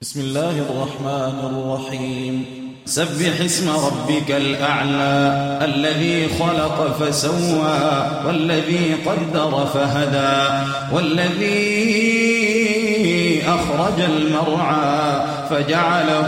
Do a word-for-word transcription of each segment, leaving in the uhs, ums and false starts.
بسم الله الرحمن الرحيم سبح اسم ربك الأعلى الذي خلق فسوى والذي قدر فهدى والذي أخرج المرعى فجعله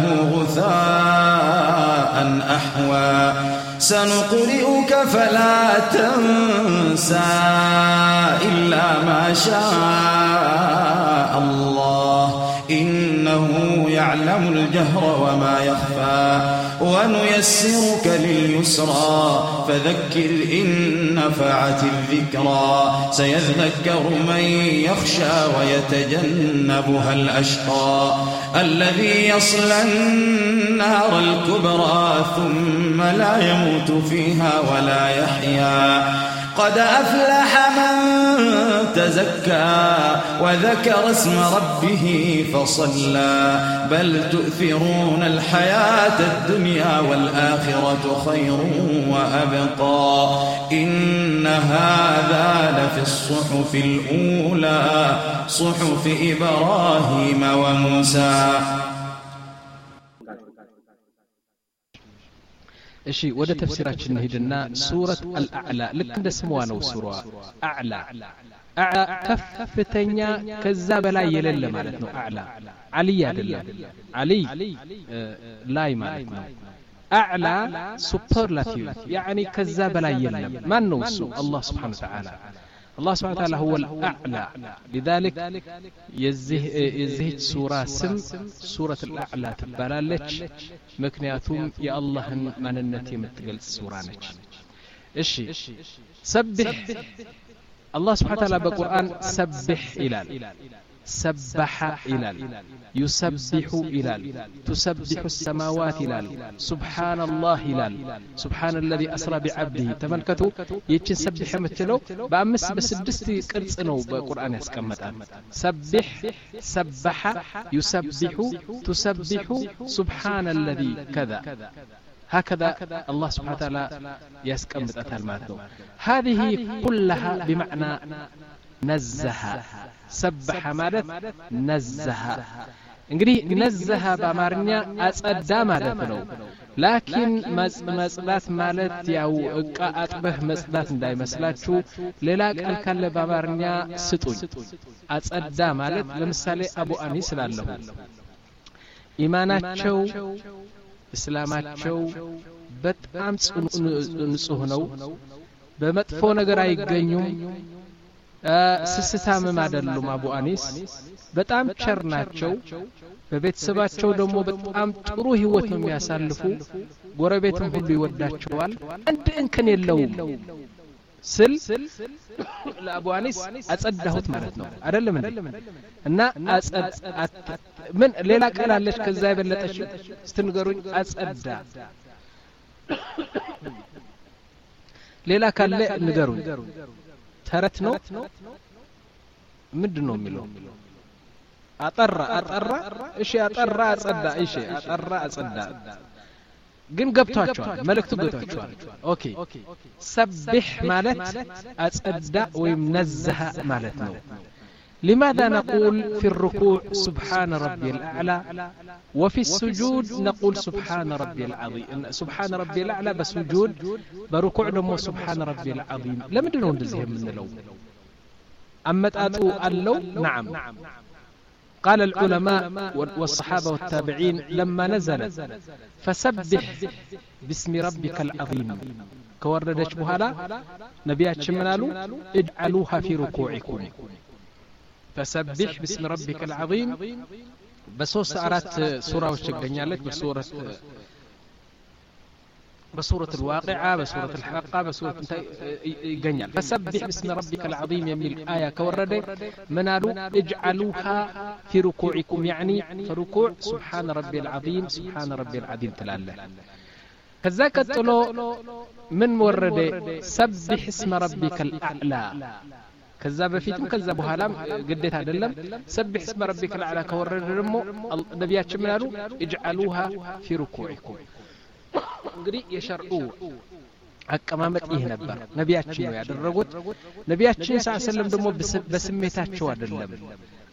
غثاء أحوى سنقرئك فلا تنسى إلا ما شاء الله إنه يعلم الجهر وما يخفى ونيسرك لليسرى فذكر إن نفعت الذكرى سيذكر من يخشى ويتجنبها الأشقى الذي يصلى النار الكبرى ثم لا يموت فيها ولا يحيا قد أفلح من تزكى وذكر اسم ربه فصلى بل تؤثرون الحياة الدنيا والآخرة خير وأبقى إن هذا لفي الصحف الأولى صحف إبراهيم وموسى. እሺ ወደ ተፍሲራችን እንሂድና ሱረት አልአዕላ ልክ እንደ ስሟ ነው ሱራ አዕላ አዕላ ከፍተኛ ከዛ በላይ የሌለ ማለት ነው አዕላ አሊ አይደለም አሊ ላይ ማለት ነው አዕላ ሱፐርላቲቭ يعني ከዛ በላይ የለም ማን ነው እሱ አላህ Subhanahu Wa Ta'ala الله سبحانه وتعالى هو الأعلى لذلك يزه يزه سورة سم سورة الأعلى تبالالك مكنياتهم يا الله من النتي متقل السورة نج إشي سبح الله سبحانه وتعالى بالقرآن سبح إلال سبح إلال يسبح إلال تسبح السماوات إلال سبحان الله إلال سبحان الذي أسرى بعبده تملكته يتشن سبح متلو بأمس بسدستي قرصنو بالقرآن يسكمتان سبح سبح يسبح تسبح سبحان الذي كذا هكذا الله سبحانه وتعالى يسكمت أتالماته هذه كلها بمعنى نزه سبح ማለት ነዘሃ እንግዲህ ነዘሃ በአማርኛ አጸዳ ማለት ነው ላኪን መጽዳት ማለት ያው እቃ አጥበህ መጽዳት እንዳይመስላችሁ ሌላ ቃል ካለ በአማርኛ ስጡኝ አጸዳ ማለት ለምሳሌ አቡ አኒስ ስላለው ኢማናቸው እስላማቸው በጣም ንጹህ ነው በመጥፎ ነገር አይገኙም ስስታም አይደሉም አቡ አኒስ በጣም ቸር ናቸው በቤተሰባቸው ደግሞ በጣም ጥሩ ህይወት ነው የሚያሳልፉ ጎረቤትም ሁሉ ይወዳቸዋል አንድ እንከን የለውም ስል ለአቡ አኒስ አጸዳሁት ማለት ነው አይደለም እንዴ እና አጸድ ምን ሌላ ቃል አለች ከዛ የበለጠች ስትንገሩኝ አጸዳ ሌላ ካለ ንገሩኝ ተረት ነው ምንድነው የሚለው አጠራ አጠራ እሺ አጠራ አጸዳ እሺ አጠራ አጸዳ ግን ገብቷቸዋል መልእክቱ ገብቷቸዋል ኦኬ ሰብህ ማለት አጸዳ ወይም ነዘሃ ማለት ነው لماذا نقول في الركوع سبحان ربي الأعلى وفي السجود نقول سبحان ربي العظيم سبحان ربي الأعلى بسجود بركوع نمو سبحان ربي العظيم لم ندنون دزهم من اللو أما تأتوا اللو نعم قال العلماء والصحابة والتابعين لما نزلت فسبح باسم ربك العظيم كوردش بهلا نبيات شمنالو اجعلوها في ركوعكم فسبح باسم ربك العظيم بسوس أرات سورة وشجنيالك بسورة بسورة الواقعة بسورة الحلقة بسورة جنيال فسبح باسم ربك العظيم يميل آية كوردة منالو اجعلوها في ركوعكم يعني فركوع سبحان ربي العظيم سبحان ربي العظيم تلاله كذاك الطلو من موردة سبح اسم ربك الأعلى كذا بفيتم كذا بهالام قديت هذا سبح اسم ربك الأعلى كورد رمو نبيات شملالو اجعلوها في ركوعكم እንግዲህ የሸርዑ አቀማመጥ ይሄ ነበር ነቢያችን ነው ያደረጉት ነቢያችን ሰለላሁ ዐለይሂ ወሰለም ደግሞ በስሜታቸው አይደለም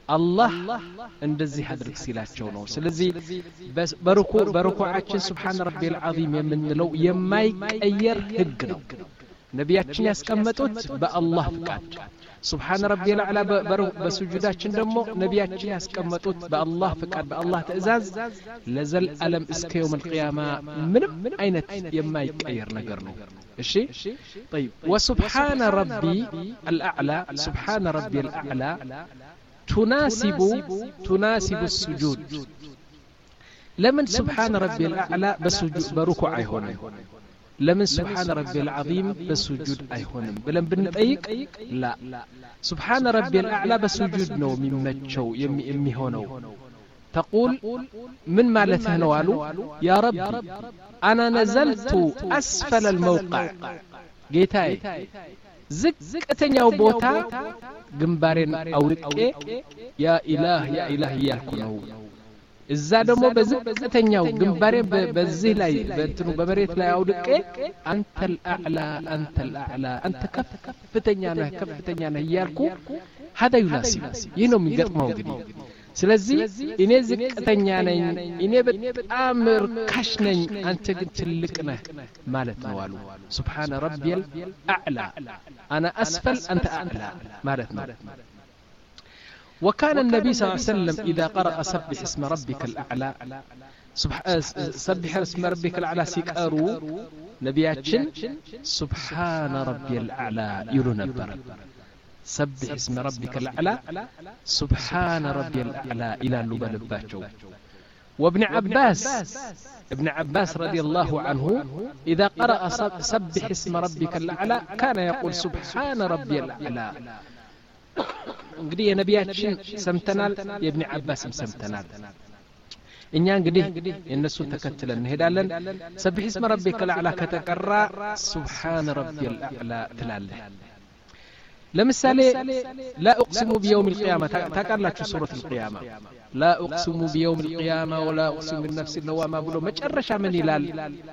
አላህ እንደዚህ አድርግ ሲላቸው ነው ስለዚህ በሩኩ በሩኩዓችን ሱብሃን ረቢል ዐዚም የምንለው የማይቀየር ህግ ነው ነቢያችን ያስቀመጡት በአላህ ፍቃድ ሱብሃን ረቢል አዕላ በሱጁዳችን ደግሞ ነቢያችን ያስቀመጡት በአላህ ፍቃድ በአላህ ትእዛዝ ለዘል ዓለም እስከ يوم القيامه ምንም አይነት የማይቀየር ነገር ነው እሺ طيب وسبحان ربي الاعلى سبحان ربي الاعلى تناسب تناسب السجود لمن سبحان ربي الاعلى بسجود بركوع يهونه لمن سبحان ربي العظيم بسجود ايهونم بلن بنطيق لا سبحان ربي الاعلى بسجود نو ميمچو يميهونو تقول من مالته ነው አሉ يا ربي انا نزلت اسفل الموقع ጌታዬ ዝቅተኛው ቦታ ግንባሬን አውርቄ ያ ኢላህ ያ ኢላህ ያልኩ ነው እዛ ደግሞ በዝቅተኛው ግንባሬ በዚህ ላይ በእንትኑ በመሬት ላይ አውድቄ አንተል አዕላ አንተል አዕላ አንተ ከፍተኛ ነህ ከፍተኛ ነህ ያልኩ هذا يناسب ይህ ነው የሚገጥመው እንግዲህ ስለዚህ እኔ ዝቅተኛ ነኝ እኔ በጣም ርካሽ ነኝ አንተ ግን ትልቅ ነህ ማለት ነው አሉ سبحان ربي الاعلى انا اسفل انت اعلى ማለት ነው وكان النبي صلى الله عليه وسلم إذا قرأ سبح اسم ربك الأعلى سبح اسم ربك الأعلى سيقروا نبياتشن سبحان ربي الأعلى يرنبر سبح اسم ربك الأعلى سبحان ربي الأعلى إلى اللبالباتو وابن عباس ابن عباس رضي الله عنه إذا قرأ سبح اسم ربك الأعلى كان يقول سبحان ربي الأعلى እንግዲህ የነቢያችን ሰምተናል የኢብኑ አባስም ሰምተናል እኛ እንግዲህ የነሱን ተከትለን እንሄዳለን ሰብህ እስመ ረቢከ አልአዕላ ከተቀራ ሱብሃን ረቢል አዕላ ትላለህ ለምሳሌ لا اقسم بيوم القيامه ታቃላችሁ ሱረቱ القيامه لا اقسم بيوم القيامه ولا اقسم بالنفس اللوامه ብሎ መጨረሻ ምን ይላል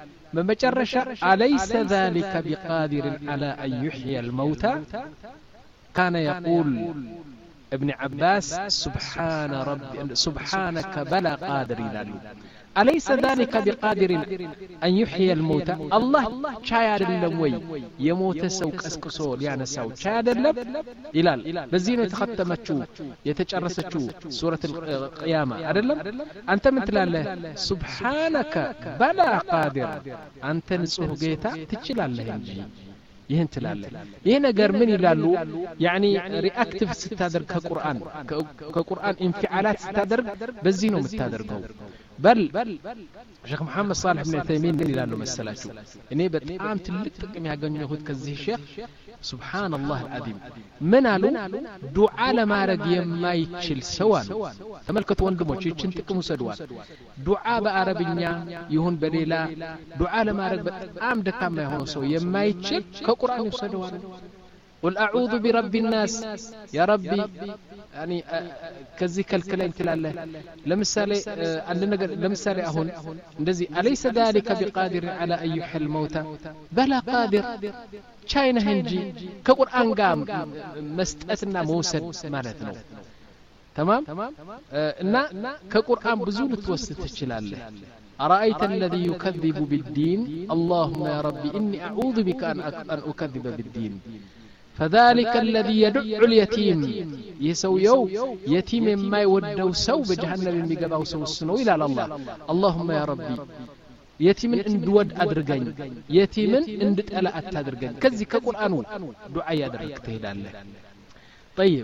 በመጨረሻ أليس ذلك بقادر على أن يحيي الموتى كان يقول ابن عباس سبحان ربي سبحانك بلا قادر يلالو أليس ذلك بقادر أن يحيي الموتى الله شاير اللوي يموت سو كسكسو ليانساو شاير اللب إلال بزينو يتختمتشو يتجرستشو سورة القيامة أدلم أنت من تلاله سبحانك بلا قادر أنت نسوه جيتا تجلاله انجي ይህን ትላለህ ይሄ ነገር ምን ይላሉ ያኒ ሪአክቲቭ ስታደርግ ከቁርአን ከቁርአን ኢንፊዓላት ስታደርግ በዚህ ነው የምታደርገው በል ሼክ መሐመድ صالح بن تيمين ምን ይላሉ መሰላችሁ እኔ በጣም ትልቅ ጥቅም ያገኘሁት ከዚህ ሼክ سبحان الله العظيم من አሉ ዱዓ ለማድረግ የማይችል ሰው አሉ ተመልከቱ ወንድሞች እቺን ጥቅም ወሰዱዋል ዱዓ በአረብኛ ይሁን በሌላ ዱዓ ለማድረግ በጣም ደካማ የሆነ ሰው የማይችል ከቁርአን ወሰዱዋል قل اعوذ برب الناس يا ربي يعني كذي كلكلين تلاله لمثالي عند ነገር ለምሳሌ አሁን እንደዚህ أليس ذلك بقادر على أن يحيي الموتى بلا قادر ቻይና እንጂ ከቁርአን ጋር መስጠትና መውሰድ ማለት ነው تمام እና ከቁርአን ብዙ ልትወስድ ትችላለህ أرأيت الذي يكذب بالدين اللهم يا ربي إني أعوذ بك أن أكذب بالدين فذلك الذي يدع اليتيم يسويو يتيم ما يودو سو بجهنم يميغباو سو سنو الى الله اللهم يا ربي يتيمن اندود ادرغኝ يتيمن اندطلا اتادرغኝ كذي كقرآن دعاء يادرك تهداله طيب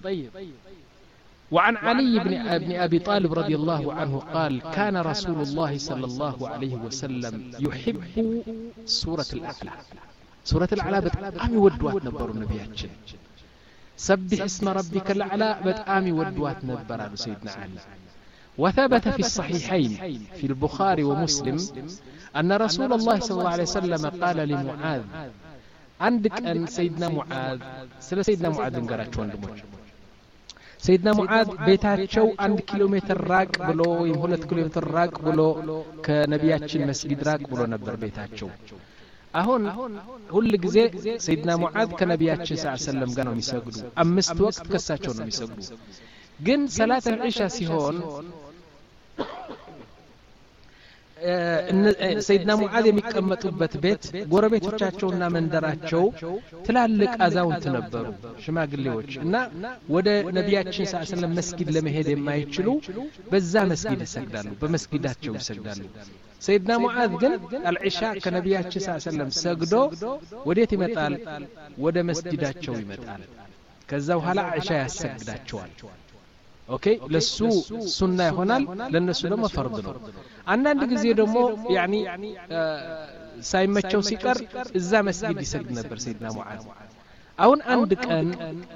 وعن علي بن ابن ابي طالب رضي الله عنه قال كان رسول الله صلى الله عليه وسلم يحب سورة الأعلى سورة الأعلى بتقام يودوات نبروا نبياتشن سبح اسم ربك الأعلى بتقام يودوات نبروا سيدنا علي وثبت في الصحيحين في البخاري ومسلم أن رسول الله صلى الله عليه وسلم قال لمعاذ عندك أن سيدنا معاذ سيدنا معاذ نقرأت وندمج سيدنا معاذ بيتاتشو عند كيلومتر راق بلو يم ሁለት كيلومتر راق بلو كنبياتشن مسجد راق بلو نبر بيتاتشو አሁን ሁሉ ጊዜ ሰይድና ሙዓዝ ከነቢያችን ሰለላሁ ዐለይሂ ወሰለም ጋር ነው የሚሰግዱ አምስት ወቅት ከሳቸው ነው የሚሰግዱ ግን ሰላት አልዒሻ ሲሆን ሰይድና ሙዓዝ የሚቀመጡበት ቤት ጎረቤቶቻቸውና መንደራቸው ትላልቅ አዛውንት ነበሩ ሽማግሌዎች እና ወደ ነቢያችን ሰለላሁ ዐለይሂ ወሰለም መስጊድ ለመሄድ የማይችሉ በዛ መስጊድ ይሰግዳሉ በመስጊዳቸው ይሰግዳሉ ሰይድና ሙዓዝ ግን አልዒሻ ከነቢያችን ሰለላሁ ዐለይሂ ወሰለም ሰግዶ ወዴት ይመጣል ወደ መስጊዳቸው ይመጣል ከዛ በኋላ ዒሻ ያሰግዳቸዋል ኦኬ ለሱ ሱና ይሆናል ለነሱ ደግሞ ፈርድ ነው አንዳንድ ጊዜ ደግሞ ያኒ ሳይመቸው ሲቀር እዛ መስጊድ ይሰግድ ነበር ሰይድና ሙዓዝ አሁን አንድ ቀን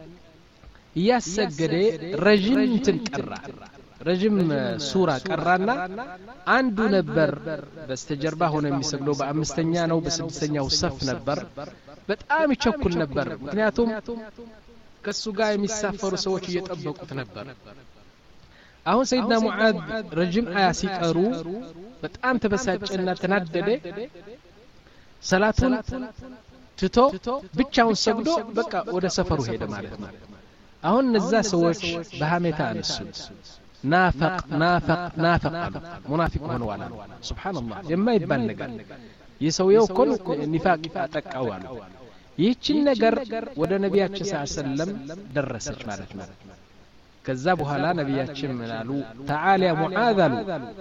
ያሰገደ ረጅም እንትን ቀራ ረጅም ሱራ ቀራና አንዱ ነበር በስተጀርባ ሆነ የሚሰግደው በአምስተኛ ነው በስድስተኛው ሰፍ ነበር በጣም ይቸኩል ነበር ምክንያቱም ከሱ ጋር የሚሳፈሩ ሰዎች እየጠበቁት ነበር አሁን ሰይድና ሙዓዝ ረጅም አያ ሲቀሩ በጣም ተበሳጨና ተናደደ ሰላቱን ትቶ ብቻውን ሰግዶ በቃ ወደ ሰፈሩ ሄደ ማለት ነው አሁን እነዛ ሰዎች በሐሜታ አነሱት ናፈቅ ናፈቅ ናፈቅ ሙናፊቅ ሆነዋል ሱብሃንአላህ የማይባል ነገር የሰውየው ኮን ኒፋቅ አጠቃው አሉ ይህችን ነገር ወደ ነቢያችን ሰለላሁ ዐለይሂ ወሰለም ደረሰች ማለት ነው ከዛ በኋላ ነቢያችን ምናሉ ተዓላ ያ ሙዓዝ አሉ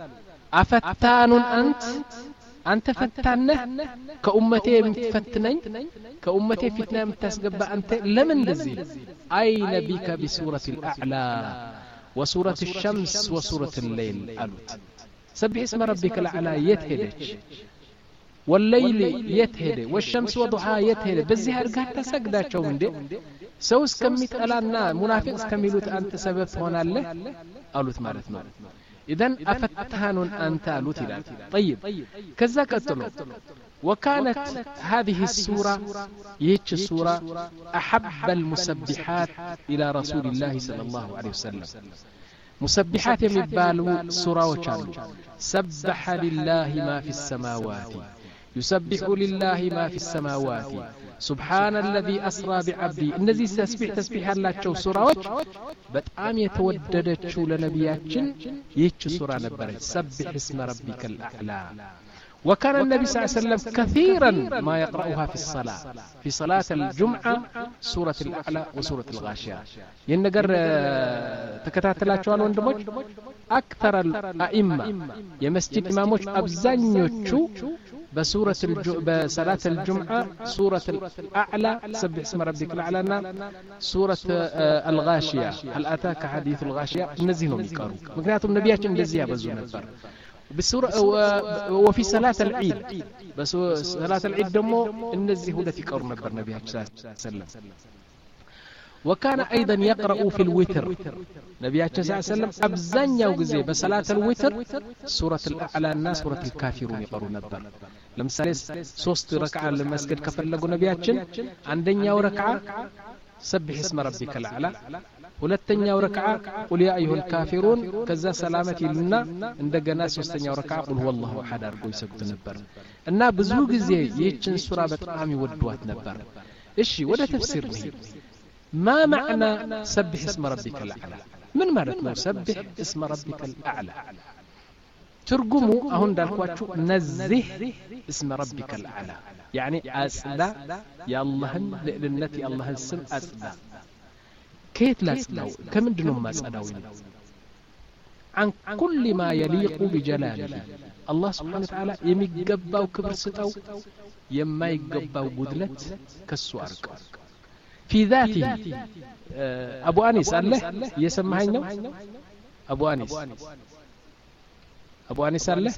አፈታኑን አንት አንተ ፈታነህ ከኡመቴ የምትፈትነኝ ከኡመቴ ፊትና የምታስገባ አንተ ለምን እንደዚህ አይ ነቢከ በሱረቱ አልአዕላ ወሱረቱ الشمس وسوره الليل አሉት سبح اسم ربك الاعلى يتهدج والليل يتهد والشمس وضحاها يتهد بزي ارغات تسجداچو እንዴ ሰው እስከሚጠላና ሙናፊቅ እስከሚሉት አንተ ሰበብ ሆናለህ አሉት ማለት ነው اذا افتحان انت አሉት ይላል طيب ከዛ ቀጥሎ وكانت هذه السوره ይህች ሱራ احب المسبحات الى رسول الله صلى الله عليه وسلم مسبحات የሚባሉ ሱራዎች አሉ سبح لله ما في السماوات يسبح لله ما في السماوات سبحان الذي أسرى بعبدي الذي تسبح تسبيح ያላቸው ሱራዎች በጣም የተወደደችው ለነቢያችን ይህች ሱራ ነበረች سبح اسم ربك الأعلى وكان النبي صلى الله عليه وسلم كثيرا ما يقرأها في الصلاة في صلاة الجمعة سورة الأعلى وسورة الغاشية ينقر تكتاتلاچوال ወንድሞች أكثر الأئمة يمسجد إماموች አብዛኞቹ بسورة الج... بصلاة الجمعة سورة الأعلى سبح اسم ربك الأعلى سورة الغاشية هل أتاك حديث الغاشية نزيهم يقروا مكنياتهم نبياتهم نزيها بزو نفر بسورة وفي صلاة العيد بس صلاة العيد دمو النزيه التي يقروا نبر نبياتهم صلى الله عليه وسلم وكان أيضا يقرأ في الوتر نبياتنا صلى الله عليه وسلم أبزانيا وغزي بصلاة الوتر سورة الأعلى الناس سورة الكافرون يقروا نبر لمثال ሶስት ركعة للمسجد كفلقوا نبياتنا عندنا ركعة سبح اسم ربك الأعلى ሁለተኛው ረክዓ ቁል ያ አዩሀል ካፊሩን ከዛ ሰላመት ይልና እንደገና ሶስተኛው ረክዓ ቁል ሁወላሁ አሐድ አድርጎ ይሰግዱ ነበር እና ብዙ ጊዜ ይህችን ሱራ በጣም ይወዷት ነበር እሺ ወደ ተፍሲር ነው ما معنى سبح اسم ربك الأعلى من معنى سبح اسم ربك الأعلى ترجموا أهون دالكواتشو نزه اسم ربك الأعلى يعني أسدا يا الله للنتي الله السم أسدا كيف لا أسداو كم دنهم ما أسداوين عن كل ما يليق بجلاله الله سبحانه وتعالى يميقباو كبر ستاو يما يقباو قدلت كالسوارك في ذاته أبو أنيس قال له يسمعين أبو أنيس أبو أنيس قال له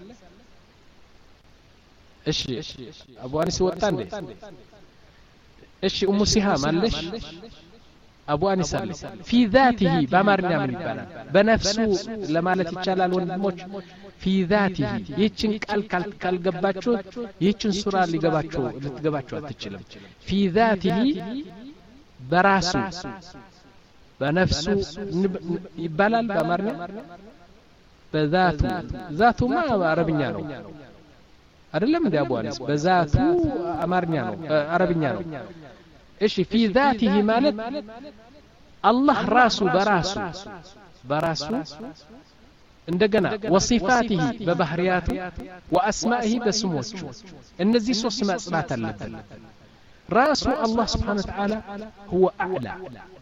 إيش أبو أنيس وطان ده إيش أم سهام قال ليش أبو أنيس قال في ذاته بمرنا من البلد بنفسه لما لا تتشالل ونموت في ذاته يتشن كال كال كال جباتشو يتشن سورة اللي جباتشو اللي تجباتشو أتشلم في ذاته براسو بنفسه يبلل بمرنا بذاته ذاته ما عربيا نو أدلهم ده أبو أنيس بذاته أمرنا نو عربيا نو إيش في ذاته مالت الله راسو براسو براسو እንደገና ወሲፋቲሂ በባህሪያቱ ወአስማኢሂ በስሞቹ እነዚህ ሶስት ማጽናት አለበት ራሱ አላህ Subhanahu Wa Ta'ala هو اعلى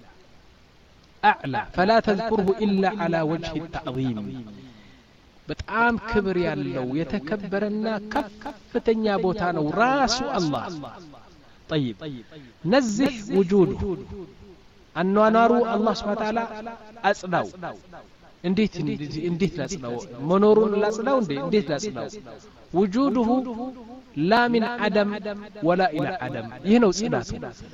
اعلى فلا تذكره الا على وجه التعظيم በጣም ክብር ያለው የተከበረና ከፍተኛ ቦታ ነው ራሱ አላህ طيب نزه وجوده አንዋናሩ አላህ Subhanahu Wa Ta'ala አጽናው እንዴት እንዴት ላጽናው መኖሩን ላጽናው እንዴ እንዴት ላጽናው وجوده لا من عدم ولا الى عدم ይህ ነው ጽዳቱ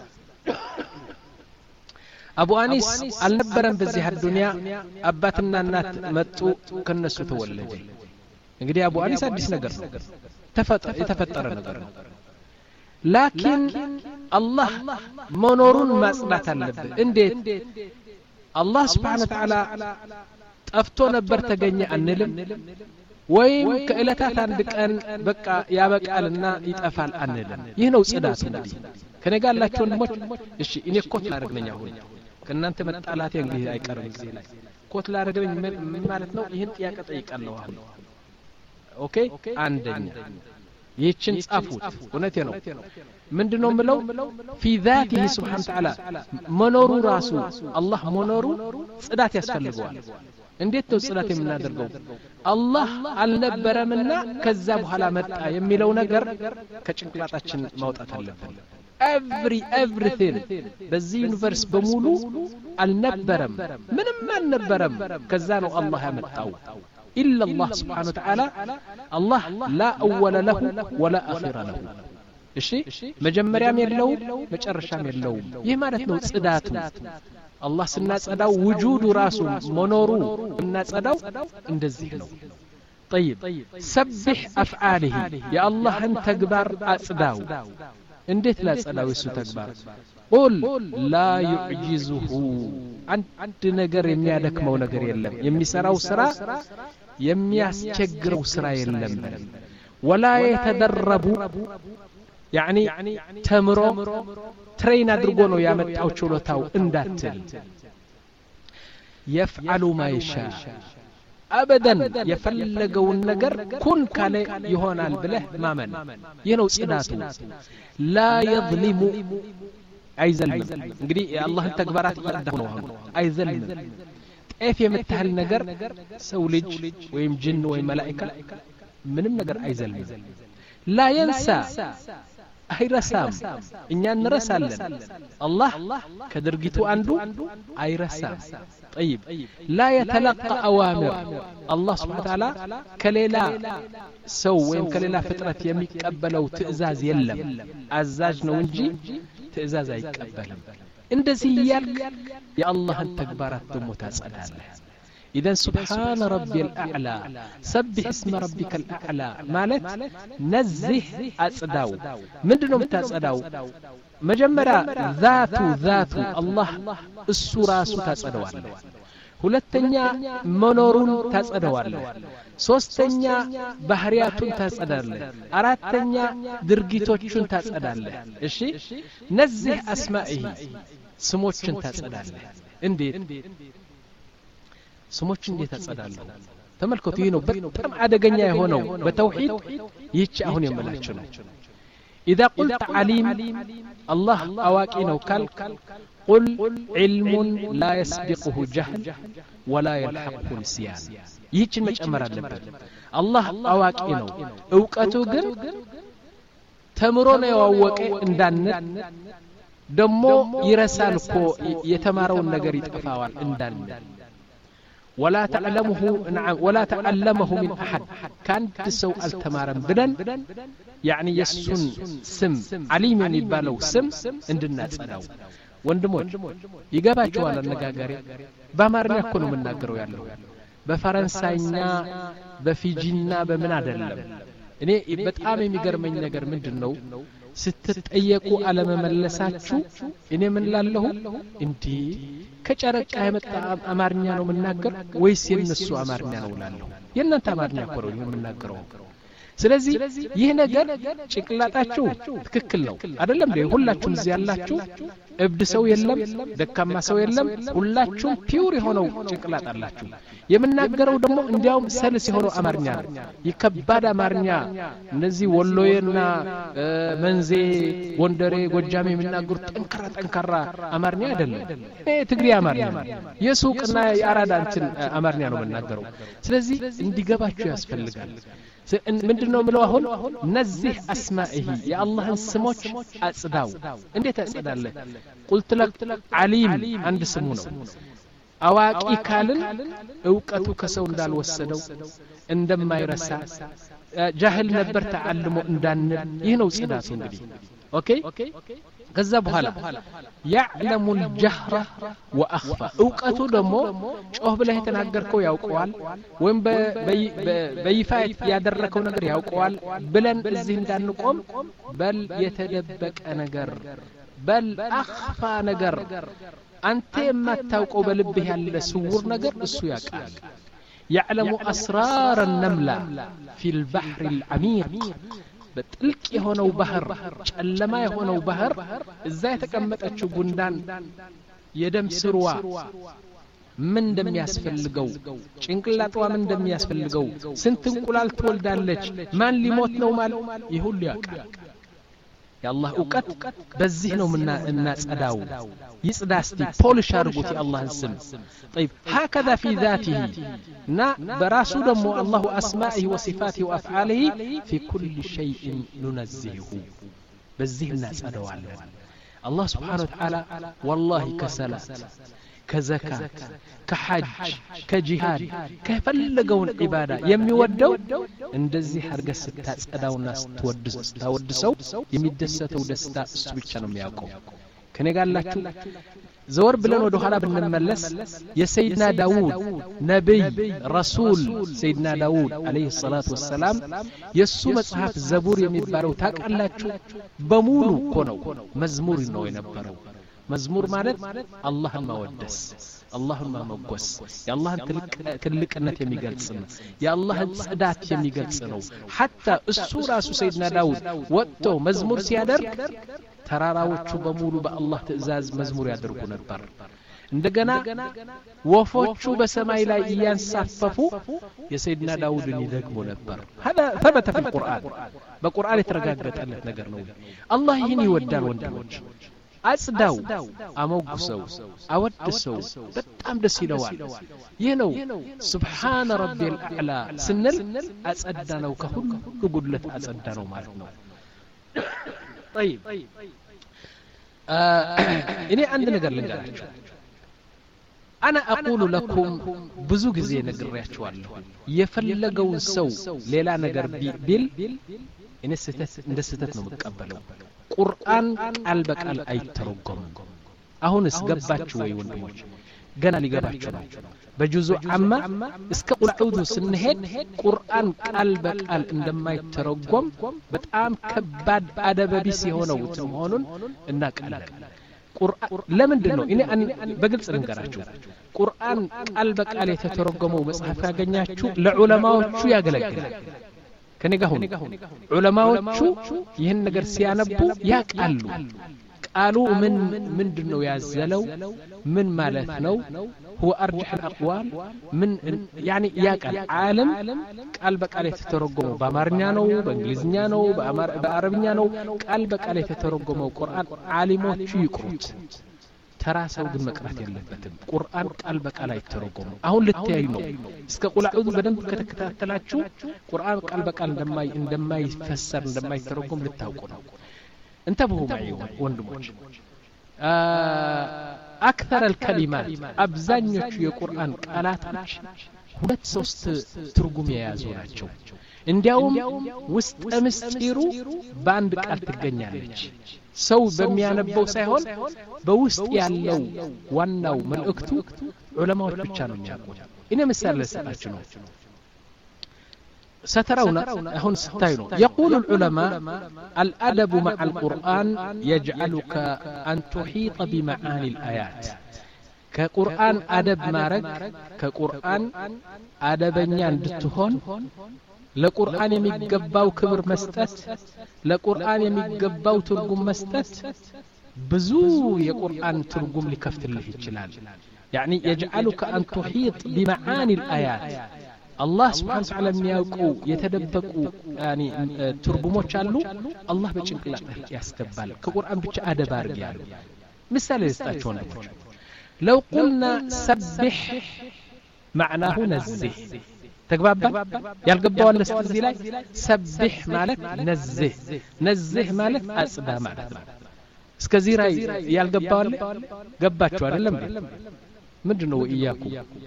አቡ አኒስ አልነበረም በዚህ ዱንያ አባትና እናት መጡ ከነሱ ተወለደ እንግዲህ አቡ አኒስ አዲስ ነገር ነው ተፈጠረ የተፈጠረ ነገር ነው ላኪን አላህ መኖሩን ማጽናት አለበት እንዴት አላህ Subhanahu Wa Ta'ala ጠፍቶ ነበር ተገኘ አንልም ወይም ከእለታት አንድ ቀን በቃ ያበቃልና ይጠፋል አንልም ይህ ነው ጽዳቱ እንግዲህ ከነጋላችሁ ወንድሞች እሺ እኔ ኮት ላደርግነኛ ሆይ ከናንተ መጣላቴ እንግዲህ አይቀርም ጊዜ ላይ ኮት ላደርግነኝ ምን ማለት ነው ይህን ጥያቄ ጠይቃለሁ አሁን ኦኬ አንደኛ ይህችን ጻፉት እውነቴ ነው ምንድነው ምለው في ذاته سبحانه وتعالى መኖሩ ራሱ አላህ መኖሩ ጽዳት ያስፈልገዋል እንዴት ነው ጽዳት የምናደርገው አላህ አልነበረምና ከዛ በኋላ መጣ የሚለው ነገር ከጭንቅላታችን ማውጣት አለብን every everything በዚህ ዩኒቨርስ በሙሉ አልነበረም ምንም አልነበረም ከዛ ነው አላህ ያመጣው إلا الله سبحانه وتعالى الله لا أول له ولا آخر له እሺ መጀመሪያም የለው መጨረሻም የለው ይህ ማለት ነው ጽዳቱ አላህ ስናጸዳው وجوዱ ራሱ መኖሩ እናጸዳው እንደዚህ ነው طيب سبح أفعاله يا الله أن تكبر أصداو እንዴት ላጸዳው እሱ ተግባር قل لا يعجزه አንድ ነገር የሚያደክመው ነገር የለም የሚሰራው ስራ የሚያስቸግረው ስራ የለም ولا يتدرب يعني تمرو ترين አድርጎ ነው ያመጣው ችሎታው እንዳትል يفعل ما يشاء ابدا የፈለገውን ነገር ኩን ካለ ይሆናል ብለህ ማመን ይህ ነው ጽዳቱ لا يظلم አይዘልም እንግዲህ የአላህን ተግባራት ይፈርዳው ነው አሁን አይዘልም ጤፍ የምታህል ነገር ሰው ልጅ ወይም ጅን ወይም መላእክት ምንም ነገር አይዘልም لا ينسى አይረሳም እኛ እንረሳለን አላህ ከድርጊቱ አንዱ አይረሳም طيب لا يتلقى اوامر الله سبحانه وتعالى ከሌላ ሰው ወይም ከሌላ ፍጥረት የሚቀበለው ትእዛዝ የለም አዛዥ ነው እንጂ ትእዛዝ አይቀበልም እንደዚህ ያልክ የአላህን ተግባራት ደሞ ታጸዳለህ إذا سبحان ربي الأعلى سبح اسم ربك الأعلى مالت نزه أصداو من دون متأصداو مجمرا ذات ذات الله السراس تأصدوال ሁለተኛ መኖሩን ታጸደዋለህ ሶስተኛ ባህሪያቱን ታጸዳለህ አራተኛ ድርጊቶቹን ታጸዳለህ እሺ ነዚህ አስማኢሂ ስሞችን ታጸዳለህ እንዴት ስሞችን እንዴት ታጸዳለህ ተመልከቱ ይሄ ነው በጣም አደገኛ የሆነው በተውሂድ ይህች አሁን የምላችሁ ነው اذا قلت عليم الله አዋቂ ነው ካልክ قل علم لا يسبقه جهل ولا يلحقه نسيان ይህችን መጨመር አለበት አላህ አዋቂ ነው ዕውቀቱ ግን ተምሮ ነው ያወቀ እንዳንል ደሞ ይረሳል እኮ የተማረውን ነገር ይጠፋዋል እንዳንል ولا تعلمه نعم ولا تعلمه من احد كان تسو التمارم بدن يعني يسن سم عليم የሚባለው ስም እንድናጸዳው ወንድሞች ይገባችኋል አነጋጋሪ በአማርኛ እኮ ነው የምናገረው ያለው በፈረንሳይኛ በፊጂና በምን አይደለም እኔ በጣም የሚገርመኝ ነገር ምንድነው ስትጠየቁ አለመመለሳችሁ እኔ ምን ላለሁ እንዴ ከጨረቃ የመጣ አማርኛ ነው የምናገር ወይስ የነሱ አማርኛ ነው ላለሁ የእናንተ አማርኛ እኮ ነው የምናገረው ስለዚህ ይህ ነገር ጭቅላታችሁ ትክክል ነው አይደለም እንዴ ሁላችሁም እዚህ ያላችሁ እብድ ሰው የለም ደካማ ሰው የለም ሁላችሁም ፒውር የሆነው ጭንቅላት አላችሁ የምናገረው ደግሞ እንዲያውም ሰልስ የሆነው አማርኛ ነው ይከባድ አማርኛ እነዚህ ወሎዬና መንዜ ጎንደሬ ጎጃሜ የምናገሩ ጠንካራ ጠንካራ አማርኛ አይደለም እኔ ትግሪ አማርኛ የሱቅና የአራዳ እንትን አማርኛ ነው የምናገረው ስለዚህ እንዲገባችሁ ያስፈልጋል ምንድነው ምለው አሁን ነዚህ አስማኢሂ የአላህን ስሞች አጽዳው እንዴት አጽዳለ قلت لك عليم عند ስሙ ነው አዋቂ ካልን ዕውቀቱ ከሰው እንዳልወሰደው እንደማይረሳ ጃህል ነበር ተዓልሞ እንዳንል ይህ ነው ጽዳቱ እንግዲህ ኦኬ ከዛ በኋላ يعلم الجهر واخفى ዕውቀቱ ደግሞ ጮህ ብለህ ተናገርከው ያውቀዋል ወይም በይፋ ያደረከው ነገር ያውቀዋል ብለን እዚህ እንዳንቆም በል የተደበቀ ነገር በል اخفى ነገር አንተ የማታውቀው በልብህ ያለ ስውር ነገር እሱ ያውቃል يعلم اسرار النمله في البحر العميق በጥልቅ የሆነው ባህር ጨለማ የሆነው ባህር እዛ የተቀመጠችው ጉንዳን የደም ስርዋ ምን እንደሚያስፈልገው ጭንቅላቷ ምን እንደሚያስፈልገው ስንት እንቁላል ትወልዳለች ማን ሊሞት ነው ማለት ይሁሉ ያውቃል ያላህ ዕውቀት በዚህ ነው እናጸዳው ይጽዳስቲ ፖሊሽ አድርጉት የአላህን ስም طيب هكذا في ذاته نا براسو دمو الله اسماءه وصفاته وافعاله في كل شيء ننزهه بዚህ እናጸዳዋለን الله سبحانه وتعالى والله كصلاه كزكاه كحج كجهاد كفلغون عباده የሚወደው እንደዚህ አርገስ ታጸዳውና ስትወድስ ታወድሰው የሚደሰተው ደስታ እሱ ብቻ ነው የሚያውቀው ከኔ ጋላችሁ ዘወር ብለን ወደ ኋላ ብንመለስ የሰይድና ዳውድ ነብይ ረሱል ሰይድና ዳውድ አለይሂ ሰላቱ ወሰለም የሱ መጽሐፍ ዘቡር የሚባለው ታቃላችሁ በሙሉ ኮነው መዝሙር ነው የነበረው መዝሙር ማለት አላህን ማወደስ አላህን ማመጎስ የአላህን ትልቅነት የሚገልጽ ነው የአላህን ጽዳት የሚገልጽ ነው hatta እሱ ራሱ ሰይድና ዳውድ ወጥቶ መዝሙር ሲያደርግ ተራራዎቹ በሙሉ በአላህ ትእዛዝ መዝሙር ያደርጉ ነበር እንደገና ወፎቹ በሰማይ ላይ እያንሳፈፉ የሰይድና ዳውድን ይደግሙ ነበር هذا ثبت في القرآن በቁርአን የተረጋገጠለት ነገር ነው አላህ ይህን ይወዳል ወንድሞች አጽዳው አሞግሰው አወድሰው በጣም ደስ ይለዋል ይህ ነው ሱብሃን ረቢል አዕላ ስንል አጸዳነው ከሁሉ ጉድለት አጸዳነው ማለት ነው طيب እኔ አንድ ነገር ልንገራችሁ انا اقول لكم ብዙ ጊዜ ነግሬያችኋለሁ የፈለገውን ሰው ሌላ ነገር ቢል እኔ ስህተት እንደ ስህተት ነው መቀበለው ቁርአን ቃል በቃል አይተረጎምም አሁንስ ገባችሁ ወይ ወንድሞች ገና ሊገባችሁ ነው በጁዙ አማ እስከ ቁልዑዱ ስንሄድ ቁርአን ቃል በቃል እንደማይተረጎም በጣም ከባድ አደበቢስ የሆነው መሆኑን እናቃለን ቁርአን ለምንድን ነው እኔ በግልጽ ልንገራችሁ ቁርአን ቃል በቃል የተተረጎመው መጽሐፍ ያገኛችሁ ለዑለማዎቹ ያገለግላል ከኔ ጋር ሆኖ ዑለማዎቹ ይህን ነገር ሲያነቡ ያቃሉ ቃሉ ምን ምንድነው ያዘለው ምን ማለት ነው هو ارجح الاقوال من يعني يقال عالم قال بقال يتترجمው በአማርኛ ነው በእንግሊዝኛ ነው በአረብኛ ነው ቃል በቃል የተተረጎመው ቁርአን ዓሊሞቹ ይቅሩት ተራሰው ግን መቅራት የለበትም ቁርአን ቃል በቃል አይተረጎምም አሁን ልትያዩ ነው እስከ ቁልዑዱ በደንብ ከተከታተላችሁ ቁርአን ቃል በቃል እንደማይ እንደማይፈሰር እንደማይተረጎም ልታውቁ ነው انتبهوا معي ወንድሞች اكثر الكلمات አብዛኞቹ የቁርአን ቃላቶች ሁለት ሶስት ትርጉም የያዙ ናቸው እንዲያውም ውስጥ ምስጢሩ በአንድ ቃል ትገኛለች ሰው በሚያነበው ሳይሆን በውስጥ ያለው ዋናው መልእክቱ ዑለማዎች ብቻ ነው የሚያውቁት እኔ ምሳሌ ልሰጣችሁ ነው سترون هون ستاينو يقول العلماء الأدب مع القرآن يجعلك أن تحيط بمعاني الآيات كقرآن أدب مارك كقرآن أدبنيان دتهون لقرآن يميقباو كبر مستت لقرآن يميقباو ترقم مستت ብዙ የቁርአን ትርጉም ሊከፍትልህ ይችላል يعني يجعلك أن تحيط بمعاني الآيات الله سبحانه وتعالى የሚያውቁ የተደበቁ يعني ትርጉሞች አሉ አላህ በጭንቅላትህ ያስገባል ከቁርአን ብቻ አደብ አድርግ ያሉ ምሳሌ ልስጣችሁ ወንድሞች لو قلنا سبح معناه نزه تغبابا ያልገባው አለ እዚህ ላይ سبح ማለት ነዝህ ነዝህ ማለት አጽዳ ማለት ነው እስከዚህ ላይ ያልገባው አለ ገባችሁ አይደለም ምንድነው ወኢያኩ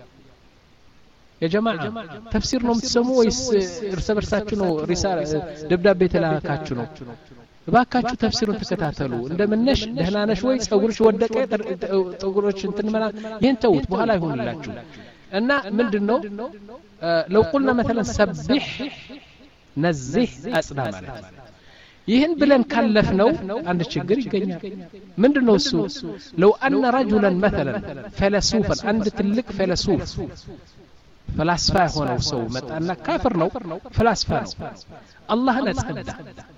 يا جماعه تفسير ነው የምትሰሙ ወይስ እርስ በርሳችሁ ነው ሪሳላ ደብዳቤ ተላካችሁ ነው ባካችሁ ተፍሲሩን ተከታተሉ እንደምንነሽ ደህና ነሽ ወይ ጸጉርሽ ወደቀ ጸጉርሽ እንትን ማለት ይሄን ተውት በኋላ ይሆንላችሁ እና ምንድነው لو قلنا مثلا سبح نزه اصنا ማለት ይሄን ብለን ካለፍነው አንድ ችግር ይገኛል ምንድነው እሱ لو ان رجلا مثلا فيلسوفا አንድ ትልቅ فيلسوف ፈላስፋ ሆነው ሰው መጣና ካፍር ነው ፈላስፋ ነው አላህን አጸዳ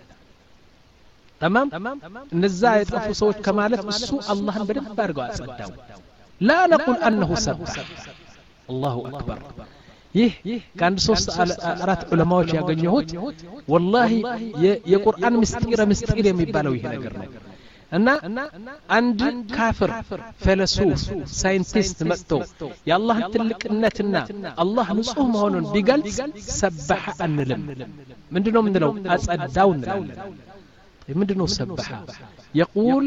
تمام እነዛ የጠፉ ሰዎች ከማለት እሱ አላህን በደንብ አድርገው አጸዳው لا نقول انه سبح الله اكبر ይህ ከአንድ ሶስት አራት ዑለማዎች ያገኘሁት والله የቁርአን ምስጢር ምስጢር የሚባለው ይሄ ነገር ነው እና አንድ ካፍር ፈለሱፍ ሳይንቲስት መጥቶ የአላህ ትልቅነትና አላህ ንጹህ መሆኑን ቢገልጽ ሰበሐ አንልም ምንድነው ምንድነው አጸዳው እንላለን ምንድነው ሰበሐ يقول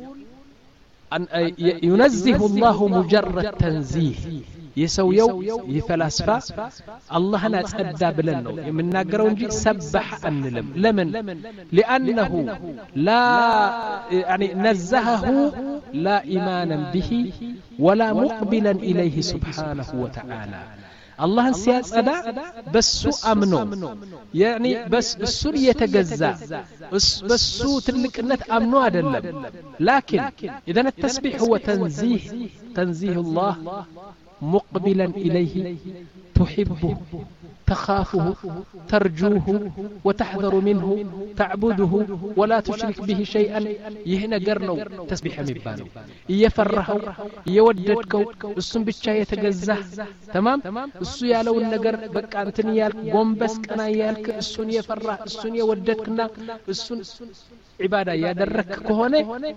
أن ينزه الله مجرد تنزيه يسويو يفلسفة الله نتصدى بلنو يمناقروا نجي سبح أنلم لمن لأنه لا يعني نزهه لا إيمانا به ولا مقبلا إليه سبحانه وتعالى الله سيصدى بس أمنو يعني بس السور يتجزى بس تلك النت أمنو أدلم لكن إذا التسبيح هو تنزيه تنزيه الله مقبلا إليه تحبه تخافه ترجوه وتحذر منه تعبده ولا تشرك به شيئا يهنا قرنو تسبيح مبانو يفرحو يوددكو السن بيتشا يتجزه تمام السو يالو النقر بقى انتن يالك قنبس كنا يالك السن يفرح السن يوددكنا السن عبادة يادرك كهونه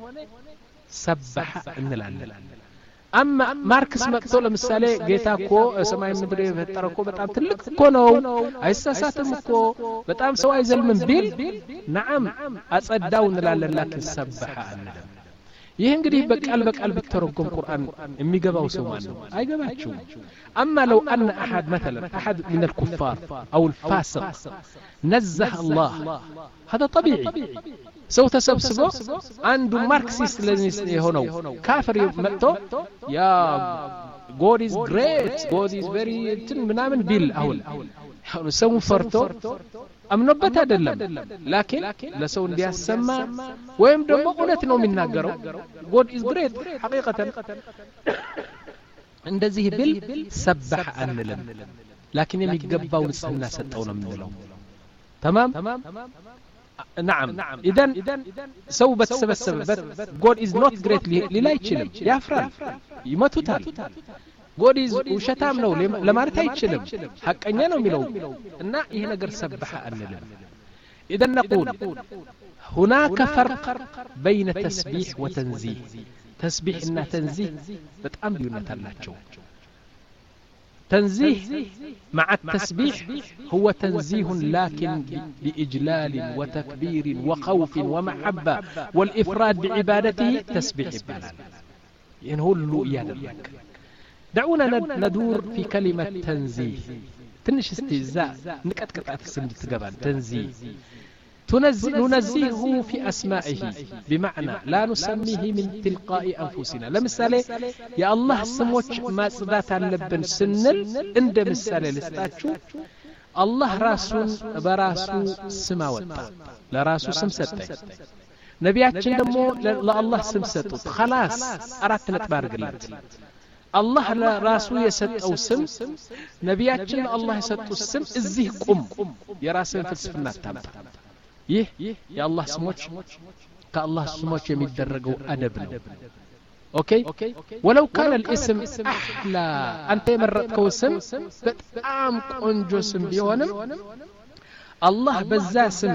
سبح انلال اما ماركس مقتول مثالي جيتاكو سماي مدري يفتركو بتام تلك كو نو ايساساتم كو بتام سو ايزلمن بيل نعم اصداو نلالن لكن سبح انلال ይሄ እንግዲህ በቃል በቃል ቢተረጎም ቁርአን የሚገባው ሰው ማለት ነው አይገባችሁ اما لو ان احد مثلا احد من الكفار او الفاسق نزه الله هذا طبيعي سو تسبسبو عنده ماركسيست لينيست የሆነው ካፍር መጥቶ ያ God is great God is very እንትን ምናምን ቢል አሁን አሁን ሰው ፈርቶ አምኖበት አይደለም ላኪን ለሰው እንዲያሰማ ወይም ደግሞ እውነት ነው የሚናገረው God is great حقيقة እንደዚህ ቢል ሰበح አንልም ላኪን የሚገባው ንጽህና ሰጠው ነው የምንለው تمام نعم اذا سو بتسبسبበት God is not great ሊላ ይችላል ያፍራል ይመቱታል God is ውሸታም ነው ለማለት አይችልም ሐቀኛ ነው የሚለው እና ይሄ ነገር ሰበሐ አንልም اذا نقول هناك فرق بين تسبيح وتنزيه تسبيح እና تنزيه በጣም ልዩነት አላቸው تنزيه مع التسبيح هو تنزيه لكن بإجلال وتكبير وخوف ومحبة والإفراد بعبادته تسبيح بالال يعني هو اللو يادلك دعونا ندور في كلمة تنزيه تنش استهزاء نكتكت أتسند تقبل تنزيه ننزيه في أسمائه بمعنى لا نسميه من تلقاء أنفسنا لمثالي يا الله سموش ما صدات اللبن سنل عند مثالي لستاتشو الله راسون براسو سماوات لا راسو سمسته نبياتشن دمو لا الله سمسته خلاص أردت نتبار قلت الله لا راسو يسد أو سم نبياتشن الله يسد السم إزيه قم يا راسين فلسفنا التامة ይህ የአላህ ስሞች كالله سموش يميدرقوا أدب أوكي ولو كان الاسم أحلى أنت مرتكو اسم بتعام قنجو اسم بيونم الله بزاسم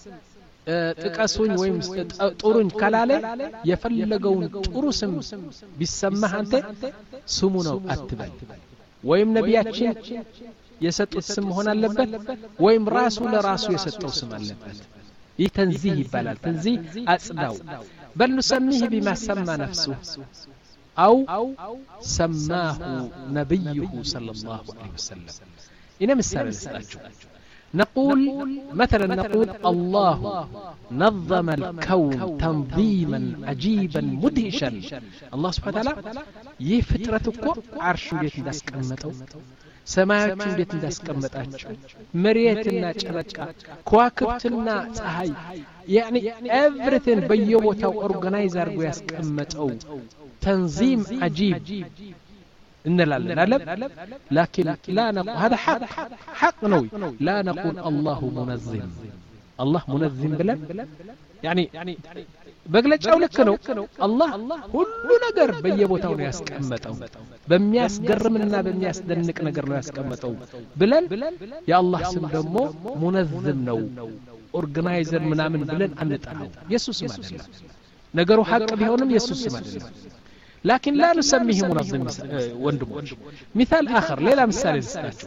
تقاسون ويم طورن كلاله يفلغون طورو سم بيسمح انت سمو ነው አትበል ወይም ነቢያችን የሰጡት ስም ሆነ አለበት ወይም ራሱ ለራሱ የሰጠው ስም አለበት ይህ ተንዚህ ይባላል ተንዚህ አጽዳው بل نسميه بما سمى نفسه أو سماه نبيه صلى الله عليه وسلم إنا مثال نستأجو نقول مثلا نقول الله نظم الكون تنظيما عجيبا مدهشا الله سبحانه وتعالى يفترتك عرش بيت داس كمتو سماوات بيت داس كمتاچو مريتنا ጨረቃ كواكبتنا ፀሐይ يعني everything በየቦታው ኦርጋናይዝ አድርጎ ያስቀመጠው تنظيم عجيب إن لا لا لكن لا نقول هذا حق حق نوي لا نقول الله منظم الله منظم بلا يعني بقلت أولك نو الله كل نجر بيبوتاو ياسكمتو بمياس قرمنا بمياس دنك نجر ياسكمتو بلال يا الله سم دمو منظم نو organizer منامن بلن أنتعو يسوس ما دلنا نجرو حق بيهونم يسوس ما دلنا لكن لا نسميه منظم وندموش مثال آخر ليلة مثال الستاتو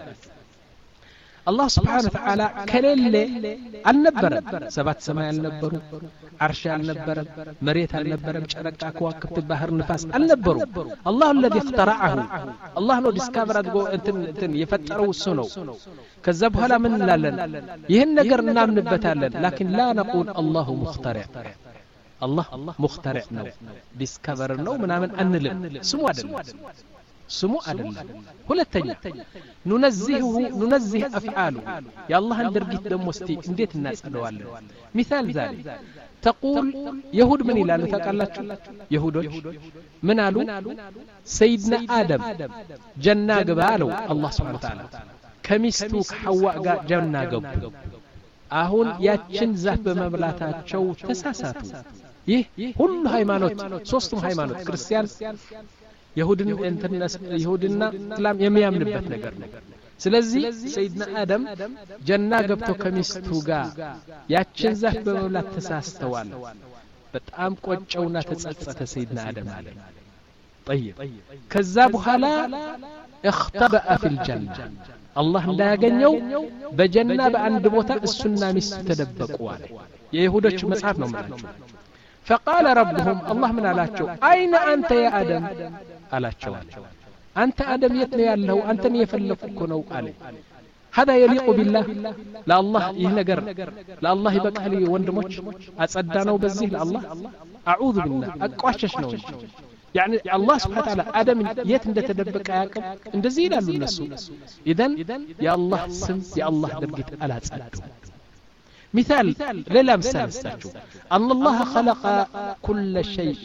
الله سبحانه وتعالى كليل النبرة سبات سماء النبرة عرش النبرة مريت النبرة مشاركة كواكب البحر نفاس النبرة الله الذي اخترعه الله لو ديسكفر انتن انتن يفتروا السنو كذبها لا من لا لن يهن نقر نام نبتالن لكن لا نقول الله مخترع الله مخترع نو ديسكفر نو منامن انلم سمو عدل سمو عدل ሁለተኛ ننزهه ننزه افعاله يا الله اندرجت دموستي እንዴት እናጸደዋለን مثال ذلك تقول يهود من ይላሉ ታውቃላችሁ يهودዎች ምን አሉ سيدنا آدم جنة ገባ አለው الله سبحانه وتعالى ከሚስቱ ከሐዋ ጋር ጀና ገቡ አሁን ያችን ዛፍ በመብላታቸው ተሳሳቱ ይህ ሁሉ ሃይማኖት ሶስቱም ሃይማኖት ክርስቲያን يهودن انتنا يهودنا اسلام የሚያምንበት ነገር ነው ስለዚህ ሰይድና አደም ጀና ገብቶ ከሚስቱ ጋር ያችን ዛፍ በመብላት ተሳስተዋል በጣም ቆጨውና ተጸጸተ ሰይድና አደም አለ طيب ከዛ በኋላ اختبأ في الجنة الله እንዳያገኘው በጀና በአንድ ቦታ እሱና ሚስቱ ተደበቁ አለ የይሁዶች መጽሐፍ ነው ማለት فقال ربهم الله من አላቸው أين أنت يا آدم አላቸው أنت آدم يتني ያለው አንተን የፈለኩ ነው አለ هذا يليق بالله لا الله ينجر لا الله يبقى لي ወንድሞች አጸዳነው በዚህ ለአላህ أعوذ بالله አቋሸሽ ነው يعني الله سبحانه وتعالى آدم يت እንደተደበቀ ያቀም እንደዚህ ይላሉ እነሱ إذن يا الله ስም يا الله ድርጊት አላጸዱ مثال لا مثال استاجو أن الله خلق كل شيء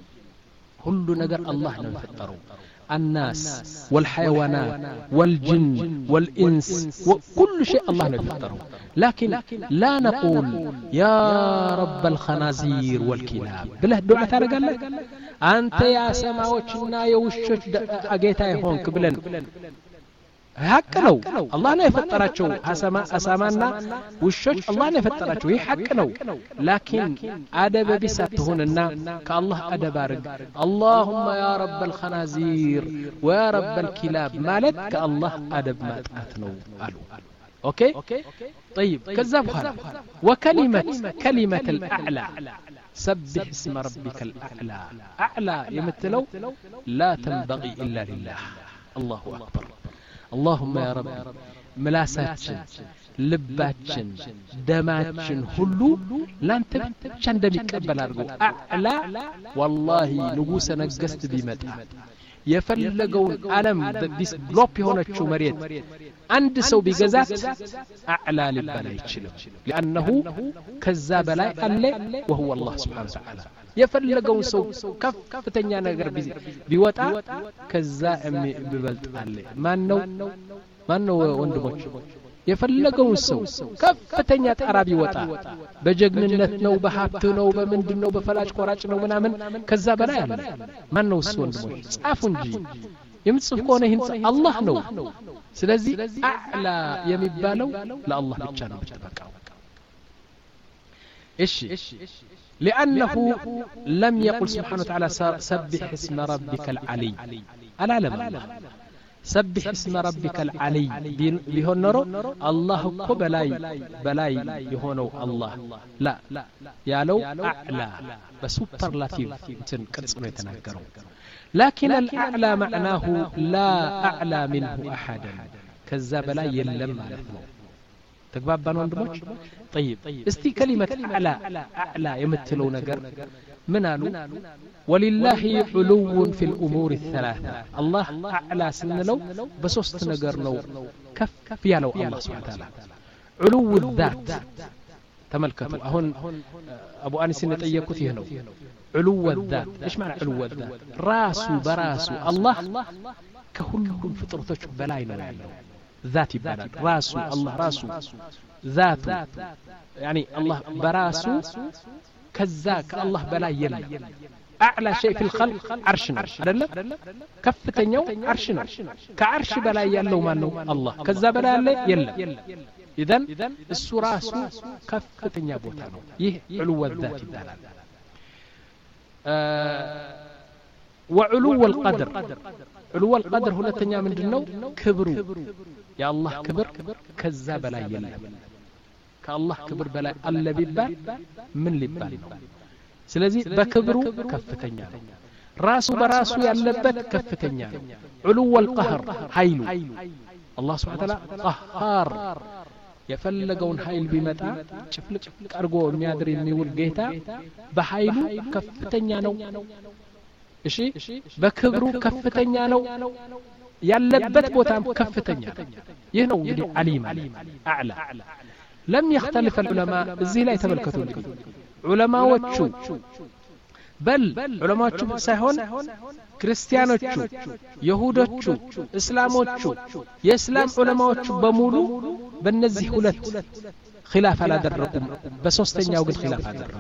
كل نجر الله نفطره الناس والحيوانات والجن والإنس وكل شيء الله نفطره لكن لا نقول يا رب الخنازير والكلاب بله دعاء ترى قال لك أنت يا سماوتنا يوشش أجيتاي هونك بلن حق ነው الله ነው የፈጠራቸው አሳማ አሳማና ውሾች الله ነው የፈጠራቸው ይሄ ሐቅ ነው لكن አደብ ቢሳትሁንና ከአላህ አደብ አርግ اللهم يا رب الخنازير ويا رب الكلاب ማለት ከአላህ አደብ ማጣት ነው አሉ اوكي طيب كذا بحال وكلمه كلمه الاعلى سبح اسم ربك الاعلى اعلى يمثلوا لا تنبغي الا لله الله اكبر اللهم يا رب ملاساتችን ልባችን ደማችን ሁሉ ላንተ ብቻ እንደሚቀበል አድርጎ አዕላ والله ንጉሰ ነገስት ቢመጣ የፈለገውን ዓለም ዲስ ግሎብ የሆነችው መሬት አንድ ሰው ቢገዛት አዕላ ሊባል አይችልም لانه ከዛ በላይ አለ وهو الله سبحانه وتعالى የፈለገውን ሰው ከፍተኛ ነገር ቢወጣ ከዛ ቢበልጥ አለ ማን ነው ማን ነው ወንድሞች የፈለገውን ሰው ከፍተኛ ጠራቢ ወጣ በጀግንነት ነው በሀብት ነው በምንድነው በፈላጭ ቆራጭ ነው ምናምን ከዛ በላይ አለ ማን ነው እሱ ወንድሞች ጻፉ እንጂ የምጽፍ ከሆነ ይህን አላህ ነው ስለዚህ አዕላ የሚባለው ለአላህ ብቻ ነው ተበቃው እሺ لأنه لم يقل سبحانه وتعالى سبح اسم ربك العلي ألا لم الله سبح اسم ربك العلي بيهونرو الله كو بلاي بلاي يهونو الله لا يا لو أعلى بسوبرلاتيف انتن قرص ነው የተናገረው لكن الأعلى معناه لا أعلى منه أحدا كذا بلاي يلم ማለት ነው ተግባባን ወንድሞች طيب እስቲ كلمة أعلى أعلى የምትለው ነገር ምን አሉ ولله علو في الأمور الثلاثة الله أعلى سنلو بسوست نجر نو كف يالو الله سبحانه وتعالى علو الذات تملكتوا أهون أبو أنس نتأيكوا هنا علو الذات إيش معنى علو الذات راسو براسو الله كهلهم فطرتك بلاينا يعني ذاتي بلاد راسو الله راسو ذاته يعني الله براسو كذاك الله بلاي يلا أعلى شيء في الخلق عرشنا أدلل كفتنيو عرشنا كعرش بلا يلو مانو الله كذا بلا يلا إذن السراس كفتنيا بوتانو يه علو الذات دلال آه وعلو القدر علو القدر هو التنيا من جنو كبرو يا الله كبر كذا بلا يلا كالله كبر بلا ألا بيبال من لبال ስለዚህ በክብሩ ከፍተኛ ነው ራሱ በራሱ ያለበት ከፍተኛ ነው علو القهر ኃይሉ الله سبحانه وتعالى قهار የፈለገውን ኃይል ቢመጣ ጭፍልቅ አርጎ የሚያድር የሚውል ጌታ በኃይሉ ከፍተኛ ነው እሺ በክብሩ ከፍተኛ ነው ያለበት ቦታም ከፍተኛ ይህ ነው እንግዲህ ዓሊም አዕላ لم يختلف العلماء እዚህ ላይ ተመልከቱ እንግዲህ ዑለማዎቹ በል ዑለማዎቹ ሳይሆን ክርስቲያኖቹ ይሁዶቹ እስላሞቹ የእስላም ዑለማዎቹ በሙሉ በእነዚህ ሁለት ኺላፍ አላደረጉም በሶስተኛው ግን ኺላፍ አደረጉ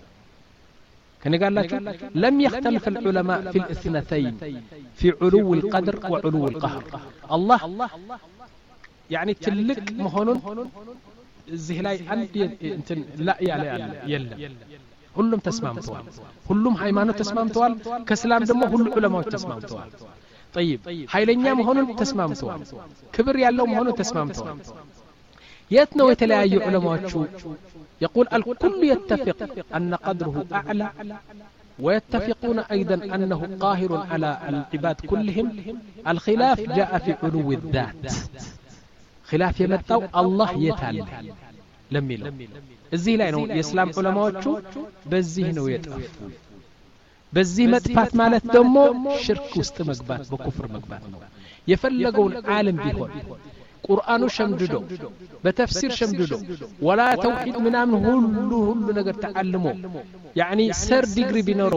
ከነጋላችሁ لم يختلف العلماء في الاثنتين في علو القدر وعلو القهر الله يعني تلك مهونن እዚህ ላይ አንድ እንትን ላ ያለ የለም ሁሉም ተስማምተዋል ሁሉም ሃይማኖት ተስማምተዋል ከእስላም ደግሞ ሁሉ ዑለማዎች ተስማምተዋል طيب ኃይለኛ መሆኑን ተስማምተዋል ክብር ያለው መሆኑን ተስማምተዋል የት ነው የተለያዩ ዑለማዎቹ يقول الكل يتفق أن قدره أعلى ويتفقون أيضا أنه قاهر على العباد كلهم الخلاف جاء في علو الذات خلاف يمتاو الله يتعالى لم يلو الزي لا ينو يسلام علماء بزيه نو يتقفو بزيه مدفات مالت دمو شرك وست مقبات بكفر مقبات يفلقون عالم بيهون قرآنو شمجدو بتفسير شمجدو ولا توحيد من عمل هلو هلو نقر تعلمو يعني سر ديقري بنورو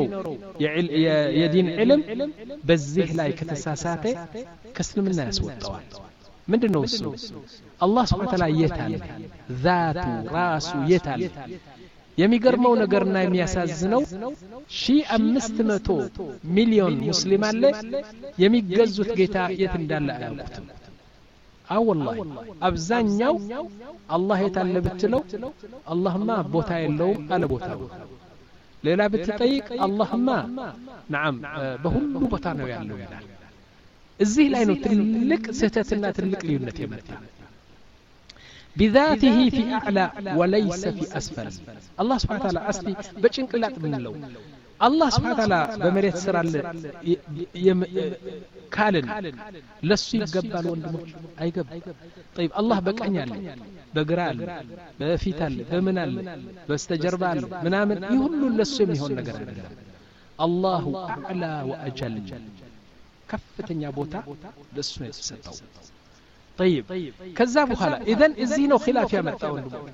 يدين علم بزيه لا يكتساساته كسلم الناس والطوال ምንድነው እሱ አላህ Subhanahu Ta'ala የታለ ذاቱ ራሱ የታለ የሚገርመው ነገርና የሚያሳዝነው ሺህ አምስት መቶ ሚሊዮን ሙስሊም አለ የሚገዙት ጌታ የት እንዳለ አያውቁትም አው والله አብዛኛው አላህ የታለ ብትለው አላህማ ቦታ የለውም አለ ቦታው ሌላ ብትጠይቅ አላህማ نعم በሁሉ ቦታ ነው ያለው ይላል እዚህ ላይ ነው ትልቅ ስህተትና ትልቅ ልዩነት የመጣ بذاته في اعلى وليس في اسفل الله سبحانه وتعالى اسفي በጭንቅላት ምንለው الله سبحانه وتعالى በመሬት ስራ አለ ካልን ለሱ ይገባል ወንድሞች አይገባ طيب الله በቀኝ አለ በግራ አለ በፊት አለ በምን አለ በስተጀርባ አለ ምናምን ይህ ሁሉ ለሱ የሚሆን ነገር አይደለም الله اعلى واجل كفتن يا بوتا لسه يتسطو طيب كذا بخلا اذا الزينو خلاف يا متاو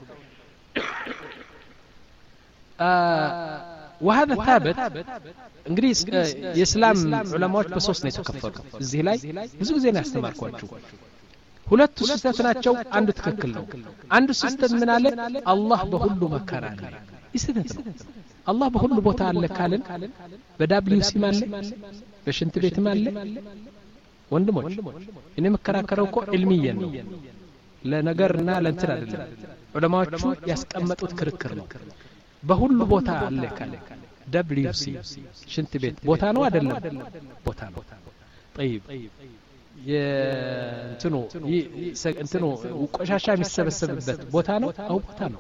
آه وهذا ثابت انجليز የእስላም ዑለማዎች በሶስት ነው የተከፈሉ እዚህ ላይ ብዙ ጊዜ ነው ያስተማርኳችሁ ሁለቱ ስህተት ናቸው አንዱ ትክክል ነው አንዱ ስህተት ምን አለ አላህ በሁሉ መካን አለ ይስህተት ነው አላህ በሁሉ ቦታ አለ ካልን በዳብሊውሲ ማለ በሽንት ቤት ማለ ወንድሞች እኔ መከራከረው እኮ ዒልሚየን ነው ለነገርና ለእንትን አይደለም ዑለማዎቹ ያስቀመጡት ክርክር ነው በሁሉ ቦታ አለ ካለ ደብሊውሲ ሽንት ቤት ቦታ ነው አይደለም ቦታ ነው طيب የእንትኑ እንትኑ ቆሻሻ የሚሰበሰብበት ቦታ ነው አው ቦታ ነው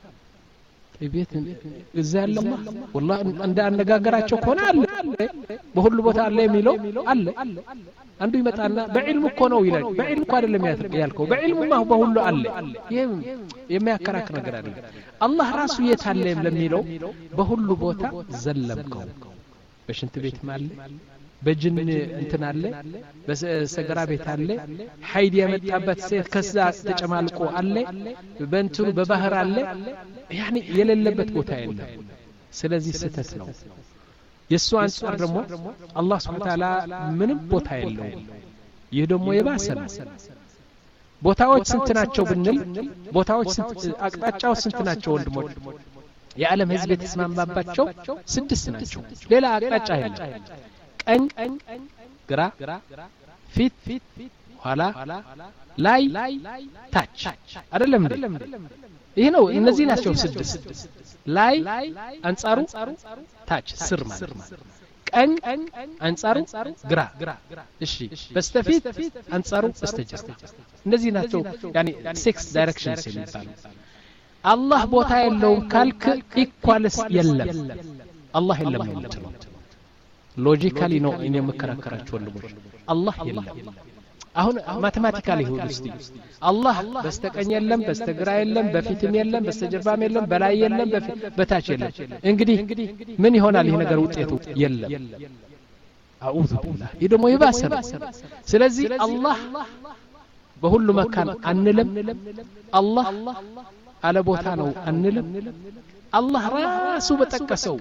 ቤት እዛ ያለማ والله እንደ አነጋገራቸው ከሆነ አለ በሁሉ ቦታ አለ የሚለው አለ አንዱ ይመጣና በዕልም እኮ ነው ይላል በዕልም እኮ አይደለም ያልከው በዕልምማ በሁሉ አለ ይሄም የሚያከራክር ነገር አይደለም አላህ ራሱ የታለ ለሚለው በሁሉ ቦታ ዘለምከው በሽንት ቤት ማለ በጅን እንትን አለ በሰገራ ቤት አለ ሀይድ ያመጣበት ሴት ከዛ ተጨማልቆ አለ በእንትኑ በባህር አለ ያኒ የሌለበት ቦታ የለም ስለዚህ ስህተት ነው የሱ አንጻር ደግሞ አላህ Subhanahu Wa Ta'ala ምንም ቦታ የለውም ይህ ደግሞ የባሰ ነው ቦታዎች ስንት ናቸው ብንል ቦታዎች ስንት አቅጣጫዎች ስንት ናቸው ወንድሞች የዓለም ህዝብ የተስማማባቸው ስድስት ናቸው ሌላ አቅጣጫ የለም ቀኝ ግራ ፊት ኋላ ላይ ታች አይደለም እንዴ ይሄ ነው እነዚህ ናቸው ስድስት ላይ አንጻሩ ታች ስር ማለት ቀኝ አንጻሩ ግራ እሺ በስተፊት አንጻሩ በስተጀርባ እነዚህ ናቸው ያኒ ሲክስ ዳይሬክሽንስ የሚባሉ አላህ ቦታ የለውም ካልክ ኢኳልስ የለም አላህ የለም ነው የምትለው ሎጂካሊ ነው እኔ የምከራከራችሁ ወልቦች አላህ የለም አሁን ማቴማቲካሊ ሆድ እስቲ አላህ በስተቀኝ የለም በስተግራ የለም በፊትም የለም በስተጀርባም የለም በላይ የለም በታች የለም እንግዲህ ምን ይሆናል ይሄ ነገር ውጤቱ የለም አኡዙ ቢላህ ይሄ ደግሞ ይባሰ ስለዚህ አላህ በሁሉ መካን አንልም አላህ አለ ቦታ ነው አንልም አላህ ራሱ በተቀሰው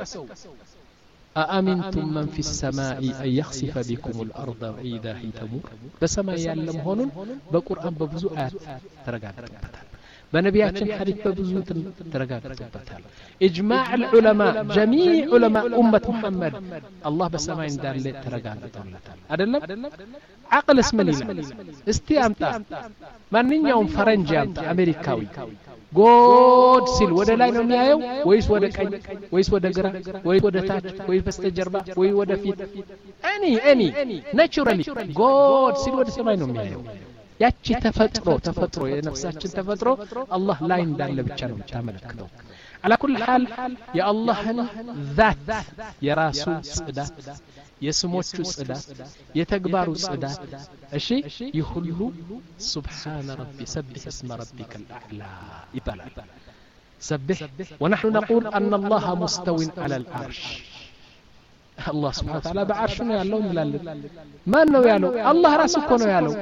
أأمنتم من في السماء أن يخسف بكم الأرض وإذا هي تمور بسماء يعلم هونن بقرآن ببزو آيات ترغاغطبتال بنبياتنا حديث ببزو ترغاغطبتال إجماع العلماء جميع علماء أمة محمد الله بسماء دال ترغاغطولتال أدلم عقل اسم الله استي امتا ማንኛውም ፈረንጅ ያምጣ አሜሪካዊ ጎድ ሲል ወደ ላይ ነው የሚያየው ወይስ ወደ ቀኝ ወይስ ወደ ግራ ወይስ ወደ ታች ወይስ በስተጀርባ ወይ ወደ ፊት any any naturally ጎድ ሲል ወደ ሰማይ ነው የሚያየው ያቺ ተፈጥሮ ተፈጥሮ የነፍሳችን ተፈጥሮ አላህ ላይ እንዳለ ብቻ ነው የምታመለክተው على كل حال يا الله ذات የራሱ ጽዳት የስሞቹ ጽዳት የተግባሩ ጽዳት እሺ ይሁሉ سبحان ربي سبح اسم ربك الاعلى ይባላል سبح ونحن نقول ان الله مستو على العرش الله سبحانه وتعالى بعرش ነው ያለው እንላለን ማን ነው ያለው አላህ ራሱ እኮ ነው ያለው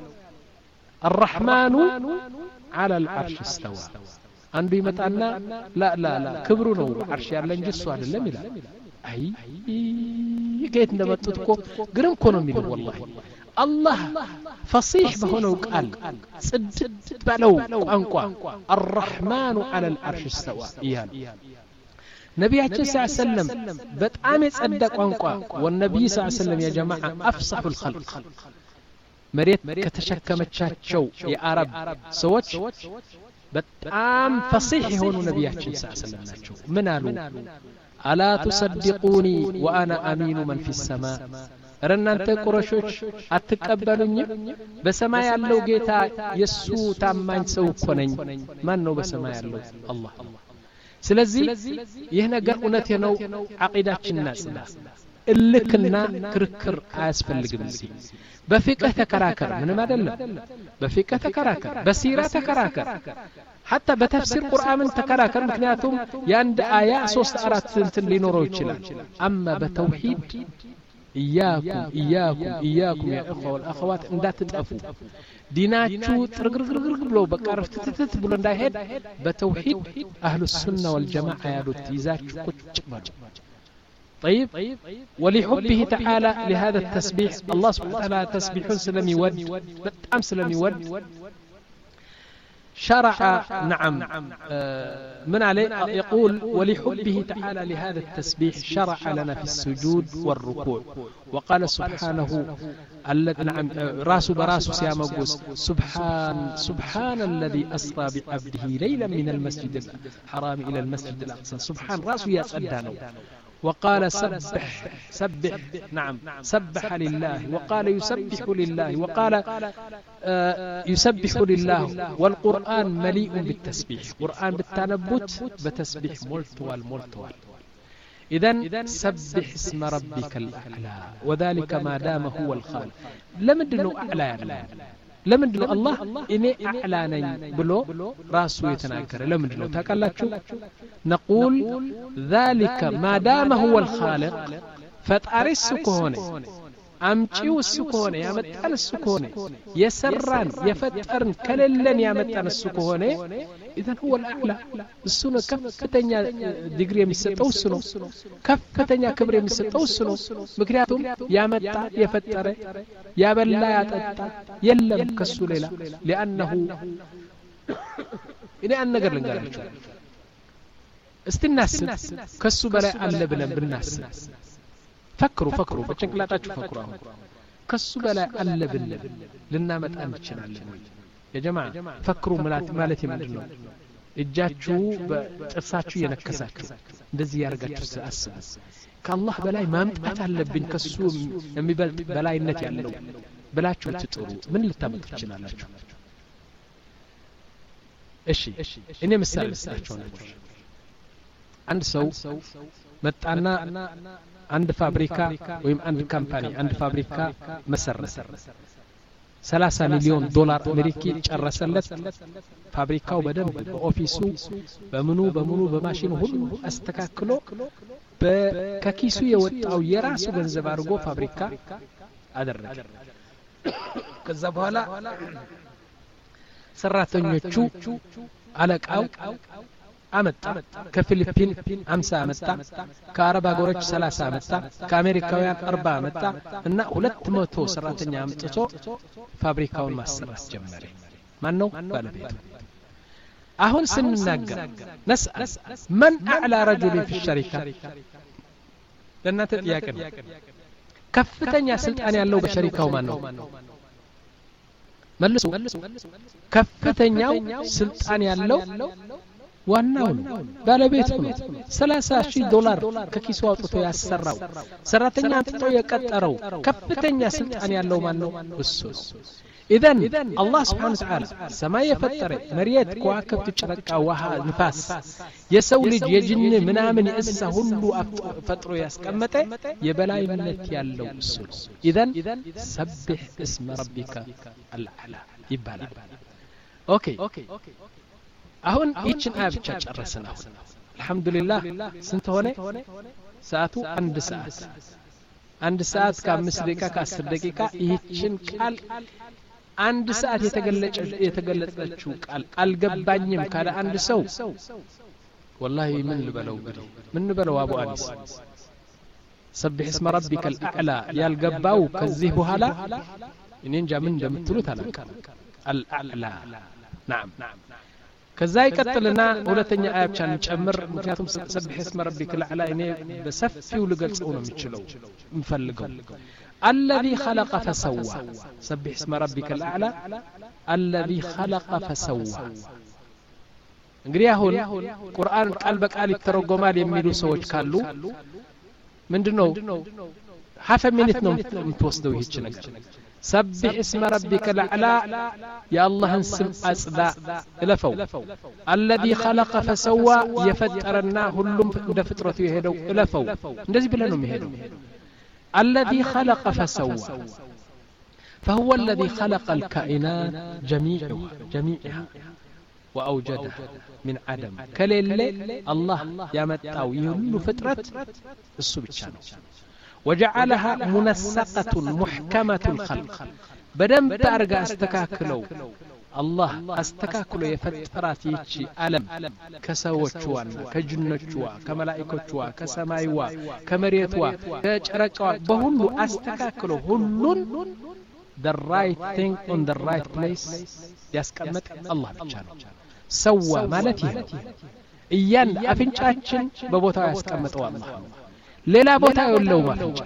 الرحمن على العرش استوى አንዱ ይመጣና ላ ላ ላ ክብሩ ነው አርሽ ያለ እንጂ እሱ አይደለም ይላል አይ ከየት እንደመጡት እኮ ግርም እኮ ነው የሚለው والله አላህ فصيح በሆነው ቃል ጽድት ባለው ቋንቋ الرحمن على العرش استوى ይላል ነብያችን ሰለላሁ ዐለይሂ ወሰለም በጣም የጸዳ ቋንቋ ወነብይ ሰለላሁ ዐለይሂ ወሰለም ያ ጀማዓ አፍصح الخلق መሬት ከተሸከመቻቸው የአረብ ሰዎች በጣም فصيح የሆኑ ነብያችን ሰለላሁ ዐለይሂ ወሰለም ናቸው ምን አሉ ألا تصدقوني وأنا أمين من في السماء ረናንተ ቁረሾች አትቀበሉኝ በሰማይ ያለው ጌታ የሱ ታማኝ ሰው እኮ ነኝ ማን ነው በሰማይ ያለው አላህ ስለዚህ ይህ ነገር እውነት ነው አቂዳችን ናጽና እልክና ክርክር አያስፈልግም እዚህ በፍቅህ ተከራከር ምንም አይደለም በፍቅህ ተከራከር በሲራ ተከራከር حتى بتفسير قرآن تكراكر مكنياتهم ياند آيات ሶስት አራት እንትን ሊኖረው ይችላል اما بتوحيد إياكم إياكم إياكم يا إخوة والأخوات እንዳትጠፉ ዲናችሁ ጥርግርግርግር ብሎ በቃርፍ ትትት ብሎ እንዳይሄድ በተውሂድ አህሉ ሱና ወል ጀማዓ ያሉት ይዛችሁ ቁጭ በሉ طيب ولحبه تعالى لهذا التسبيح الله سبحانه وتعالى تسبيح سلمي ود بتام سلمي ود شرع نعم من عليه يقول ولحبه تعالى لهذا التسبيح شرع لنا في السجود والركوع وقال سبحانه نعم راس براس سيامقوس سبحان سبحان الذي أسرى بعبده ليلا من المسجد الحرام إلى المسجد الأقصى سبحان راس يسأدانه وقال سبح سبح نعم سبح لله وقال يسبح لله وقال آه يسبح لله والقرآن مليء بالتسبيح قرآن بالتنبت بتسبيح ملتوال ملتوال إذن سبح اسم ربك الأعلى وذلك ما دام هو الخالق لمدنه أعلى يعني لمدنه الله إني أعلاني بلو راسو يتناكر لمدنه تاكالاتشو نقول ذلك ما دام هو الخالق فتعرس سكونه أمشيو السكونه يا متان السكونه يسران يفترن كللن يا متان السكونه إذن هو الأعلى السنة كفتنيا ديجري يمسطو السنة كفتنيا كبر يمسطو السنة مكنياتهم يا متى يفتر يا بلا يتتا يلم كسو ليلا لأنه إني أن نقر لنقالك استناس كسو بلا ألا بلا بالناس فكروا فكروا بچنكلاتاچو فكروا كسو بلا ألا بلا لنا متأن تشنالن يا جماعة فكروا مالتي مدنو እጃችሁ በጥርሳችሁ የነከሳችሁ እንደዚህ ያርጋችሁ አስቡ ከአላህ በላይ ማምጣት አለብኝ ከሱ የሚበልጥ በላይነት ያለው ብላችሁ ትጥሩ ምን ልታመጡ ትችላላችሁ እሺ እኔ ምሳሌ ልስጣችሁ ነው አንድ ሰው መጣና አንድ ፋብሪካ ወይም አንድ ካምፓኒ አንድ ፋብሪካ መሰረተ ሰላሳ ሚሊዮን ዶላር አሜሪካ ጨረሰለት ፋብሪካው በደንብ በኦፊሱ በመኑ በመኑ በማሽኑ ሁሉ አስተካክሎ በከኪሱ የወጣው የራሱ ገንዘብ አድርጎ ፋብሪካ አደረገ ከዛ በኋላ ሰራተኞቹ አለቃው አመጣ ከፊሊፒን ሃምሳ አመጣ ከአረብ አገሮች ሰላሳ አመጣ ከአሜሪካውያን አርባ አመጣ እና ሁለት መቶ ሰራተኛ አምጥቶ ፋብሪካውን ማሰራት ጀመረ ማን ነው ባለቤቱ አሁን ስንናገር نسأل من اعلى رجل في الشركه ለእናንተ ጥያቄ ነው ከፍተኛ ስልጣን ያለው በሸሪካው ማን ነው መልሱ ከፍተኛው ስልጣን ያለው ዋናው ባለቤቱ ነው ሰላሳ ሺህ ዶላር ከኪሱ አውጥቶ ያሰራው ሰራተኛ አጥቶ የቀጠረው ከፍተኛ ስልጣን ያለው ማን ነው እሱ إذن الله سبحانه وتعالى سماء يفتر مريت كواكب ጨረቃ ውሃ ንፋስ የሰው ልጅ የጅን ምናምን የእንስሳ ሁሉ ፈጥሮ ያስቀመጠ የበላይነት ያለው እሱ إذن سبح اسم ربك الأعلى ይባላል ኦኬ አሁን ይችን አያ ብቻ ጨረስን አሁን አልহামዱሊላህ ስንት ሆነ ሰዓቱ አንድ ሰዓት አንድ ሰዓት ከአምስት ደቂቃ ከአስር ደቂቃ ይችን ቃል አንድ ሰዓት የተገለጸ የተገለጸችው ቃል አልገባኝም ካለ አንድ ሰው والله ምን ልበለው እንግዲህ ምን ልበለው አቡ አኒስ سبح اسم ربك الاعلى ያልገባው ከዚህ በኋላ እኔ እንጃ ምን እንደምትሉት አላውቅም الاعلى نعم ከዛ ይቀጥልና ሁለተኛ አያ ብቻ እንጨምር ምክንያቱም سبح اسم ربك الاعلى እኔ በሰፊው ልገልጸው ነው የምችለው እንፈልገው الذي خلق فسوى سبح اسم ربك الأعلى الذي خلق فسوى እንግዲህ አሁን ቁርአን ቃል በቃል ይተረጎማል የሚሉ ሰዎች ካሉ ምንድነው half a minute ነው የምትወስደው ይህች ነገር سبح اسم ربك الأعلى يا الله اسم أصدى لفو الذي خلق فسوى يفترنا كلهم عند فطرته يهدوا لفو እንደዚህ ብለን ነው የሚሄደው الذي خلق فسوى فهو الذي خلق الكائنات جميعها جميعها وأوجدها من عدم كليل الله يمتاو يهل فطرة السبتشان وجعلها منسقة محكمة الخلق بدم تارجع استكاكلو الله استكاكሎ የፈጠራት ይቺ ዓለም ከሰዎችዋና ከጅኖችዋ ከመላእክቶችዋ ከሰማይዋ ከመሬትዋ ከጨረቃዋ በሁሉ አስተካክሎ ሁሉን the right thing on the right place ያስቀመጠ አላህ ብቻ ነው። ሰዋ ማለት ይሄ እያን አፍንጫችን በቦታው ያስቀመጠው አላህ ነው። ሌላ ቦታ የለውም አፍንጫ።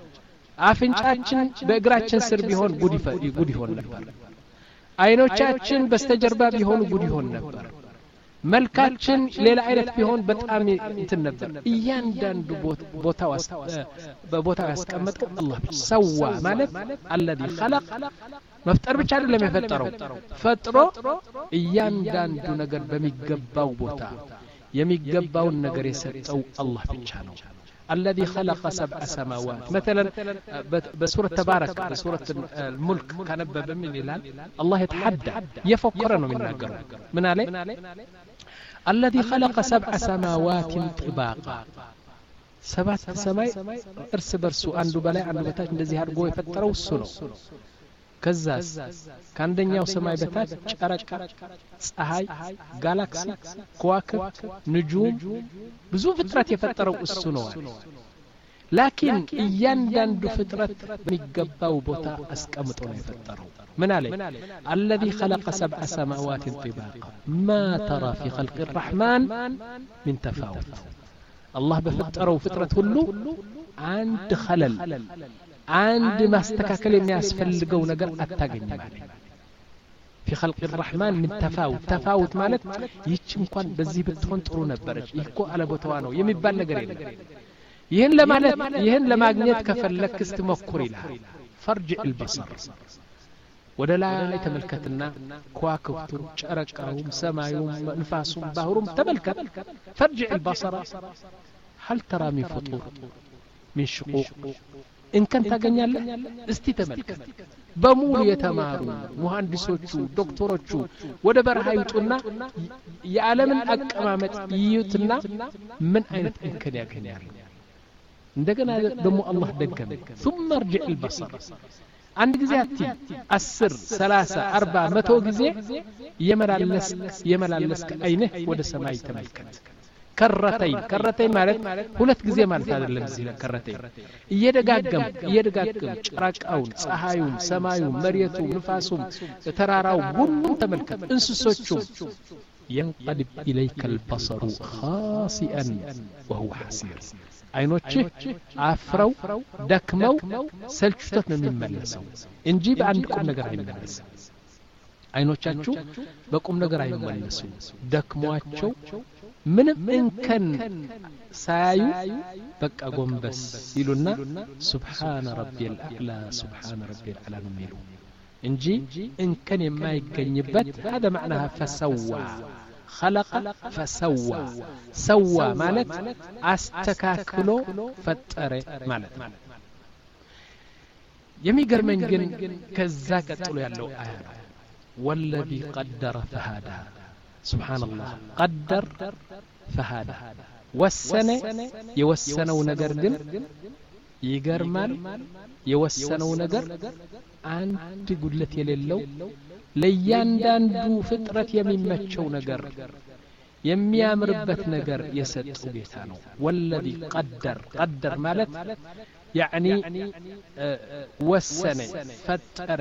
አፍንጫችን በእግራችን ስር ቢሆን ጉድ ይሆን ነበር። አይኖቻችን በስተጀርባ ቢሆኑ ጉድ ይሆን ነበር። መልካችን ሌላ አይነት ቢሆን በጣም እንትን ነበር። እያንዳንዱ ቦታው በቦታው ያስቀመጠው አላህ ሰዋ ማለት الذي خلق መፍጠር ብቻ አይደለም የፈጠረው ፈጥሮ እያንዳንዱ ነገር በሚገባው ቦታ የሚገባውን ነገር የሰጠው አላህ ብቻ ነው። الذي خلق سبع سماوات مثلا بسورة تبارك بسورة الملك كان بمن الهلال الله يتحدى يفكرنا من ناقر من عليه الذي خلق سبع سماوات طباقا سبع سماي ارس برسو عنده بلاء عنده بتاج እንደዚህ አድርጎ የፈጠረው እሱ ነው። ከዛስ ከአንደኛው ሰማይ በታች ጨረቃ፣ ፀሐይ፣ ጋላክሲ፣ ከዋክብት፣ ንጁም ብዙ ፍጥረት የፈጠረው እሱ ነው። ላኪን እያንዳንዱ ፍጥረት በሚገባው ቦታ አስቀምጦ ነው የፈጠረው። ምን አለ الذي خلق سبع سماوات طباقا ما ترى في خلق الرحمن من تفاوت الله بفطروا فطرة ሁሉ አንድ خلل عند ما استكاكل የሚያስፈልገው ነገር አታገኝም ማለት في خلق الرحمن من تفاوت تفاوت ማለት ይች እንኳን በዚህ ብትሆን ጥሩ ነበረች ይህኮ አለ ቦታዋ ነው የሚባል ነገር የለም። ይሄን ለማለት ይሄን ለማግኘት ከፈለክ ስትሞክር ይላል فرجع البصر ወደ ላይ ተመልከትና ከዋክብቱን ጨረቃውም ሰማዩም ንፋሱም ባህሩም ተመልከት فرجع البصر هل ترى من فطور من شقوق إن كان ታገኛለህ እስቲ ተመልከት። በሙሉ የተማሩ መሐንዲሶቹ ዶክተሮቹ ወደ በረሃ ይጡና የዓለምን አቀማመጥ ይዩትና ምን አይነት እንከን ያገኛሉ። እንደገና ደግሞ አላህ ደገመ ثم ارجع البصر አንድ ጊዜ አቲ አስር ሰላሳ አርባ መቶ ጊዜ የመላለስ የመላለስ አይነህ ወደ ሰማይ ተመልከት። كرتين كرتين ማለት ሁለት ጊዜ ማለት አይደለም። እዚህ ላይ كرتين እየደጋገም እየደጋገም ጨረቃውን፣ ፀሐዩን፣ ሰማዩን፣ መሬቱን፣ ንፋሱን፣ ተራራው ሁሉም ተመልከት። እንስሶቹም ينقلب إليك البصر خاسئا وهو حسير አይኖችህ አፍረው ደክመው ሰልችቶት ነው የሚመለሰው እንጂ በአንድ ቁም ነገር አይመለስም። አይኖቻችሁ በቁም ነገር አይመለሱ ደክሟቸው ምንም እንከን ሳያዩ በቃ ጎንበስ ይሉና ሱብሃነ ረቢል አዕላ ሱብሃነ ረቢል አዕላ ነው የሚሉ እንጂ እንከን የማይገኝበት هذا معناها فسوى خلق فسوى سوى ማለት አስተካክሎ ፈጠረ ማለት ነው። የሚገርመኝ ግን ከዛ ቀጥሎ ያለው አያ والذي قدر فهدى سبحان الله قدر فهذا وسنه يوسنው ነገር ግን ይገርማል። የወሰነው ነገር አንድ ጉድለት የሌለው ለያንዳንዱ ፍጥረት የሚመቸው ነገር የሚያምርበት ነገር የሰጠው ጌታ ነው። والذي قدر قدر ማለት يعني ወሰነ ፈጠረ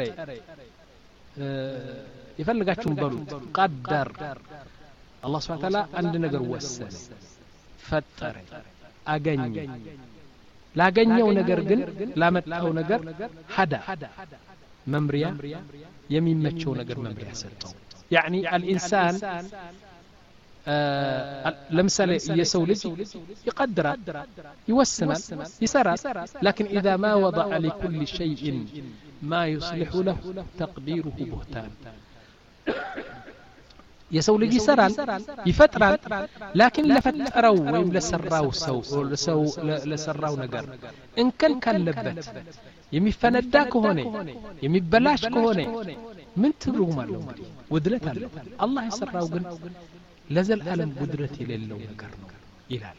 ይፈልጋችሁም በሉት قدر الله سبحانه وتعالى አንድ ነገር ወሰነ ፈጠረ አገኘ ላገኘው ነገር ግን ላመጣው ነገር ሀዳ መምሪያ የሚመቸው ነገር መምሪያ ሰጠው። يعني الانسان ለምሳሌ የሰው ልጅ ይقدራል ይወስናል ይሰራል لكن اذا ما وضع لكل شيء ما يصلح له تقديره بهتان የሰው ልጅ ይሰራል ይፈጥራል لكن ለፈጠረው ወይም ለሰራው ሰው ለሰው ለሰራው ነገር እንከን ካለበት የሚፈነዳ ከሆነ የሚበላሽ ከሆነ ምን ትርጉም አለው? እንግዲህ ጉድለት አለው። አላህ የሰራው ግን ለዘላለም ጉድለት የሌለው ነገር ነው ይላል።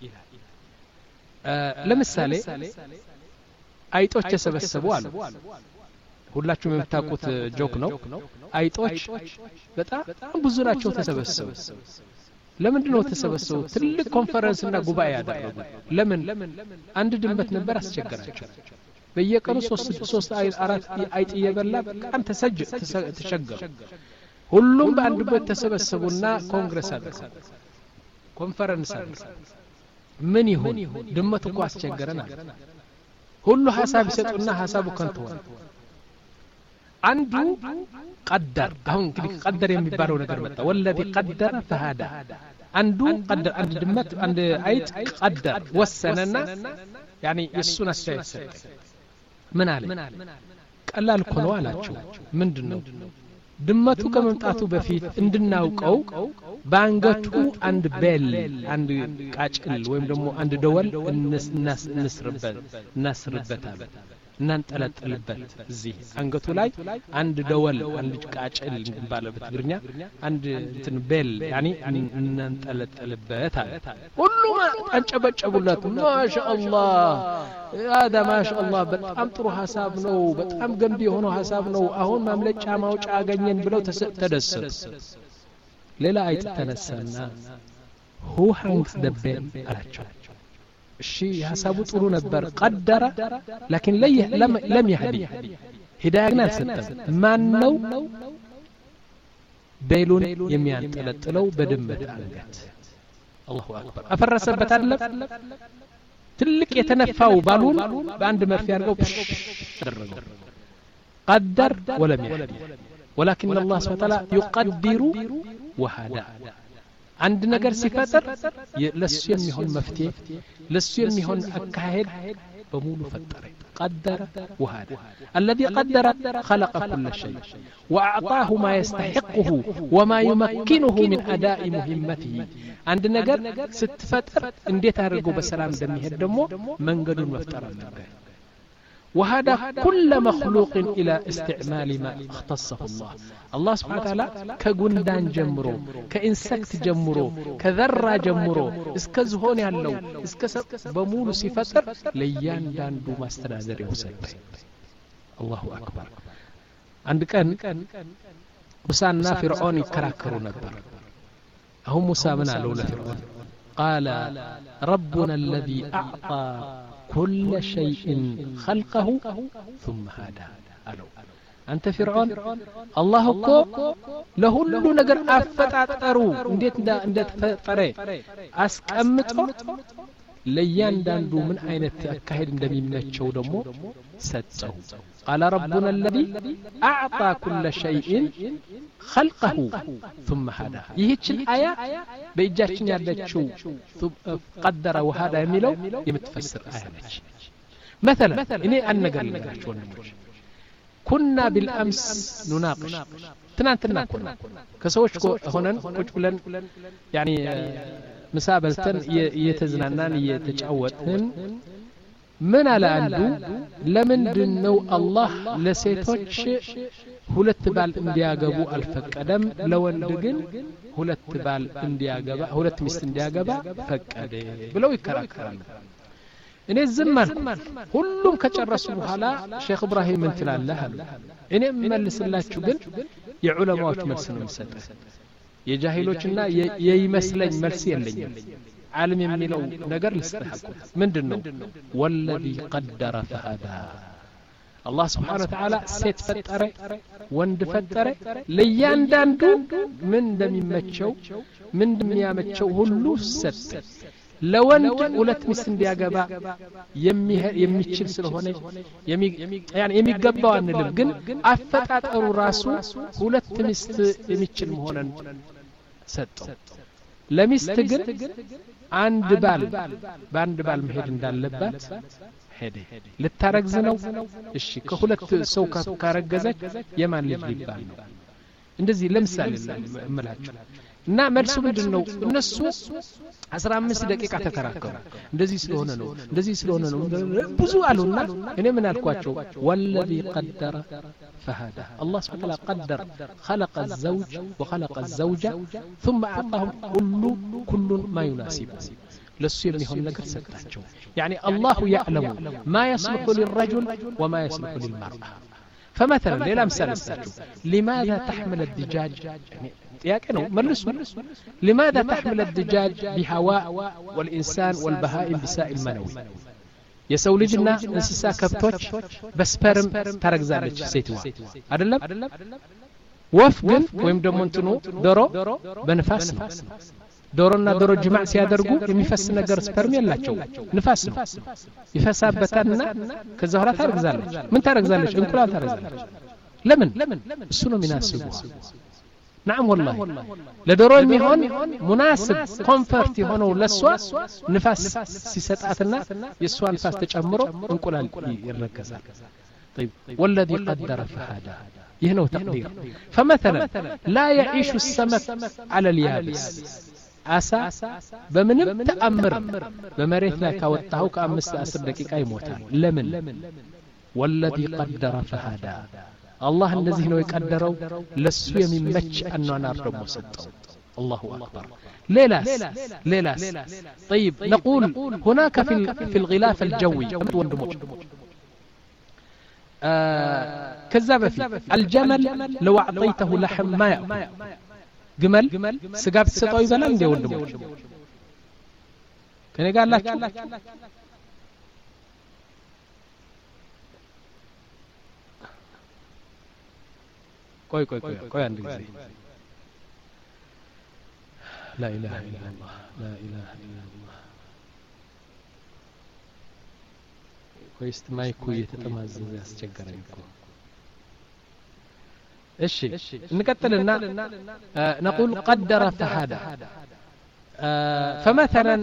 ለምሳሌ አይጦች ተሰበሰቡ አሉ። ሁላችሁም የምታውቁት ጆክ ነው አይጦች በጣም ብዙ ናቸው ተሰበሰቡ ለምንድን ነው ተሰበሰቡ ትልቅ ኮንፈረንስ እና ጉባኤ ያደረጉ ለምን አንድ ድንበት ነበር አስቸገራቸው በየቀኑ ሶስት ሶስት አራት አይጥ እየበላ በጣም ተሰጀ ተሸገሩ ሁሉም በአንድ ቦታ ተሰበሰቡና ኮንግረስ አደረጉ ኮንፈረንስ አደረጉ ምን ይሁን ድመቱ እኮ አስቸገረና ሁሉ ሐሳብ ይሰጡና ሐሳቡ ከንቱ ሆነ አንዱ ቀደር አሁን እንግዲህ ቀደር የሚባለው ነገር መጣ ወለዲ ቀደረ فهذا አንዱ ቀደር አንድ ድመት አንድ አይጥ ቀደር ወሰነና يعني የሱን አስተያየት ሰጠ ምን አለ ቀላል እኮ ነው አላችሁ ምንድነው ድመቱ ከመምጣቱ በፊት እንድናውቀው ባንገቱ አንድ ቤል አንድ ቃጭል ወይም ደግሞ አንድ ደወል እንስናስ እንስርበት እናስርበታለን እናንጠለጥልበት እዚህ አንገቱ ላይ አንድ ደወል አንድ ቃጭል ባለበት ግርኛ አንድ እንትን ቤል ያኒ እናንጠለጥልበት አለ ሁሉም አንጨበጨቡለት ማሻአላህ هذا ما شاء الله በጣም ጥሩ ሐሳብ ነው በጣም ገንቢ የሆነ ሐሳብ ነው አሁን ማምለጫ ማውጫ አገኘን ብለው ተደሰቱ ሌላ አይጥ ተነሳና who hangs the bell አላቸው እሺ ሐሳቡ ጥሩ ነበር ቀደረ لكن لم لم يهدي ሂዳያና አልሰጠም ማን ነው ቤሉን የሚያንጠለጥለው በድመት አንገት አላሁ አክበር አፈረሰበት አይደለም ትልቅ የተነፋው ባሉን በአንድ መርፌ አድርገው ተደረገው قدر ولم يهدي ولكن الله سبحانه وتعالى يقدر وهدى عند ነገር ሲፈጠር ለሱ የሚሆን መፍትሄ ለሱ የሚሆን አካሄድ በሙሉ ፈጠረ قدر وهدى الذي قدر خلق كل شيء واعطاه ما يستحقه وما يمكنه من اداء مهمته عند ነገር ስትፈጠር እንዴት አድርገው በሰላም እንደሚሄድ ደግሞ መንገዱን መፍጠር አለበት وهذا كل مخلوق الى استعمال ما اختصه الله الله سبحانه وتعالى كغندان جمرو كانسكت جمرو كذره جمرو اسك زهون ያለው እስከ በሙሉ ሲፈጠር ለያንዳንዱ ማስተዳደር ይወሰድ الله اكبر አንድ ቀን ሙሳና ፍርዖን ይከራከሩ ነበር አሁን ሙሳ ምን አለው ለፍርዖን قال ربنا الذي اعطى كل شيء خلقه ثم هدى قالوا انت فرعون الله እኮ ለሁሉ ነገር አፈጣጠሩ እንዴት እንደተፈጠረ አስቀምጦ ለያንዳንዱ ምን አይነት አካሄድ እንደሚመቸው ደግሞ ሰጠው قال ربنا الذي اعطى كل شيء خلقه ثم هدى ይህችን አያ በእጃችን ያለችው قدر وهدى የሚለው የምትፈስር አያ ነች مثلا እኔ አንነገር ልነግራችሁ ወንድሞች كنا بالامس نناقش ትናንትና ኮና ከሰዎች ሆነን ቁጭ ብለን يعني ምሳ በልተን እየተዝናናን እየተጫወትን ምን አለ አንዱ ለምንድነው አላህ ለሴቶች ሁለት ባል እንዲያገቡ አልፈቀደም ለወንድ ግን ሁለት ባል እንዲያገባ ሁለት ሚስት እንዲያገባ ፈቀደ ብለው ይከራከራሉ እኔ ዝም አልኩ ሁሉም ከጨረሱ በኋላ ሼክ ኢብራሂም ምን ትላለህ አሉ እኔ መልስላችሁ ግን የዑለማዎች መልስ ነው የምሰጠው የጃሂሎችና የይመስለኝ መልስ የለኝም ዓለም የሚለው ነገር ልስተሐቁ ምንድነው ወለዲ ቀደረ فهدى الله سبحانه وتعالى ሴት ፈጠረ ወንድ ፈጠረ ለያንዳንዱ ምን እንደሚመቸው ምን እንደሚያመቸው ሁሉ ሰጠ ለወንድ ሁለት ሚስት እንዲያገባ የሚችል ስለሆነ يعني የሚገባው አንልም ግን አፈጣጠሩ ራሱ ሁለት ሚስት የሚችል መሆኑን ሰጠው ለሚስት ግን አንድ ባል በአንድ ባል መሄድ እንዳለባት ሄደ ልታረግዝ ነው እሺ ከሁለት ሰው ካረገዘች የማን ልጅ ሊባል ነው እንደዚህ ለምሳሌ እምላችሁ እና መልሱ ምንድነው እነሱ አስራ አምስት ደቂቃ ተከራከሩ እንደዚህ ስለሆነ ነው እንደዚህ ስለሆነ ነው ብዙ አሉና እኔ ምን አልኳቸው والذي قدر فهدى الله سبحانه وتعالى قدر خلق الزوج وخلق الزوجة ثم أعطاهم كل كل ما يناسب ለሱ የሚሆን ነገር ሰጣቸው يعني الله يعلم ما يصلح للرجل وما يصلح للمرأة فمثلا ليلا مثال استاجو لماذا تحمل الدجاج يعني ጥያቄ ነው መልሱ لماذا تحمل الدجاج بهواء والإنسان والبهائم بسائل منوي የሰው ልጅና እንስሳ ከብቶች በስፐርም ታረግዛለች ሴትዋ አይደለም ወፍ ግን ወይም ደግሞ እንትኑ ዶሮ በንፋስ ነው ዶሮና ዶሮ ጅማዕ ሲያደርጉ የሚፈስ ነገር ስፐርም የላቸው ንፋስ ነው ይፈሳበታልና ከዛ ኋላ ታረግዛለች ምን ታረግዛለች እንቁላል ታረግዛለች ለምን እሱ ነው የሚናስበው نعم والله لدورو የሚሆን مناسب ኮምፈርት የሆነው ለሷ ንፋስ ሲሰጣትና የሷ ንፋስ ተጨምሮ እንቁላል ይረከዛል طيب والذي قدر فهذا يهنو تقدير فمثلا لا يعيش السمك على اليابس عسى بمنم تأمر بمريت لا كاوطاو كأمس عشر دقيقة يموتال لمن والذي قدر فهذا الله الذي ነው የቀደረው ለሱ የሚመች አኗኗር ደግሞ ሰጠው الله اكبر ليلاس ليلاس طيب نقول هناك في في الغلاف الجوي ወንድሞች كذا بفي الجمل لو اعطيته لحم ما يأكل جمل ስጋ ብትሰጠው ይበላል እንደ ወንድሞች ከኔ ጋር አላችሁ ቆይ ቆይ ቆይ ቆይ አንድ ጊዜ لا اله الا الله لا اله الا الله ወይስ ማይኩ እየተጠማዘዘ ያስቸገረኝ እኮ እሺ እንቀጥልና نقول قدر فهذا فمثلا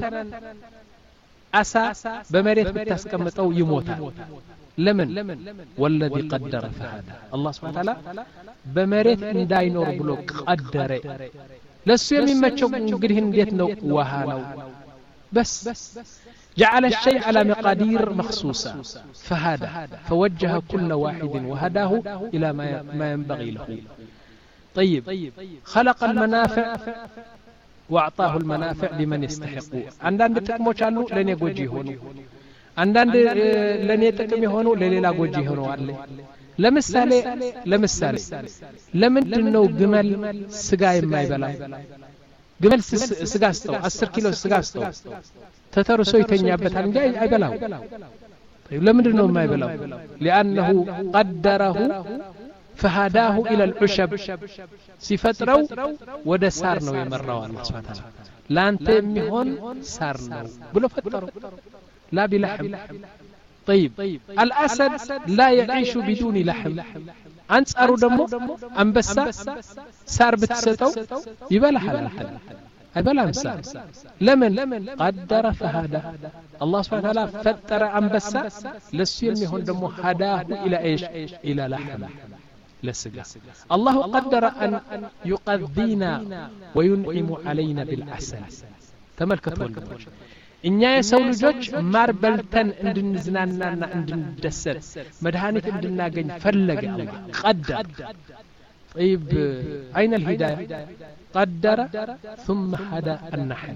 عسى بمريت بتسقمطው ይሞታል لمن والذي قدر فهذا الله سبحانه وتعالى بمريت እንዳይኖር ብሎ ቀደረ ለሱ የሚመቸው እንግዲህ እንዴት ነው ውሃ ነው بس جعل الشيء على مقادير مخصوصة فهذا فوجه كل واحد وهداه إلى ما ينبغي له طيب خلق المنافع وأعطاه المنافع لمن يستحقه عندنا تكموش عنه لن يقوجي هونو عندنا لن يتكم يهونو لليلا قوجي هونو علي لمثالي لمثالي لمن تنو جمل سقاي ما يبلا جمل سقاستو عشر كيلو سقاستو تترسو يتنيابتان جاي يبلاو طيب لمن تنو ما يبلاو لأنه قدره فهداه إلى العشب سفترو ودا سارنو يمروا الله سبحانه وتعالى لا أنت مهون سارنو بلو فترو لا بلحم طيب الأسد لا يعيش بدون لحم أنصارو دمو أنبسا سار بتستو يبلا حلال يبلا مسا لمن قدر فهذا الله سبحانه وتعالى فتر أنبسا لسيم يهون دمو هداه إلى إيش إلى لحم لسجا الله قدر أن يقذينا وينعم علينا بالعسل تملكت والدموج እኛ የሰው ልጆች ማር በልተን እንድንዝናናና እንድንደሰት መድኃኒት እንድናገኝ ፈለገ አላህ قدر طيب اين الهدايه قدر ثم هدى النحل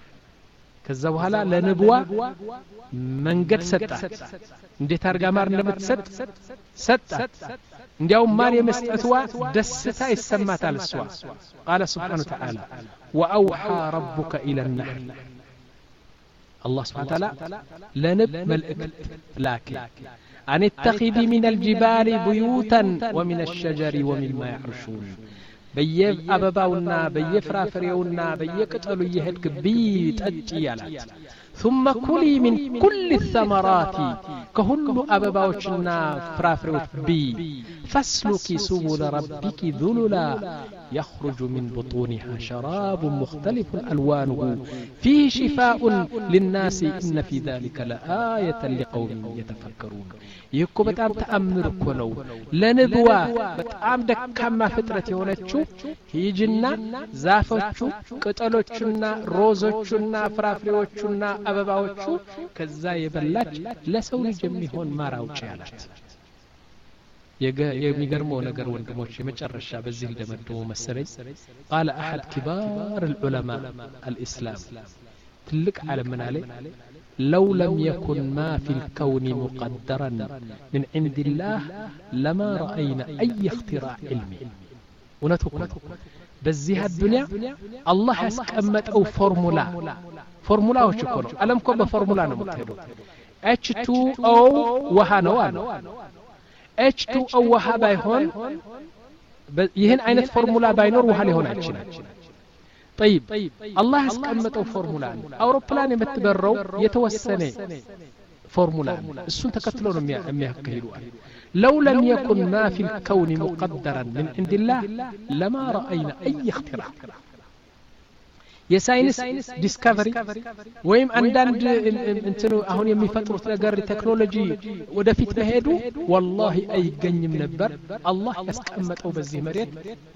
ከዛ በኋላ ለንብዋ መንገድ ሰጣት እንዴት አርጋ ማር እንደምትሰጥ ሰጣት እንዲያው ማር የመስጠትዋ ደስታ ይሰማታል እሷ قال سبحانه وتعالى واوحى ربك الى النحل الله سبحانه وتعالى لنب ملئكت لكن أن اتخذي من الجبال بيوتا ومن الشجر ومما يعرشون بيف أبباونا بيف رافريونا بيكتلو يهدك بيت أجيالات ثم كلي من كل الثمرات كهل أبباوشنا فرافريوت بي فاسلكي سبل ربك ذللا يخرج من بطونها شراب مختلف ألوانه فيه شفاء للناس إن في ذلك لآية لقوم يتفكرون يكو بتعم تأمر كنو لنبوا بتعم دكما فترة هونتشو هيجنا زافوتشو كتلوتشنا روزوتشنا فرافريوتشنا أبباوتشو كذا يبلج لسول جميعون ما راوتشي علات የሚገርመው ነገር ወንድሞች የመጨረሻ በዚህ እንደመደው መሰለኝ قال احد كبار العلماء الاسلام تلك على من عليه لو لم يكن ما في الكون مقدرا من عند الله لما رأينا أي اختراع علمي ونتوكل بزيها الدنيا الله يسكمت أو فورمولا فورمولا وشكونه ألم كوب فورمولا نمتهدو إتش تو أو وهانوان إتش تو أو وها بايهون يهن عينة فورمولا باينور وها لهون عجنا طيب الله يسكمت أو فورمولا أوروبلان يمتبرو يتوسني فورمولا السن تكتلون ميهكهلوا لو لم يكن ما في الكون مقدرا من عند الله لما رأينا أي اختراع የሳይንስ ዲስከቨሪ ወይም አንዳንድ እንትኑ አሁን የሚፈጥሩት ነገር ቴክኖሎጂ ወደፊት መሄዱ والله አይገኝም ነበር አላህ ያስቀመጠው በዚህ መሬት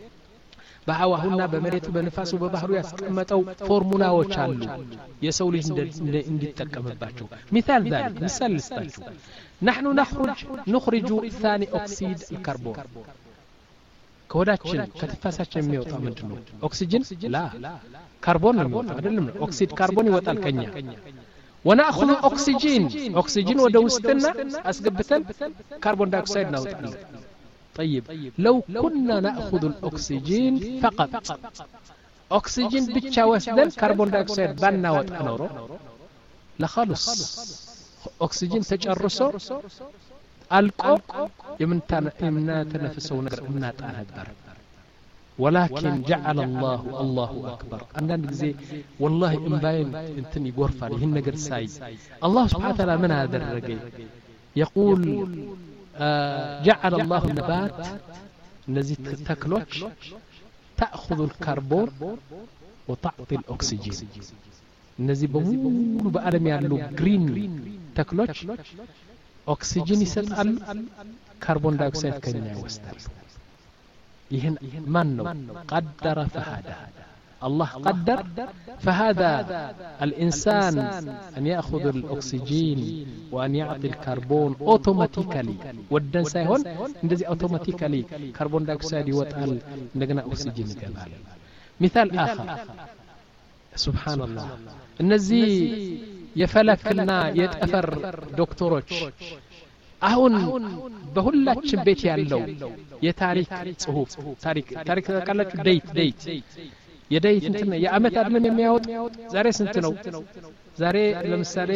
በአዋሁና በመሬቱ በነፋሱ በባህሩ ያስቀመጠው ፎርሙላዎች አሉ የሰው ልጅ እንዲጠቀምባቸው مثال ذلك مثال ልስጣችሁ نحن نخرج نخرج ثاني أكسيد الكربون ከወዳችን ከተፋሳችን የሚወጣው ምንድነው ኦክሲጅን ላ ካርቦን ነው የሚወጣው አይደለም ኦክሲድ ካርቦን ይወጣል ከኛ ونأخذ أكسجين أكسجين ወደ ውስጥና አስገብተን ካርቦን ዳይኦክሳይድ እናወጣለን طيب لو كنا نأخذ الأكسجين فقط أكسجين ብቻ ወስደን ካርቦን ዳይኦክሳይድ ባናወጣ ኖሮ ለخلص أكسجين ተጨርሶ አልቆ የምንተነፍሰው ነገር እናጣ ነበር ولكن جعل الله الله أكبر عندنا جزء والله إمباين انتني غرفة لهن نجر ساي الله سبحانه وتعالى من هذا الرجل يقول آه جعل الله النبات نزيد تاكلوش تأخذ الكربون وتعطي الأكسجين نزيد بمول بألم يعلو جرين تاكلوش أكسجين يسأل كربون دايوكسيد كنيا وستر يهن منو قدر فهذا الله قدر فهذا الإنسان أن يأخذ الأكسجين وأن يعطي الكربون أوتوماتيكالي ودن سيهون ندزي أوتوماتيكالي كربون دايوكسيد يوطال نجنا أكسجين كمال مثال آخر سبحان الله النزي يفلكنا يتأثر دكتوروች አሁን በሁላችን ቤት ያለው የታሪክ ጽሁፍ ታሪክ ታሪክ ተቃላችሁ ዴት ዴት የዴት እንትን የአመት አይደለም የሚያወጥ ዛሬ ስንት ነው ዛሬ ለምሳሌ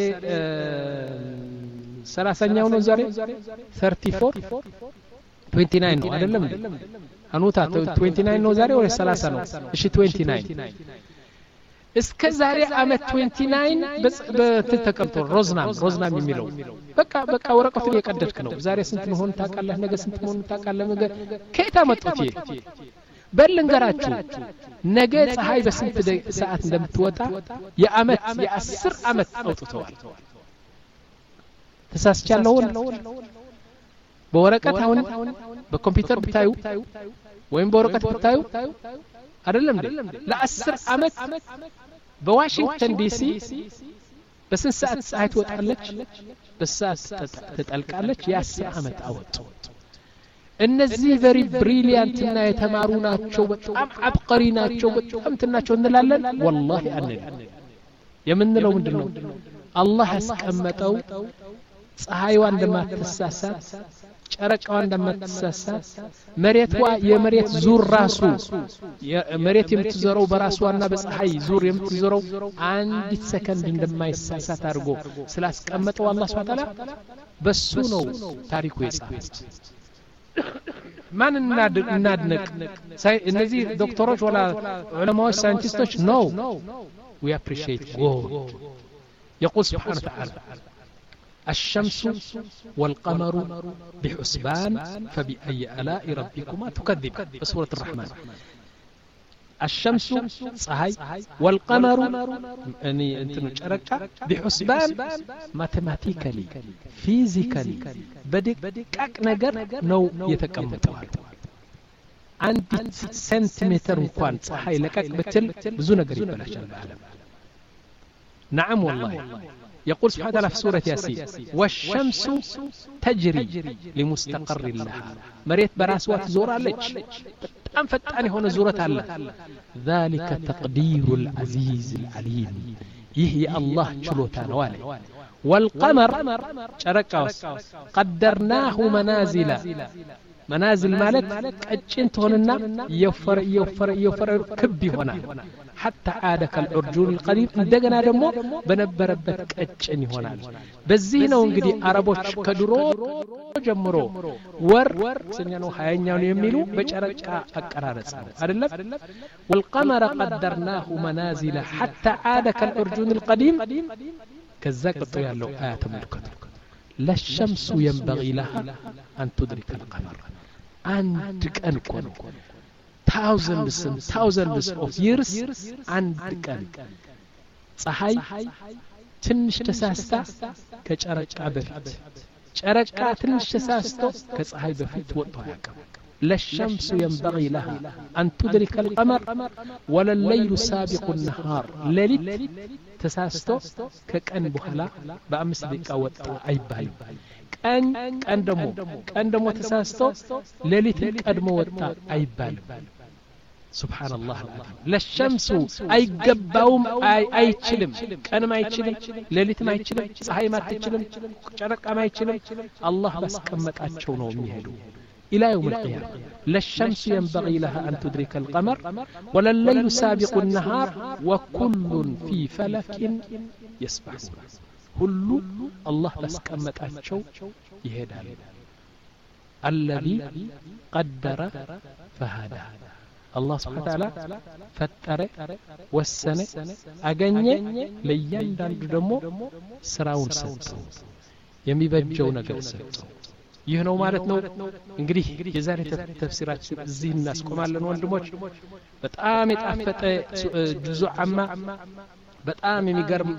ሰላሳኛው ነው ዛሬ thirty-four twenty-nine ነው አይደለም እንዴ አኑታ twenty-nine ነው ዛሬ ወይ ሰላሳ ነው እሺ twenty-nine እስከ ዛሬ አመት twenty-nine በተተቀምጦ ሮዝናም ሮዝናም የሚለው በቃ በቃ ወረቀቱን የቀደድክ ነው ዛሬ ስንት መሆን ታቃለህ ነገ ስንት መሆን ታቃለህ ነገ ከየት አመጡት ይሄ በልንገራችሁ ነገ ፀሐይ በስንት ሰዓት እንደምትወጣ የአመት የአስር አመት አውጥተዋል ተሳስቻለሁ በወረቀት አሁን በኮምፒውተር ብታዩ ወይም በወረቀት ብታዩ አይደለም እንዴ ለአስር አመት በዋሽንግተን ዲሲ በስንት ሰዓት ፀሐይ ትወጣለች በሰዓት ትጠልቃለች የአስር አመት አወጡ እነዚህ ቨሪ ብሪሊያንት እና የተማሩ ናቸው በጣም አብቀሪ ናቸው በጣም ትናቸው እንላለን والله አንል የምንለው ምንድነው አላህ ያስቀመጠው ፀሐይዋ እንደማትሳሳት ጨረቃዋ እንደማትሳሳት መሬቷ የመሬት ዙር ራሱ መሬት የምትዘረው በራሷና በፀሐይ ዙር የምትዘረው አንዲት ሰከንድ እንደማይሳሳት አድርጎ ስላስቀመጠው አላህ Subhanahu Wa Ta'ala በሱ ነው ታሪኩ የጻፈው ማን እናድነቅ እነዚህ ዶክተሮች ወላ ዑለማዎች ሳይንቲስቶች ነው we appreciate God يقول سبحانه وتعالى الشمس والقمر بحسبان فبأي آلاء ربكما تكذب بسورة الرحمن الشمس صحي والقمر يعني انت نشركا بحسبان ماثيماتيكالي فيزيكالي بدقق ነገር ነው የተቀመጠው አንድ ሴንቲሜትር እንኳን ፀሐይ ለቀቅ ብትል ብዙ ነገር ይበላሻል በአለም نعم والله يقول سبحانه وتعالى في سورة ياسين والشمس تجري لمستقر لها مريت براسوات زورة لج بتأم فتاني هنا زورة الله ذلك تقدير العزيز العليم يهي الله شلوتان والي والقمر شركاوس قدرناه منازل منازل مالت قچنت هوننا يوفر يوفر يوفر كب هنا حتى عاد كالعرجون القديم እንደገና ደግሞ በነበረበት ቀጭን ይሆናል በዚህ ነው እንግዲህ አረቦች ከድሮ ጀምሮ ወር ስንኛ ነው ሃያኛው ነው የሚሉ በጨረቃ አቀራረጽ አይደለም والقمر قدرناه منازل حتى عاد كالعرجون القديم ከዛ ቀጥሎ ያለው አያተ መልከቱ ለሸምሱ ينبغي لها أن تدرك القمر አንድ ቀን እኮ ነው thousands and thousands of years አንድ ቀን ፀሐይ ትንሽ ተሳስታ ከጨረቃ በፊት ጨረቃ ትንሽ ተሳስቶ ከፀሐይ በፊት ወጥቶ ያቀም للشمس ينبغي لها أن تدرك القمر ولا الليل سابق النهار ليلت تساستو كأن بحلا بأمس دقيقة وطا أيبال كأن كأن دمو كأن دمو تساستو ليلت قدمو وطا أيبال سبحان الله العظيم للشمس أي قباوم أي أي تشلم كأن ما يتشلم ليلت ما يتشلم صحي ما تتشلم شرق ما يتشلم الله بس كمت أتشونه ميهدو إلى يوم القيامة لا الشمس ينبغي لها أن تدرك القمر ولا الليل سابق النهار وكل في فلك يسبحون كل الله بس كمت أتشو يهدى الذي قدر فهدى الله سبحانه وتعالى فتر والسنة أغني ليان دان دمو سراون ستو يمي بجو نقر ستو ይህ ነው ማለት ነው እንግዲህ የዛሬ ተፍሲራችን እዚህ እናስቆማለን ወንድሞች በጣም የጣፈጠ ጁዙ አማ በጣም የሚገርም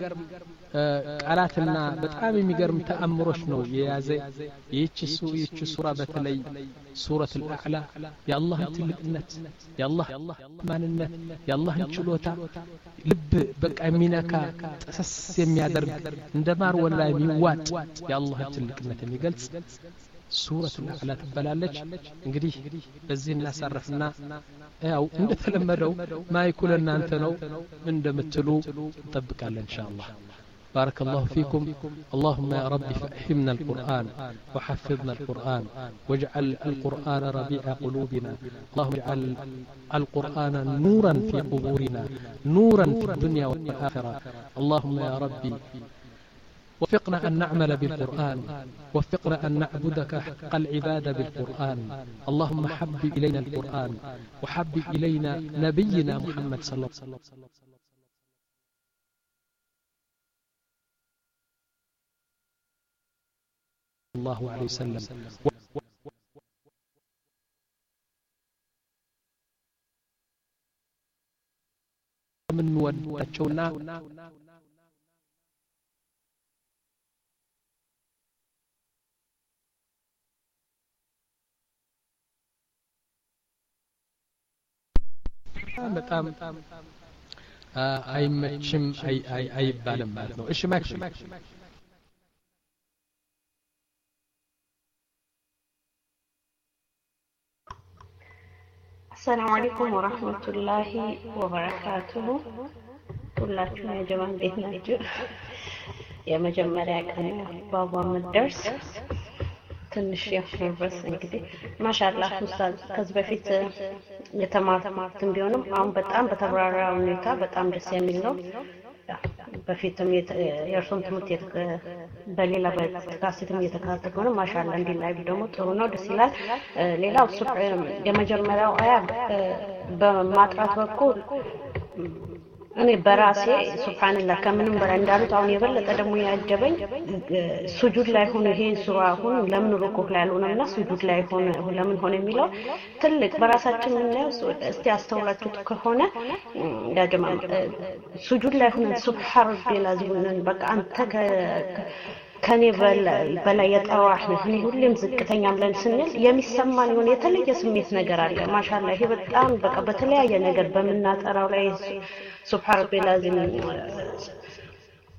ቃላትና በጣም የሚገርም ተአምሮች ነው የያዘ ይህች ሱ ይህች ሱራ በተለይ ሱረቱ አልአዕላ የአላህ ትልቅነት የአላህ ማንነት የአላህ ችሎታ ልብ በቃ የሚነካ ተሰስ የሚያደርግ እንደማር ወላ የሚዋጥ የአላህ ትልቅነት የሚገልጽ ሱረቱ አልአዕላ ትባላለች እንግዲህ በዚህ እናሳርፍና ያው እንደተለመደው ማይኩል እናንተ ነው እንደምትሉ እንጠብቃለን ኢንሻአላህ بارك الله فيكم اللهم يا رب فهمنا القرآن وحفظنا القرآن واجعل القرآن ربيع قلوبنا اللهم اجعل القرآن نورا في قبورنا نورا في الدنيا والآخرة اللهم يا ربي وفقنا أن نعمل بالقرآن وفقنا أن نعبدك حق العبادة بالقرآن اللهم حبب إلينا القرآن وحبب إلينا نبينا محمد صلى الله عليه وسلم الله عليه وسلم من ودتشونا በጣም አይመችም አይ አይ አይባልም ማለት ነው እሺ ማክሽ السلام عليكم ورحمة الله وبركاته كلكم يا جماعة بيتنا يا مجمرة كان بابا مدرس ትንሽ ያፈርበስ እንግዲህ ማሻአላህ ኡስታዝ ከዚህ በፊት የተማርኩትም ቢሆንም አሁን በጣም በተብራራ ሁኔታ በጣም ደስ የሚል ነው በፊትም የእርሱን ትምህርት በሌላ በካሴትም እየተከታተልኩ ነው ማሻአላህ እንዲህ ላይ ደግሞ ጥሩ ነው ደስ ይላል ሌላው የመጀመሪያው አያ በማጥራት በኩል እኔ በራሴ ሱብሃንአላህ ከምንም በላይ እንዳሉት አሁን የበለጠ ደግሞ ያጀበኝ ሱጁድ ላይ ሆነ ይሄ ሱራ አሁን ለምን ሩኩዕ ላይ አልሆነና ሱጁድ ላይ ሆነ ለምን ሆነ የሚለው ትልቅ በራሳችን ነው እስቲ አስተውላችሁት ከሆነ ያ ጀማዓ ሱጁድ ላይ ሆነ ሱብሃን ረቢል አዚም በቃ አንተ ከኔ በላይ የጣዋህ ነው እኔ ሁሌም ዝቅተኛ ብለን ስንል የሚሰማን የሆነ የተለየ ስሜት ነገር አለ ማሻአላህ ይሄ በጣም በቃ በተለያየ ነገር በመናጠራው ላይ ሱብሃን ረቢል አዚም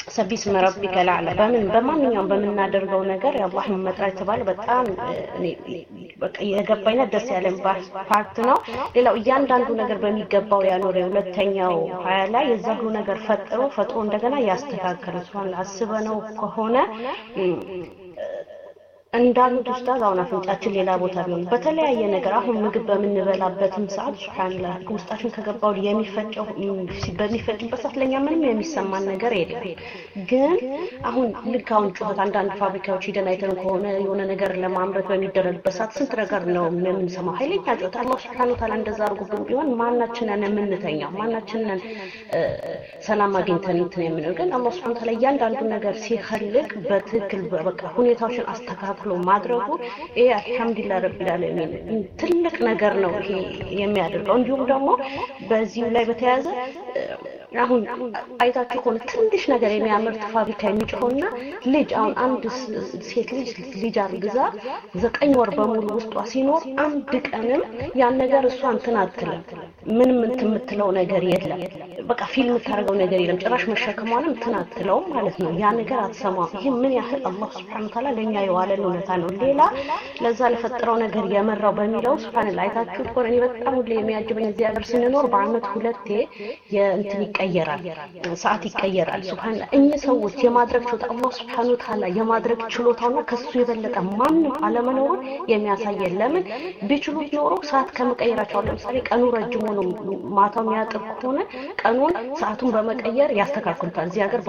ሰቢስ መረቢከ ለዓላ በምን በማንኛውም በመናደርገው ነገር የአላህን መጥራት ተባለ በጣም በቃ የገባኝና ደስ ያለኝ ፓርት ነው። ሌላው እያንዳንዱ ነገር በሚገባው ያኖር ሁለተኛው ሀያ ላይ የዛሁ ነገር ፈጥሮ ፈጥሮ እንደገና ያስተካክላል። ሱብሃንአላህ አስበነው ከሆነ እንዳሉት ኡስታዝ አሁን አፍንጫችን ሌላ ቦታ ቢሆን በተለያየ ነገር አሁን ምግብ በምንበላበትም ሰዓት ሱብሃንአላህ ውስጣችን ከገባው የሚፈጨው በሚፈጭበት ሰዓት ለኛ ምንም የሚሰማን ነገር የለም። ግን አሁን ልክ አሁን ጩኸት አንዳንድ ፋብሪካዎች ሄደን አይተን ከሆነ የሆነ ነገር ለማምረት በሚደረግበት ሰዓት ስንት ነገር ነው የምንሰማው ኃይለኛ ጩኸት። አላህ ሱብሃነሁ ወተዓላ እንደዛ አድርጎብን ቢሆን ማናችንን የምንተኛው ማናችንን ሰላም አግኝተን እንትን የምንለው ግን አላህ ሱብሃነሁ ወተዓላ እያንዳንዱ ነገር ሲፈልግ በትክክል በቃ ሁኔታዎችን አስተካክሎ ማድረጉ ይሄ አልহামዱሊላህ ረቢል ዓለሚን ትልቅ ነገር ነው ይሄ የሚያደርገው። እንዲሁም ደግሞ በዚህ ላይ በተያያዘ አሁን አይታችሁ ከሆነ ትንሽ ነገር የሚያመርት ፋብሪካ የሚጮህና ልጅ አሁን አንድ ሴት ልጅ ልጅ አርግዛ ዘጠኝ ወር በሙሉ ውስጧ ሲኖር አንድ ቀንም ያን ነገር እሷ እንትን አትልም። ምንም እንትን የምትለው ነገር የለም። በቃ ፊልም ታረጋው ነገር የለም። ጭራሽ መሸከሟንም እንትን አትለው ማለት ነው። ያ ነገር አትሰማም። ይሄ ምን ያህል አላህ Subhanahu Wa Ta'ala ለኛ የዋለን እውነታ ነው። ሌላ ለዛ ለፈጠረው ነገር የመራው በሚለው ሱብሃንአላህ አይታችሁ ከሆነ እኔ በጣም ሁሌ የሚያጅበኝ እዚህ ሀገር ስንኖር በአመት ሁለቴ የእንትን ይቀየራል ሰዓት ይቀየራል። ሱብሃንአላህ እኚህ ሰዎች የማድረግ ችሎታ አላህ Subhanahu Wa Ta'ala የማድረግ ችሎታውና ከሱ የበለጠ ማንም አለመኖሩን የሚያሳየን። ለምን ቢችሉት ኖሮ ሰዓት ከመቀየራቸው ለምሳሌ ቀኑ ረጅም ሆኖ ማታው የሚያጥር ከሆነ ቀኑን ሰዓቱን በመቀየር ያስተካክሉታል። እዚህ ሀገር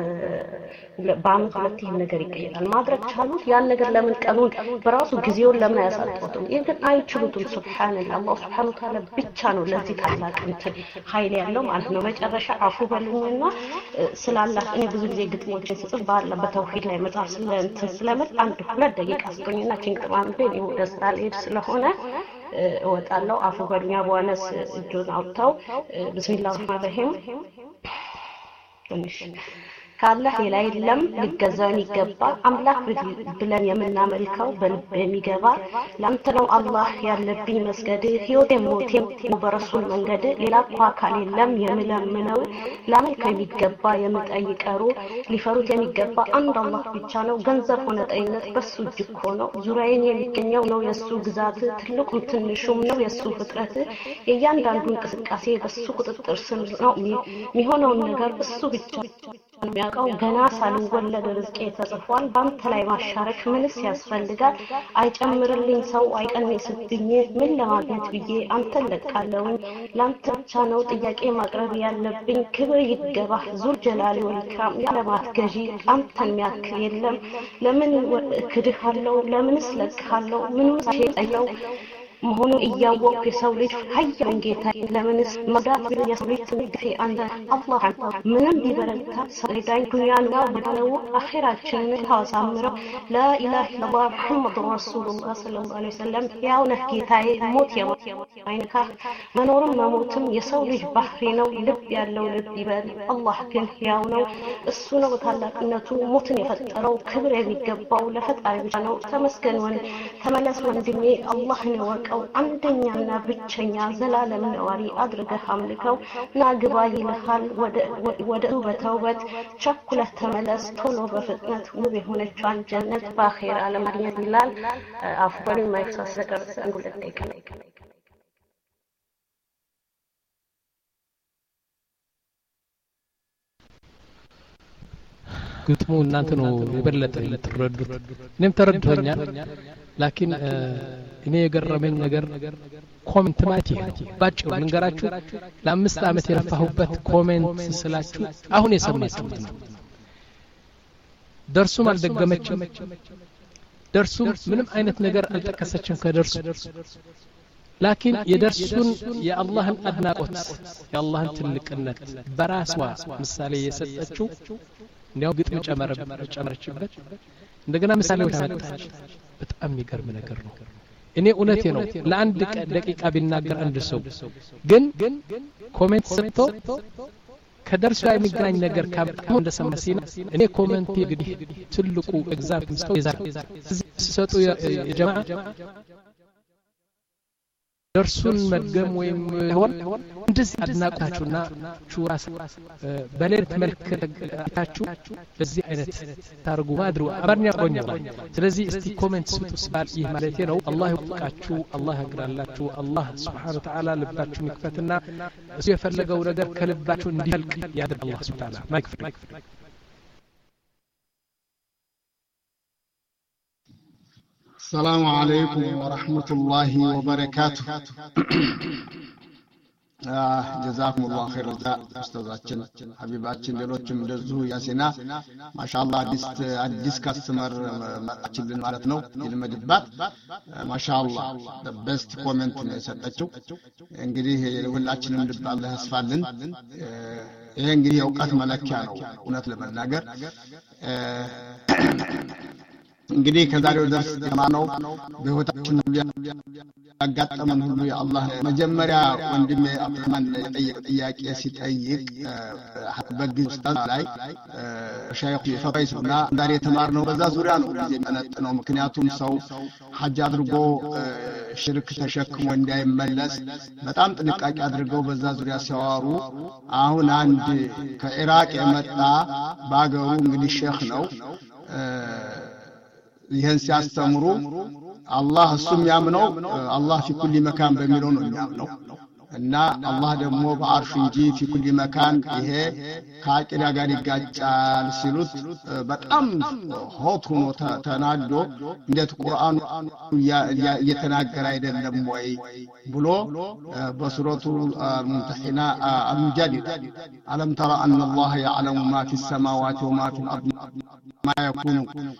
በአመት ሁለቴ ነገር ይቀየራል። ማድረግ ቻሉት ያን ነገር ለምን ቀኑን በራሱ ጊዜውን ለምን አያሳጥሩትም? ይሄን ግን አይችሉትም። ሱብሃንአላህ አላህ Subhanahu Wa Ta'ala ብቻ ነው ለዚህ ታላቅ እንትን ኃይል ያለው ማለት ነው። መጨረሻ አፉ በሉኝና ስላላህ እኔ ብዙ ጊዜ ግጥሞችን ስጽፍ ባላ በተውሂድ ላይ መጽሐፍ ስለእንትን ስለመጣ አንድ ሁለት ደቂቃ አስቆኝና ጭንቅም አንዴ ነው ደስ አለኝ ስለሆነ እወጣለሁ። አፉ በሉኛ በዋነስ እጁን አውጥተው ቢስሚላሂር ረህማኒር ረሂም ትንሽ ካላህ ሌላ የለም ሊገዛው የሚገባ አምላክ ብለን የምናመልከው በልብ የሚገባ ላንተ ነው አላህ ያለብኝ መስገድ ህይወቴም ሞቴም በረሱል መንገድ ሌላ አካል የለም የምለምነው ላመልክ የሚገባ የምጠይቀሩ ሊፈሩት የሚገባ አንድ አላህ ብቻ ነው። ገንዘብ ሆነ ጤንነት በሱ እጅ እኮ ነው። ዙሪያዬን የሚገኘው ነው የሱ ግዛት ትልቁም ትንሹም ነው የሱ ፍጥረት የእያንዳንዱ እንቅስቃሴ በሱ ቁጥጥር ስር ነው የሚሆነውን ነገር እሱ ብቻ የሚያውቀው። ገና ሳልወለድ ርዝቄ ተጽፏል ባንተ ላይ ማሻረክ ምንስ ያስፈልጋል? አይጨምርልኝ ሰው አይቀንስብኝ ምን ለማግኘት ብዬ አንተን ለቃለሁኝ ላንተ ብቻ ነው ጥያቄ ማቅረብ ያለብኝ። ክብር ይገባህ ዙል ጀላሊ ወልክራም ያለማት ገዢ አንተን የሚያክል የለም። ለምን ክድሃለው ለምንስ ለቅሃለው ምንም ሳይጠየው መሆኑን እያወቅሁ የሰው ልጅ ሀያል ጌታ ለምንስ መዳት የሰው ልጅ ትንግቴ አንተ አላህ ምንም ቢበረታ ሰሪዳኝ ዱንያና ወደው አኺራችንን ታሳምረው ላኢላሃ ኢላላህ ሙሐመድ ረሱሉላህ ሰለላሁ ዐለይሂ ወሰለም ያው ነህ ጌታዬ ሞት የሞት አይንካ መኖርም መሞትም የሰው ልጅ ባህሪ ነው። ልብ ያለው ልብ ይበል አላህ ግን ያው ነው። እሱ ነው ታላቅነቱ ሞትን የፈጠረው ክብር የሚገባው ለፈጣሪ ብቻ ነው። ተመስገን ወን ተመለስ ወንድሜ አላህን ወቀ አንደኛና ብቸኛ ዘላለም ነዋሪ አድርገህ አምልከው ናግባ ይልሃል ወደ ወደ በተውበት ቸኩለህ ተመለስ ቶሎ በፍጥነት ውብ የሆነችዋን ጀነት በአኺራ ለማግኘት ይላል። አፍበሉ ማይክሳስ ተቀርጸ እንጉለት ይከለ ግጥሙ እናንተ ነው የበለጠ ልትረዱት። እኔም ተረድቶኛል። ላኪን እኔ የገረመኝ ነገር ኮሜንት ማለት ይሄ ባጭሩ ልንገራችሁ። ለአምስት አመት የለፋሁበት ኮሜንት ስላችሁ አሁን የሰማችሁት ነው። ደርሱም አልደገመችም። ደርሱም ምንም አይነት ነገር አልጠቀሰችም ከደርሱ። ላኪን የደርሱን የአላህን አድናቆት የአላህን ትልቅነት በራሷ ምሳሌ የሰጠችው እንዲያው ግጥም ጨመረ ጨመረችበት እንደገና ምሳሌዎች አመጣች። በጣም የሚገርም ነገር ነው። እኔ እውነቴ ነው ለአንድ ደቂቃ ቢናገር አንድ ሰው ግን ኮሜንት ሰጥቶ ከደርሱ ላይ የሚገናኝ ነገር ካመጣው እንደሰማሲና እኔ ኮሜንት እንግዲህ ትልቁ ኤግዛምፕል ሰው ይዛል ሲሰጡ የጀማዓ درسون مدقم ويم هون እንደዚህ አድናቆታችሁና ሹራስ በሌት መልክ ታችሁ በዚህ አይነት ታርጉ ማድሩ አባርኛ ቆኛ ስለዚህ እስቲ ኮሜንት ስጡ ስባል ይህ ማለት ነው አላህ ይወፍቃችሁ አላህ ያግራላችሁ አላህ Subhanahu Wa Ta'ala ልባችሁን ይክፈትና እሱ የፈለገው ነገር ከልባችሁ እንዲልቅ ያድርግ አላህ Subhanahu Wa Ta'ala ማይክ السلام عليكم ورحمة الله وبركاته آه جزاكم الله خير الجزاء أستاذاتنا حبيباتنا لروتشم دزو ياسينا ما شاء الله ديس ديس كاستمر أتشلن مالتنا المجبات ما شاء الله the best comment سأتشو إنجلي ولا أتشلن دب الله أسفلن إيه إنجلي أوقات ملكانو ونطلب النجار እንግዲህ ከዛሬው ደርስ የማነው በህይወታችን ያጋጠመን ሁሉ የአላህ መጀመሪያ ወንድሜ አብዱራህማን የጠየቀ ጥያቄ ሲጠይቅ በግል ኡስታዝ ላይ ሸይኹ ፈይሱና ዛሬ የተማርነው በዛ ዙሪያ ነው ጊዜ መነጥነው ምክንያቱም ሰው ሐጅ አድርጎ ሽርክ ተሸክሞ እንዳይመለስ በጣም ጥንቃቄ አድርገው በዛ ዙሪያ ሲያወሩ አሁን አንድ ከኢራቅ የመጣ ባገሩ እንግዲህ ሼኽ ነው ይሄን ሲያስተምሩ አላህ እሱም ያምነው አላህ في كل مكان በሚለው ነው የሚያምነው እና አላህ ደግሞ በአርሽ እንጂ في كل مكان ይሄ ከአቂዳ ጋር ይጋጫል ሲሉት በጣም ሆት ሆኖ ተናዶ እንዴት ቁርአኑ እየተናገረ አይደለም ወይ ብሎ በሱረቱ الممتحنة المجادلة ألم ترى أن الله يعلم ما في السماوات وما في الأرض ما يكون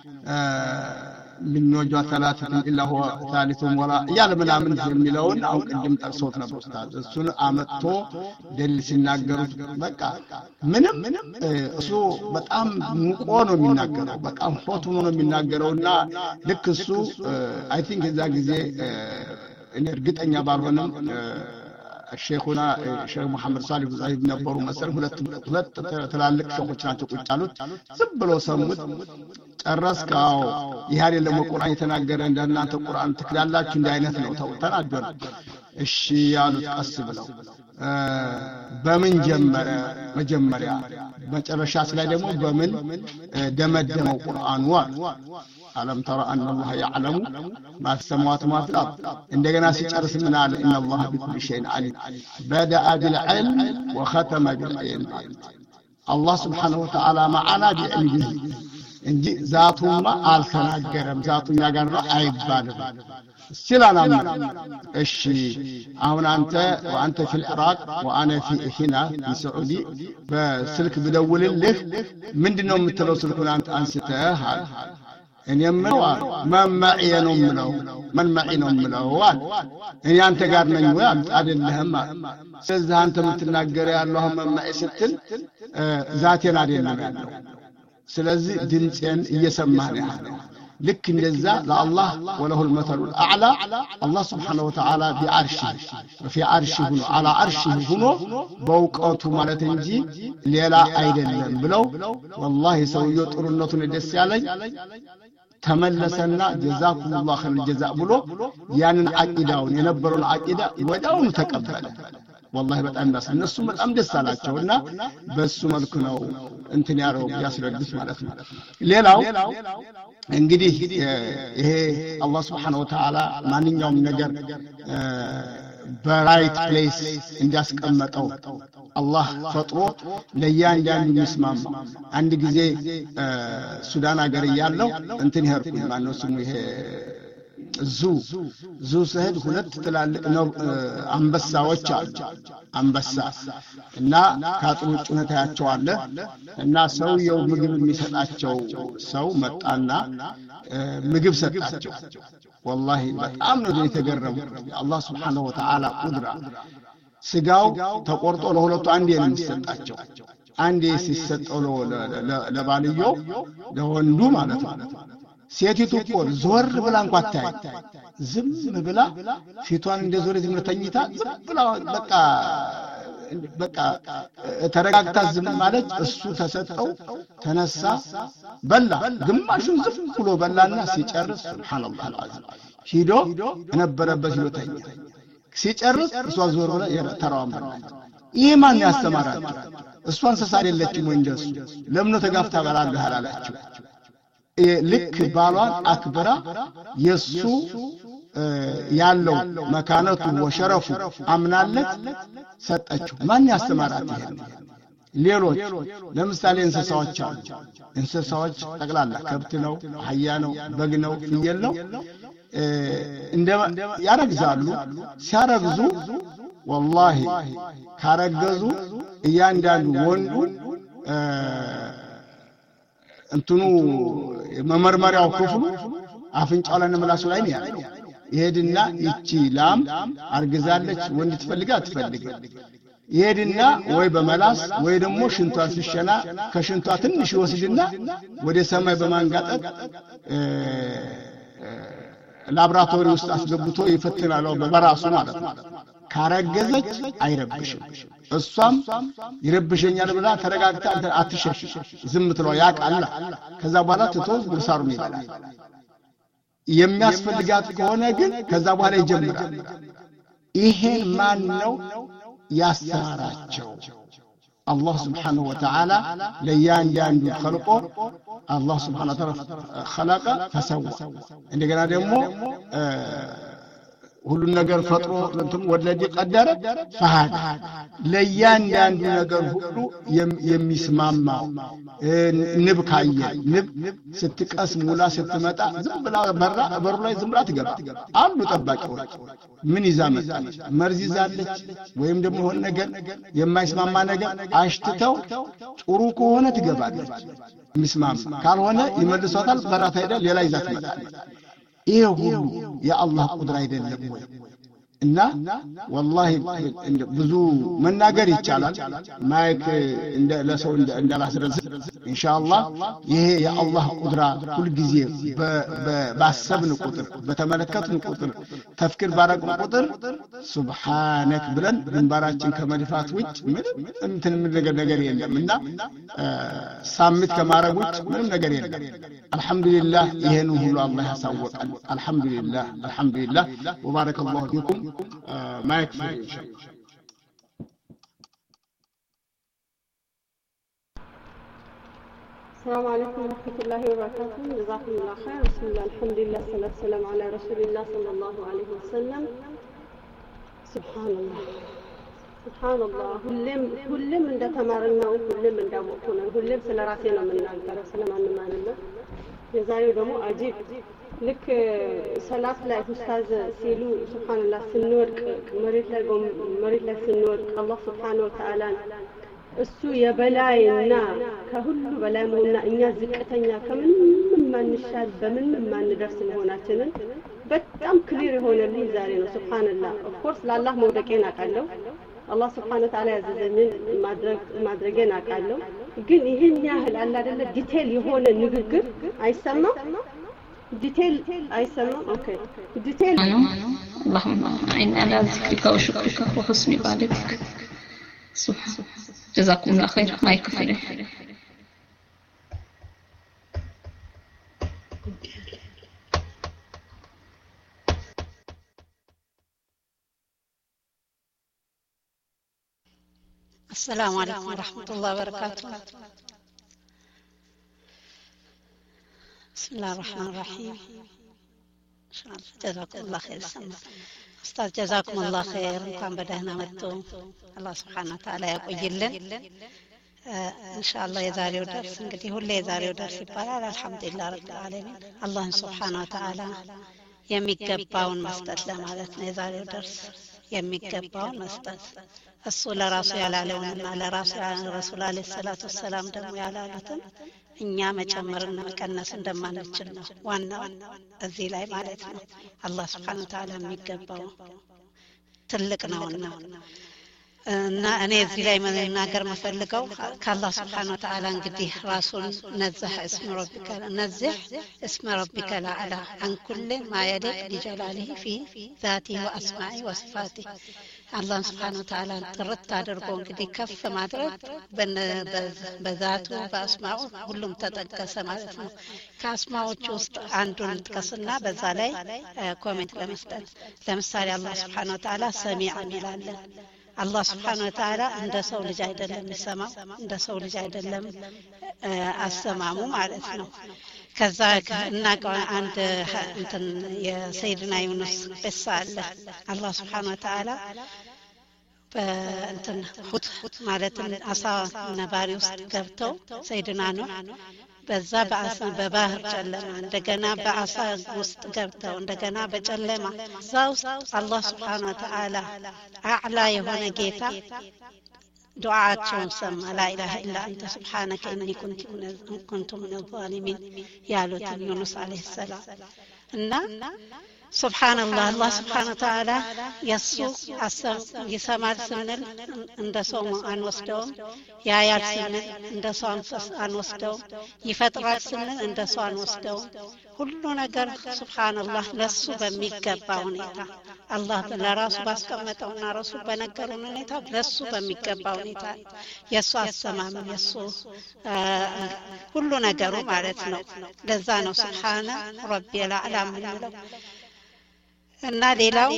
من نجوى ثلاثة إلا هو ثالثهم ولا يعلمنا من الملون أو قدم ترسوتنا بأستاذ السنة آمتو دل سنناقروا بقى منم أسو بتأم مقونو من ناقروا بتأم فوتونو من ناقرونا لك السو I think إذا جزي إن رجت أن يبارونم الشيخنا الشيخ محمد صالح زايد نبروا مثلا ሁለት ሁለት ትላልቅ ሸኾች ናቸው ቁጭ ያሉት ዝም ብለው ሰሙት ጨረስካው ይሄ አይደለም ቁርአን የተናገረ እንደናንተ ቁርአን ትክላላችሁ እንደ አይነት ነው ተናገሩ እሺ ያሉት ቀስ ብለው በምን ጀመረ መጀመሪያ መጨረሻስ ላይ ደግሞ በምን ደመደመው ቁርአኑ ألم ترى أن الله يعلم ما في السماوات وما في الأرض عندنا سيجرس من على إن الله بكل شيء عليم بدأ بالعلم وختم بالعلم الله سبحانه وتعالى معنا بعلمه እንጂ ዛቱማ አልተናገረም ዛቱን ያጋራ አይባልም ሲላናም እሺ አሁን አንተ ወአንተ في العراق وانا في هنا في سعودي በስልክ ብደውልልህ ምንድነው የምትለው ስልኩን አንተ አንስተህ እኔም ነው ማማዒ ነው ምለው ማማዒ ነው ምለው እኔ አንተ ጋር ነኝ ወይ አይደለህም ስለዚህ አንተ የምትናገረው ያለው ማማዒ ስትል ዛቴን አይደለም ያለው ስለዚህ ድምጽን እየሰማህ ነው ልክ እንደዛ ለአላህ ወለሁ المثل الاعلى الله سبحانه وتعالى بعرشه في عرشه ሆኖ على عرشه ሆኖ በውቀቱ ማለት እንጂ ሌላ አይደለም ብለው والله ሰውየው ጥሩነቱን ደስ ያለኝ ተመለሰና جزاكم الله خير الجزاء ብሎ ያንን አቂዳውን የነበረውን አቂዳ ወዳውን ተቀበለ والله በጣም ደስ እነሱ በጣም ደስ አላቸውና በሱ መልኩ ነው እንትን ያረው ያስረዱት ማለት ነው ሌላው እንግዲህ ይሄ አላህ Subhanahu Wa Ta'ala ማንኛውም ነገር በራይት ፕሌስ እንዲያስቀምጠው አላህ ፈጥሮ ለያንዳንዱ ይስማማ አንድ ጊዜ ሱዳን ሀገር ያለው እንትን ይሄርኩኝ ማነው ስሙ ይሄ ዙ ዙ ሰህድ ሁለት ትላልቅ ነው አንበሳዎች አሉ አንበሳ እና ካጥሩ ጭነታቸው አለ እና ሰውየው ምግብ የሚሰጣቸው ሰው መጣና ምግብ ሰጣቸው والله በጣም ነው የተገረሙ አላህ Subhanahu Wa Ta'ala ቁድራ ስጋው ተቆርጦ ለሁለቱ አንዴ ነው የሚሰጣቸው አንዴ ሲሰጠው ለባልየው ለወንዱ ማለት ነው ሴቲቱ እኮ ዞር ብላ እንኳን ታይ ዝም ብላ ፊቷን እንደዞረ ዝም ተኝታ ዝም ብላ በቃ በቃ ተረጋግታ ዝም ማለት እሱ ተሰጠው ተነሳ በላ ግማሹን ዝም ብሎ በላና ሲጨርስ ሱብሃንአላህ አልዓዚም ሂዶ ነበረበት ሂዶ ተኛ ሲጨርስ እሷ ዞር ብላ ተራዋም በላች። ይሄ ማን ያስተማራቸው? እሷ እንስሳ አይደለችም ወይ እንደሱ? ለምን ተጋፍታ በላለህ አላላችሁ? ልክ ባሏን አክብራ የሱ ያለው መካነቱ ወሸረፉ አምናለት ሰጠችው። ማን ያስተማራት? ይሄ ሌሎች ለምሳሌ እንስሳዎች አሉ። እንስሳዎች ጠቅላላ ከብት ነው፣ አህያ ነው፣ በግ ነው፣ ፍየል ነው እንደ ያረግዛሉ። ሲያረግዙ ወላሂ ካረገዙ እያንዳንዱ ወንዱ እንትኑ መመርመሪያው ክፍሉ አፍንጫው ላይ ምላሱ ላይ ነው ያለው። ይሄድና ይቺ ላም አርግዛለች ወንድ ትፈልጋ አትፈልግ ይሄድና ወይ በመላስ ወይ ደግሞ ሽንቷን ሲሸና ከሽንቷ ትንሽ ይወስድና ወደ ሰማይ በማንጋጠጥ ላብራቶሪ ውስጥ አስገብቶ ይፈትናል በበራሱ ማለት ነው። ካረገዘች አይረብሽም። እሷም ይረብሸኛል ብላ ተረጋግታ አትሸሽ ዝም ትለው ያቃላ። ከዛ በኋላ ትቶ ምሳሩን ይበላል። የሚያስፈልጋት ከሆነ ግን ከዛ በኋላ ይጀምራል። ይሄን ማን ነው ያስተማራቸው? አላህ Subhanahu Wa Ta'ala ለያንዳንዱ ኸልቆ አላህ Subhanahu Wa Ta'ala خلق فسوى እንደገና ደግሞ ሁሉ ነገር ፈጥሮ እንትን ወለዲ ቀደረ ፈሃድ ለያንዳንዱ ነገር ሁሉ የሚስማማው ንብ ካየ ንብ ስትቀስም ሙላ ስትመጣ ዝም ብላ በራ በሩ ላይ ዝም ብላ ትገባ አሉ ጠባቂዎች። ምን ይዛ መጣች? መርዝ ይዛለች ወይም ደግሞ ሆነ ነገር የማይስማማ ነገር አሽትተው ጥሩ ከሆነ ትገባለች፣ የሚስማማ ካልሆነ ይመልሷታል። በራታ ሄዳ ሌላ ይዛ ትመጣለች። ይሄ ሁሉ የአላህ ቁድራ አይደለም ወይ? እና ወላሂ ብዙ መናገር ይቻላል። ማይክ እንደ ለሰው እንዳላስረዝ ኢንሻአላህ ይሄ የአላህ ቁድራ ሁሉ ጊዜ ባሰብን ቁጥር በተመለከትን ቁጥር ተፍክር ባረግን ቁጥር ሱብሃንክ ብለን ግንባራችን ከመድፋት ውጭ ምንም እንትን ነገር ነገር የለምና ሳምት ከማረግ ውጭ ምንም ነገር የለም። አልহামዱሊላህ ይሄን ሁሉ አላህ ያሳወቀን። አልহামዱሊላህ አልহামዱሊላህ ወባረከላሁ ፊኩም ማይክ السلام عليكم ورحمة الله وبركاته. جزاكم الله خير. بسم الله الحمد لله والصلاة والسلام على رسول الله صلى الله عليه وسلم. سبحان الله سبحان الله ሁሌም ሁሌም እንደተማርነው ሁሌም እንዳወቅነው ሁሌም ስለራሴ ነው የምናገረው ስለማንማን ነው። የዛሬው ደግሞ አጂብ ልክ ሰላት ላይ ኡስታዝ ሲሉ ሱብሃንአላህ ስንወድቅ መሬት ላይ መሬት ላይ ስንወድቅ አላህ Subhanahu Wa Ta'ala እሱ የበላይና ከሁሉ በላይ መሆንና እኛ ዝቅተኛ ከምንም ማንሻል በምንም ማንደርስ መሆናችንን በጣም ክሊር የሆነልኝ ዛሬ ነው። ሱብሃንአላህ ኦፍ ኮርስ ለአላህ መውደቄን አውቃለሁ። አላህ Subhanahu Wa Ta'ala ያዘዘኝን ማድረግ ማድረጌን አውቃለሁ። ግን ይሄን ያህል አለ አይደለ ዲቴል የሆነ ንግግር አይሰማም። ዲቴል አይሰማም። ኦኬ ዲቴል اللهم إنا على ذكرك وشكرك وحسن عبادتك. سبحان جزاكم الله خير. ما يكفي. السلام عليكم ورحمة الله وبركاته. بسم الله الرحمن الرحيم. جزاكم الله خير. أستاذ جزاكم الله خير. كان بدأنا متو الله سبحانه وتعالى يقول لنا إن شاء الله يزاري ودرس نقدي هو اللي يزاري ودرس يبارك الحمد لله رب العالمين. الله سبحانه وتعالى የሚገባውን መስጠት ለማለት ነው። የዛሬው ደርስ የሚገባውን መስጠት እሱ ለራሱ ያላለውንና ለራሱ ረሱል አለይሂ ሰላቱ ሰላም ደግሞ ያላሉትን እኛ መጨመርና መቀነስ እንደማንችል ነው ዋናው እዚህ ላይ ማለት ነው። አላህ Subhanahu Wa Ta'ala የሚገባው ትልቅ ነውና እና እኔ እዚህ ላይ መናገር መፈልገው ከአላህ Subhanahu Wa Ta'ala እንግዲህ ራሱን ነዘህ እስመ ረቢከ ነዘህ እስመ ረቢከ ለአላ عن كل ما يليق بجلاله في ذاته واسماءه وصفاته አላህ Subhanahu Wa Ta'ala ጥርት አድርጎ እንግዲህ ከፍ ማድረግ በዛቱ በአስማኡ ሁሉም ተጠቀሰ ማለት ነው። ከአስማዎቹ ውስጥ አንዱን ጥቀስና በዛ ላይ ኮሜንት ለመስጠት ለምሳሌ አላህ Subhanahu Wa Ta'ala ሰሚዕ ይላል። አላህ Subhanahu Wa Ta'ala እንደ ሰው ልጅ አይደለም የሚሰማው፣ እንደ ሰው ልጅ አይደለም አሰማሙ ማለት ነው። ከዛ እና አንድ እንትን የሰይድና ዩኑስ ቅሳ አለ። አላህ Subhanahu Wa Ta'ala በእንትን ሁት ማለት አሳ ነባሪ ውስጥ ገብተው ሰይድና ኑህ በዛ በአሳ በባህር ጨለማ እንደገና በአሳ ውስጥ ገብተው እንደገና በጨለማ እዛ ውስጥ አላህ Subhanahu Wa Ta'ala አዕላ የሆነ ጌታ ዱዓቸውን ሰማ። ላ ኢላሃ ኢላ አንተ ሱብሃነከ ኢኒ ኩንቱ ሚነል ዛሊሚን ያሉት ዩኑስ አለይሂ ሰላም እና ሱብሃንአላህ አላህ Subhanahu Wa Ta'ala የሱ አሰብ ይሰማል ስንል እንደ ሰው አንወስደውም፣ ያያል ስንል እንደ ሰው አንወስደውም፣ ይፈጥራል ስንል እንደ ሰው አንወስደውም። ሁሉ ነገር ሱብሃንአላህ ለሱ በሚገባ ሁኔታ አላህ ለራሱ ባስቀመጠውና ራሱ በነገረው ሁኔታ ለሱ በሚገባ ሁኔታ የሱ አሰማም የሱ ሁሉ ነገሩ ማለት ነው። ለዛ ነው ሱብሃነ ረቢል አዕላ ምንለው። እና ሌላው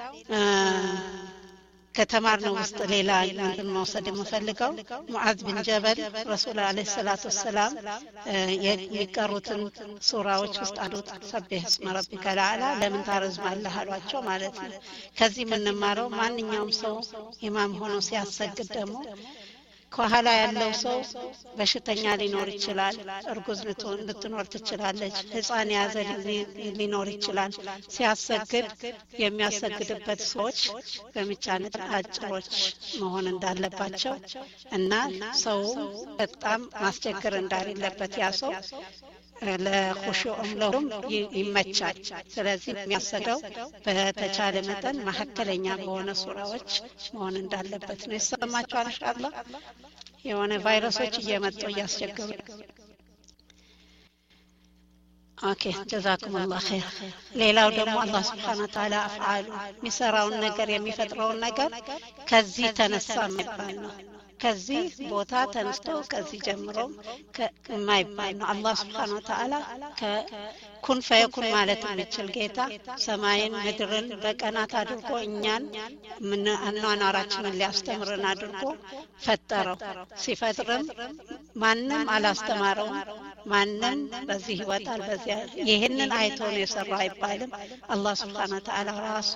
ከተማርነው ውስጥ ሌላ አንዱን መውሰድ የምፈልገው ሙዓዝ ቢን ጀበል ረሱል አለይሂ ሰላቱ ወሰላም የሚቀሩትን ሱራዎች ውስጥ አሉት ሰብህ እስመ ረቢከል አዕላ ለምን ታረዝማለህ አሏቸው ማለት ነው። ከዚህ የምንማረው ማንኛውም ሰው ኢማም ሆኖ ሲያሰግድ ደግሞ ከኋላ ያለው ሰው በሽተኛ ሊኖር ይችላል፣ እርጉዝ ልትኖር ትችላለች፣ ህፃን ያዘ ሊኖር ይችላል። ሲያሰግድ የሚያሰግድበት ሰዎች በሚቻነት አጭሮች መሆን እንዳለባቸው እና ሰው በጣም ማስቸገር እንዳሌለበት ያ ሰው ለኹሹዕም ለሁሉም ይመቻል። ስለዚህ የሚያሰገው በተቻለ መጠን መሐከለኛ በሆነ ሱራዎች መሆን እንዳለበት ነው። ይሰማችኋል? ኢንሻአላህ የሆነ ቫይረሶች እየመጡ እያስቸገሩ። ኦኬ ጀዛኩሙላህ ኸይር። ሌላው ደግሞ አላህ Subhanahu Wa Ta'ala አፍዓሉ የሚሰራውን ነገር የሚፈጥረውን ነገር ከዚህ ተነሳ የሚባል ነው። ከዚህ ቦታ ተነስቶ ከዚህ ጀምሮ ከማይባል ነው። አላህ Subhanahu Wa Ta'ala ከኩን ፈየኩን ማለት የሚችል ጌታ ሰማይን ምድርን በቀናት አድርጎ እኛን ምን አኗኗራችንን ሊያስተምረን አድርጎ ፈጠረው። ሲፈጥርም ማንም አላስተማረውም። ማንም በዚህ ይወጣል በዚያ ይሄንን አይቶ ነው የሰራው አይባልም። አላህ Subhanahu Wa Ta'ala ራሱ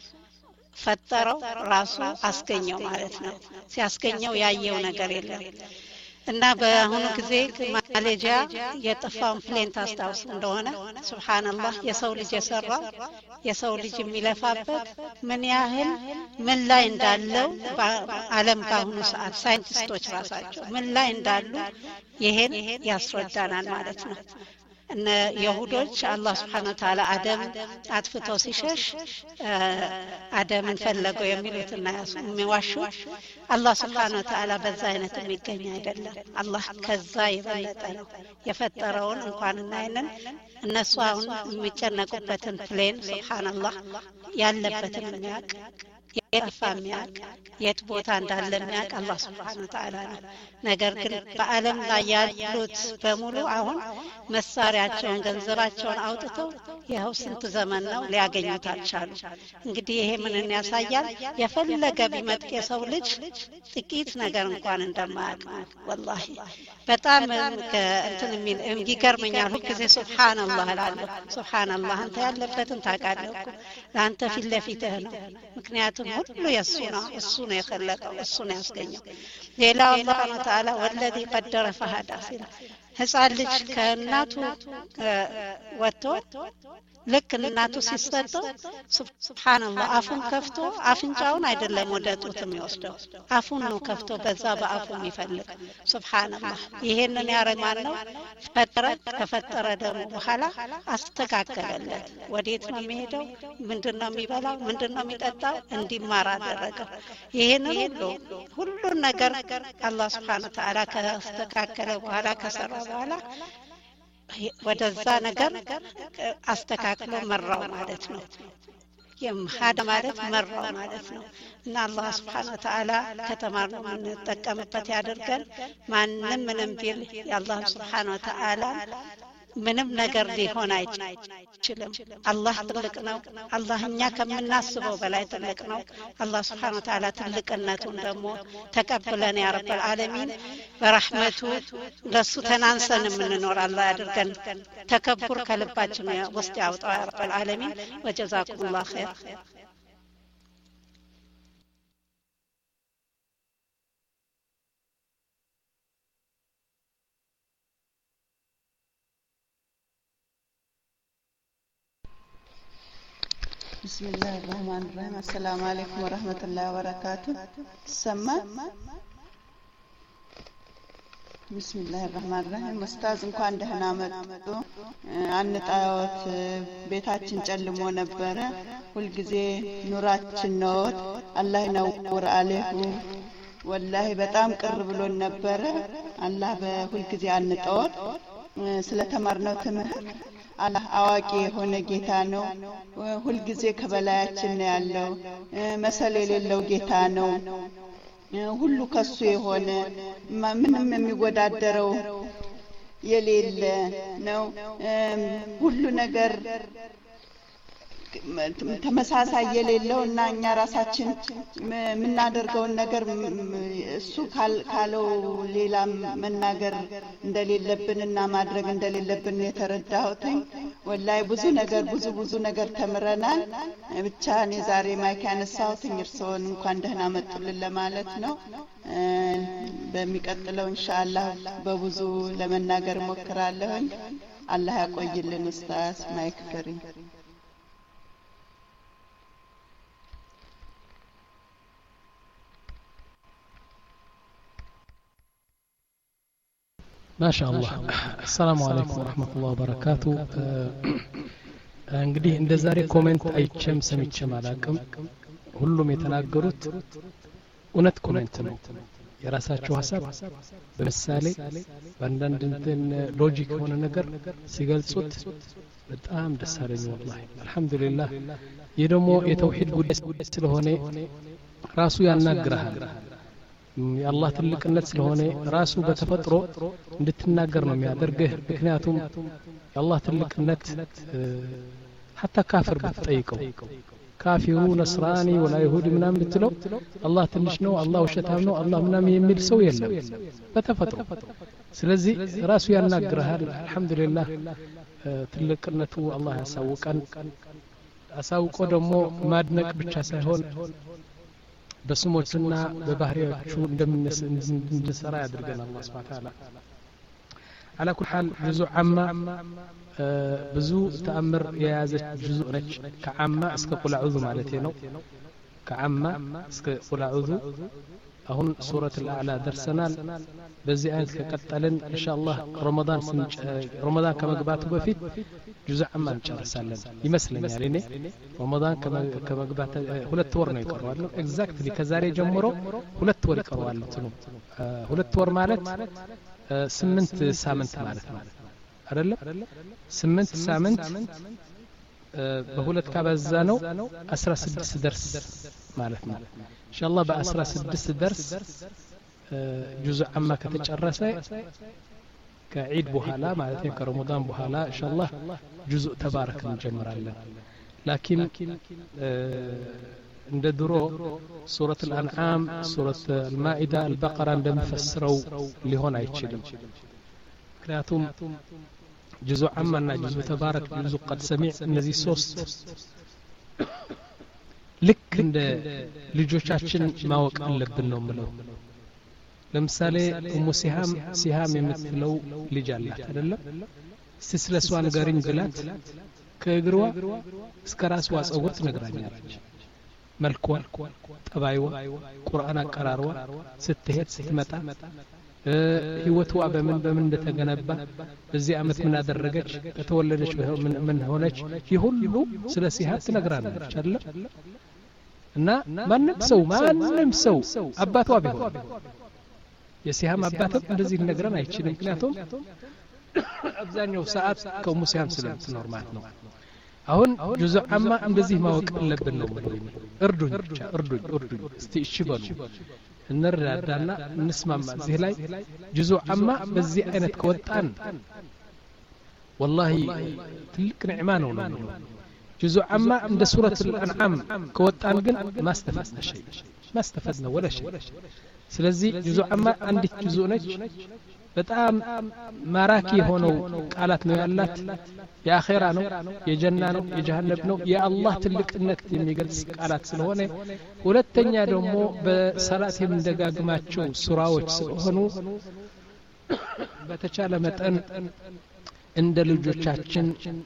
ፈጠረው ራሱ አስገኘው ማለት ነው። ሲያስገኘው ያየው ነገር የለም። እና በአሁኑ ጊዜ ማሌዥያ የጠፋውን ፕሌን ታስታውስ እንደሆነ ሱብሃንአላህ የሰው ልጅ የሰራው የሰው ልጅ የሚለፋበት ምን ያህል ምን ላይ እንዳለው ዓለም በአሁኑ ሰዓት ሳይንቲስቶች ራሳቸው ምን ላይ እንዳሉ ይሄን ያስረዳናል ማለት ነው። እነ ይሁዶች አላህ Subhanahu Wa Ta'ala አደም አጥፍተው ሲሸሽ አደምን ፈለገው የሚሉትና የሚዋሹ አላህ Subhanahu Wa Ta'ala በዛ አይነት የሚገኝ አይደለም። አላህ ከዛ የበለጠ ነው የፈጠረውን እንኳን እናይነን እነሱ አሁን የሚጨነቁበትን ፕሌን ሱብሃንአላህ ያለበትን የሚያውቅ የጠፋ የሚያውቅ የት ቦታ እንዳለ የሚያውቅ አላህ Subhanahu Wa Ta'ala ነው። ነገር ግን በዓለም ላይ ያሉት በሙሉ አሁን መሳሪያቸውን ገንዘባቸውን አውጥተው ይኸው ስንት ዘመን ነው ሊያገኙት አልቻሉ። እንግዲህ ይሄ ምንን ያሳያል? የፈለገ ቢመጥቅ የሰው ልጅ ጥቂት ነገር እንኳን እንደማያውቅ ነው። ወላሂ በጣም እንትን የሚል ይገርመኛል። ሁልጊዜ ሱብሃንአላህ እላለሁ። ሱብሃንአላህ አንተ ያለበትን ታውቃለህ እኮ ለአንተ ፊት ለፊትህ ነው። ምክንያቱም ሁሉ የሱ ነው፣ እሱ ነው የፈለቀው፣ እሱ ነው ያስገኘው። ሌላው አላህ Subhanahu Wa Ta'ala ወለዚ ቀደረ ፈሃዳ ሲል ህፃን ልጅ ከእናቱ ወጥቶ ልክ እናቱ ሲሰጠው ሱብሃንአላህ አፉን ከፍቶ አፍንጫውን አይደለም ወደ ጡት የሚወስደው አፉን ነው ከፍቶ በዛ በአፉ የሚፈልግ ሱብሃንአላህ። ይሄንን ያረማል ነው ፈጠረ። ከፈጠረ ደግሞ በኋላ አስተካከለለት። ወዴት ነው የሚሄደው? ምንድነው የሚበላው? ምንድነው የሚጠጣው? እንዲማር አደረገው። ይሄንን ሁሉ ሁሉን ነገር አላህ Subhanahu Wa Ta'ala ካስተካከለ በኋላ ከሰራ በኋላ ወደዛ ነገር አስተካክሎ መራው ማለት ነው። የምሃደ ማለት መራው ማለት ነው እና አላህ Subhanahu Wa Ta'ala ከተማርነው የምንጠቀምበት ያደርገን ማንንም ምንም ቢል የአላህ Subhanahu Wa Ta'ala ምንም ነገር ሊሆን አይችልም አላህ ትልቅ ነው አላህ እኛ ከምናስበው በላይ ትልቅ ነው አላህ Subhanahu Wa Ta'ala ትልቅነቱን ደግሞ ተቀበለን ያ ረብል ዓለሚን በረህመቱ ለሱ ተናንሰን የምንኖር አላህ ያድርገን ተከብር ከልባችን ውስጥ ያውጣው ያ ረብል ዓለሚን ወጀዛኩሙላህ ኸይር بسم الله الرحمن الرحيم السلام عليكم ورحمة الله وبركاته سمع بسم الله الرحمن الرحيم استاذ እንኳን ደህና መጡ አንጣዮት ቤታችን ጨልሞ ነበር ሁሉ ጊዜ ኑራችን ነው አላህ ይነውር አለሁ والله በጣም ቅር ብሎን ነበር አላህ በሁሉ ጊዜ አንጣዮት ስለተማርነው ትምህርት አላህ አዋቂ የሆነ ጌታ ነው ሁሉ ጊዜ ከበላያችን ነው ያለው መሰለ የሌለው ጌታ ነው ሁሉ ከሱ የሆነ ምንም የሚወዳደረው የሌለ ነው ሁሉ ነገር ተመሳሳይ የሌለውና እኛ ራሳችን ምናደርገው ነገር እሱ ካለው ሌላ መናገር እንደሌለብንና ማድረግ እንደሌለብን የተረዳሁት ወላይ ብዙ ነገር ብዙ ብዙ ነገር ተምረናል ብቻ እኔ ዛሬ ማይክ ያነሳሁት እርሶን እንኳን ደህና መጡልን ለማለት ነው በሚቀጥለው ኢንሻአላህ በብዙ ለመናገር ሞክራለሁ አላህ ያቆይልን ኡስታዝ ማይክ ፍሪ ما شاء الله السلام عليكم ورحمة الله وبركاته እንግዲህ እንደ ዛሬ ኮሜንት አይቸም ሰምቼም አላቅም ሁሉም የተናገሩት እውነት ኮሜንት ነው የራሳቸው ሐሳብ በምሳሌ በአንዳንድ እንትን ሎጂክ ሆነ ነገር ሲገልጹት በጣም ደስ አለኝ والله አልহামዱሊላህ የደሞ የተውሂድ ጉዳይ ስለሆነ ራሱ ያናግራል የአላህ ትልቅነት ስለሆነ ራሱ በተፈጥሮ እንድትናገር ነው የሚያደርግህ ምክንያቱም የአላህ ትልቅነት حتى كافر بتጠይቀው ካፊሩ ነስራኒ ወላ ይሁዲ ምናም ብትለው አላህ ትንሽ ነው አላህ ወሸታም ነው አላህ ምናም የሚል ሰው የለም በተፈጥሮ ስለዚህ ራሱ ያናግራል አልহামዱሊላህ ትልቅነቱ አላህ ያሳውቀን አሳውቆ ደግሞ ማድነቅ ብቻ ሳይሆን በስሞችና በባህሪያቹ እንደምንሰራ ያድርገን አላህ Subhanahu Wa Ta'ala على كل حال جزء عما ብዙ ተአምር የያዘች جزء ነች ከዓማ እስከ ቁል አዑዙ ማለት ነው ከዓማ እስከ ቁል አዑዙ አሁን ሱረት አልአዕላ ደርሰናል በዚህ አይነት ከቀጠልን ኢንሻአላህ ረመዳን ረመዳን ከመግባቱ በፊት جزء عما እንጨርሳለን ይመስለኛል እኔ ረመዳን ከመግባት ሁለት ወር ነው ይቀርዋል ኤግዛክትሊ ከዛሬ ጀምሮ ሁለት ወር ይቀርዋል እንትኑ ሁለት ወር ማለት ስምንት ሳምንት ማለት ነው አይደለም ስምንት ሳምንት በሁለት ካባዛ ነው አስራ ስድስት ደርስ ማለት ነው ኢንሻአላህ በአስራ ስድስት ደርስ جزء عما ከተጨረሰ ከዒድ በኋላ ማለት ነው ከረመዳን በኋላ ኢንሻአላህ جزء ተባረክ እንጀምራለን ላኪን እንደ ድሮ ሱረት الانعام ሱረት المائده البقره እንደምፈስረው ሊሆን አይችልም ምክንያቱም جزء عما እና جزء تبارك جزء قد سمع እነዚህ ሶስት ልክ እንደ ልጆቻችን ማወቅ አለብን ነው ማለት ለምሳሌ ኡሙ ሲሃም ሲሃም የምትለው ልጅ አላት አይደለም ስለሷ ንገሪኝ ብላት ከእግሯ እስከ ራስዋ ጸጉር ትነግራኛለች መልኳ ጠባይዋ ቁርአን አቀራርዋ ስትሄድ ስትመጣ ህይወቷ በምን በምን እንደተገነባ በዚህ አመት ምን አደረገች ከተወለደች ምን ምን ሆነች ይሁሉ ስለ ሲሃም ትነግራለች አይደል እና ማንም ሰው ማንም ሰው አባቷ ቢሆን የሲሃም አባትም እንደዚህ ሊነግረን አይችልም ምክንያቱም አብዛኛው ሰዓት ከኡሙ ሲሃም ስለምትኖር ማለት ነው አሁን ጁዝ አማ እንደዚህ ማወቅ አለብን ነው እርዱኝ ብቻ እርዱኝ እርዱኝ እስቲ እሺ በሉ እንረዳዳና እንስማማ እዚህ ላይ ጁዝ አማ በዚህ አይነት ከወጣን والله ትልቅ ንዕማ ነው ነው ጁዝ አማ እንደ ሱረት الانعام ከወጣን ግን ማስተፈድና شيء ማስተፈድና ወላ شيء ስለዚህ ጁዝ አማ አንዲት ጁዝ ነች በጣም ማራኪ የሆነው ቃላት ነው ያላት የአኺራ ነው የጀና ነው የጀሃነም ነው የአላህ ትልቅነት የሚገልጽ ቃላት ስለሆነ ሁለተኛ ደግሞ በሰላት የምንደጋግማቸው ሱራዎች ስለሆኑ በተቻለ መጠን እንደ ልጆቻችን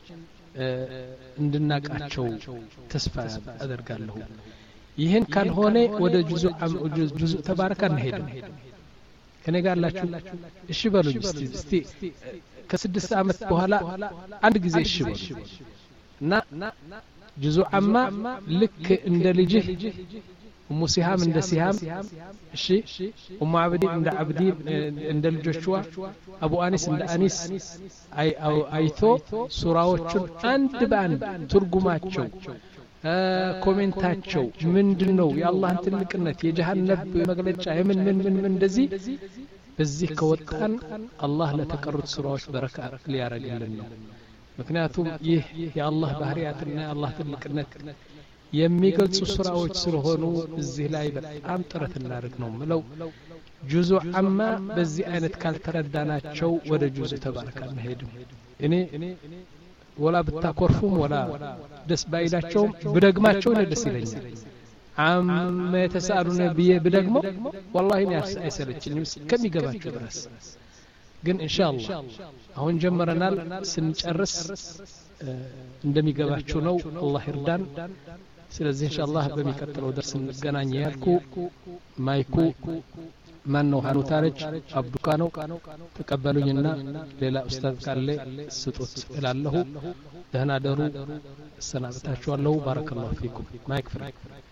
እንድናቃቸው ተስፋ አደርጋለሁ ይሄን ካልሆነ ወደ ጁዝ ጁዝ ተባረከ እንሄድም ከኔ ጋር አላችሁ እሺ በሉኝ እስቲ እስቲ ከስድስት አመት በኋላ አንድ ጊዜ እሺ በሉ እና ጁዝ አማ ልክ እንደ ልጅህ ኡሙ ሲሃም እንደ ሲሃም እሺ ኡሙ አብዲ እንደ አብዲ እንደ ልጆችዋ አቡ አኒስ እንደ አኒስ አይ አይቶ ሱራዎቹን አንድ በአንድ ትርጉማቸው ኮሜንታቸው ምንድነው የአላህን ትልቅነት የጀሃነም መግለጫ የምን ምን ምን ምን እንደዚህ በዚህ ከወጣን አላህ ለተቀሩት ሱራዎች በረካ ሊያረግልን ነው ምክንያቱም ይህ የአላህ ባህሪያትና የአላህ ትልቅነት የሚገልጹ ሱራዎች ስለሆኑ እዚህ ላይ በጣም ጥረት እናደርግ ነው ምለው ጁዝ አማ በዚህ አይነት ካልተረዳናቸው ወደ ጁዝ ተባረከ እንሄድም እኔ ወላ ብታኮርፉም ወላ ደስ ባይላቸው ብደግማቸው ደስ ይለኛል አም የተሳሉነ ቢየ ብደግሞ والله እኔ አይሰለችኝም ከሚገባቸው ድረስ ግን ኢንሻአላህ አሁን ጀመረናል ስንጨርስ እንደሚገባቸው ነው አላህ ይርዳን ስለዚህ ኢንሻአላህ በሚቀጥለው ደርስ እንገናኝ ያልኩ ማይኩ ማን ነው ሀሩታረጅ አብዱካ ነው ተቀበሉኝና ሌላ ኡስታዝ ካለ ስጡት እላለሁ ደህና ደሩ ሰናበታችኋለሁ ባረከላሁ ፊኩም ማይክ ፍሪ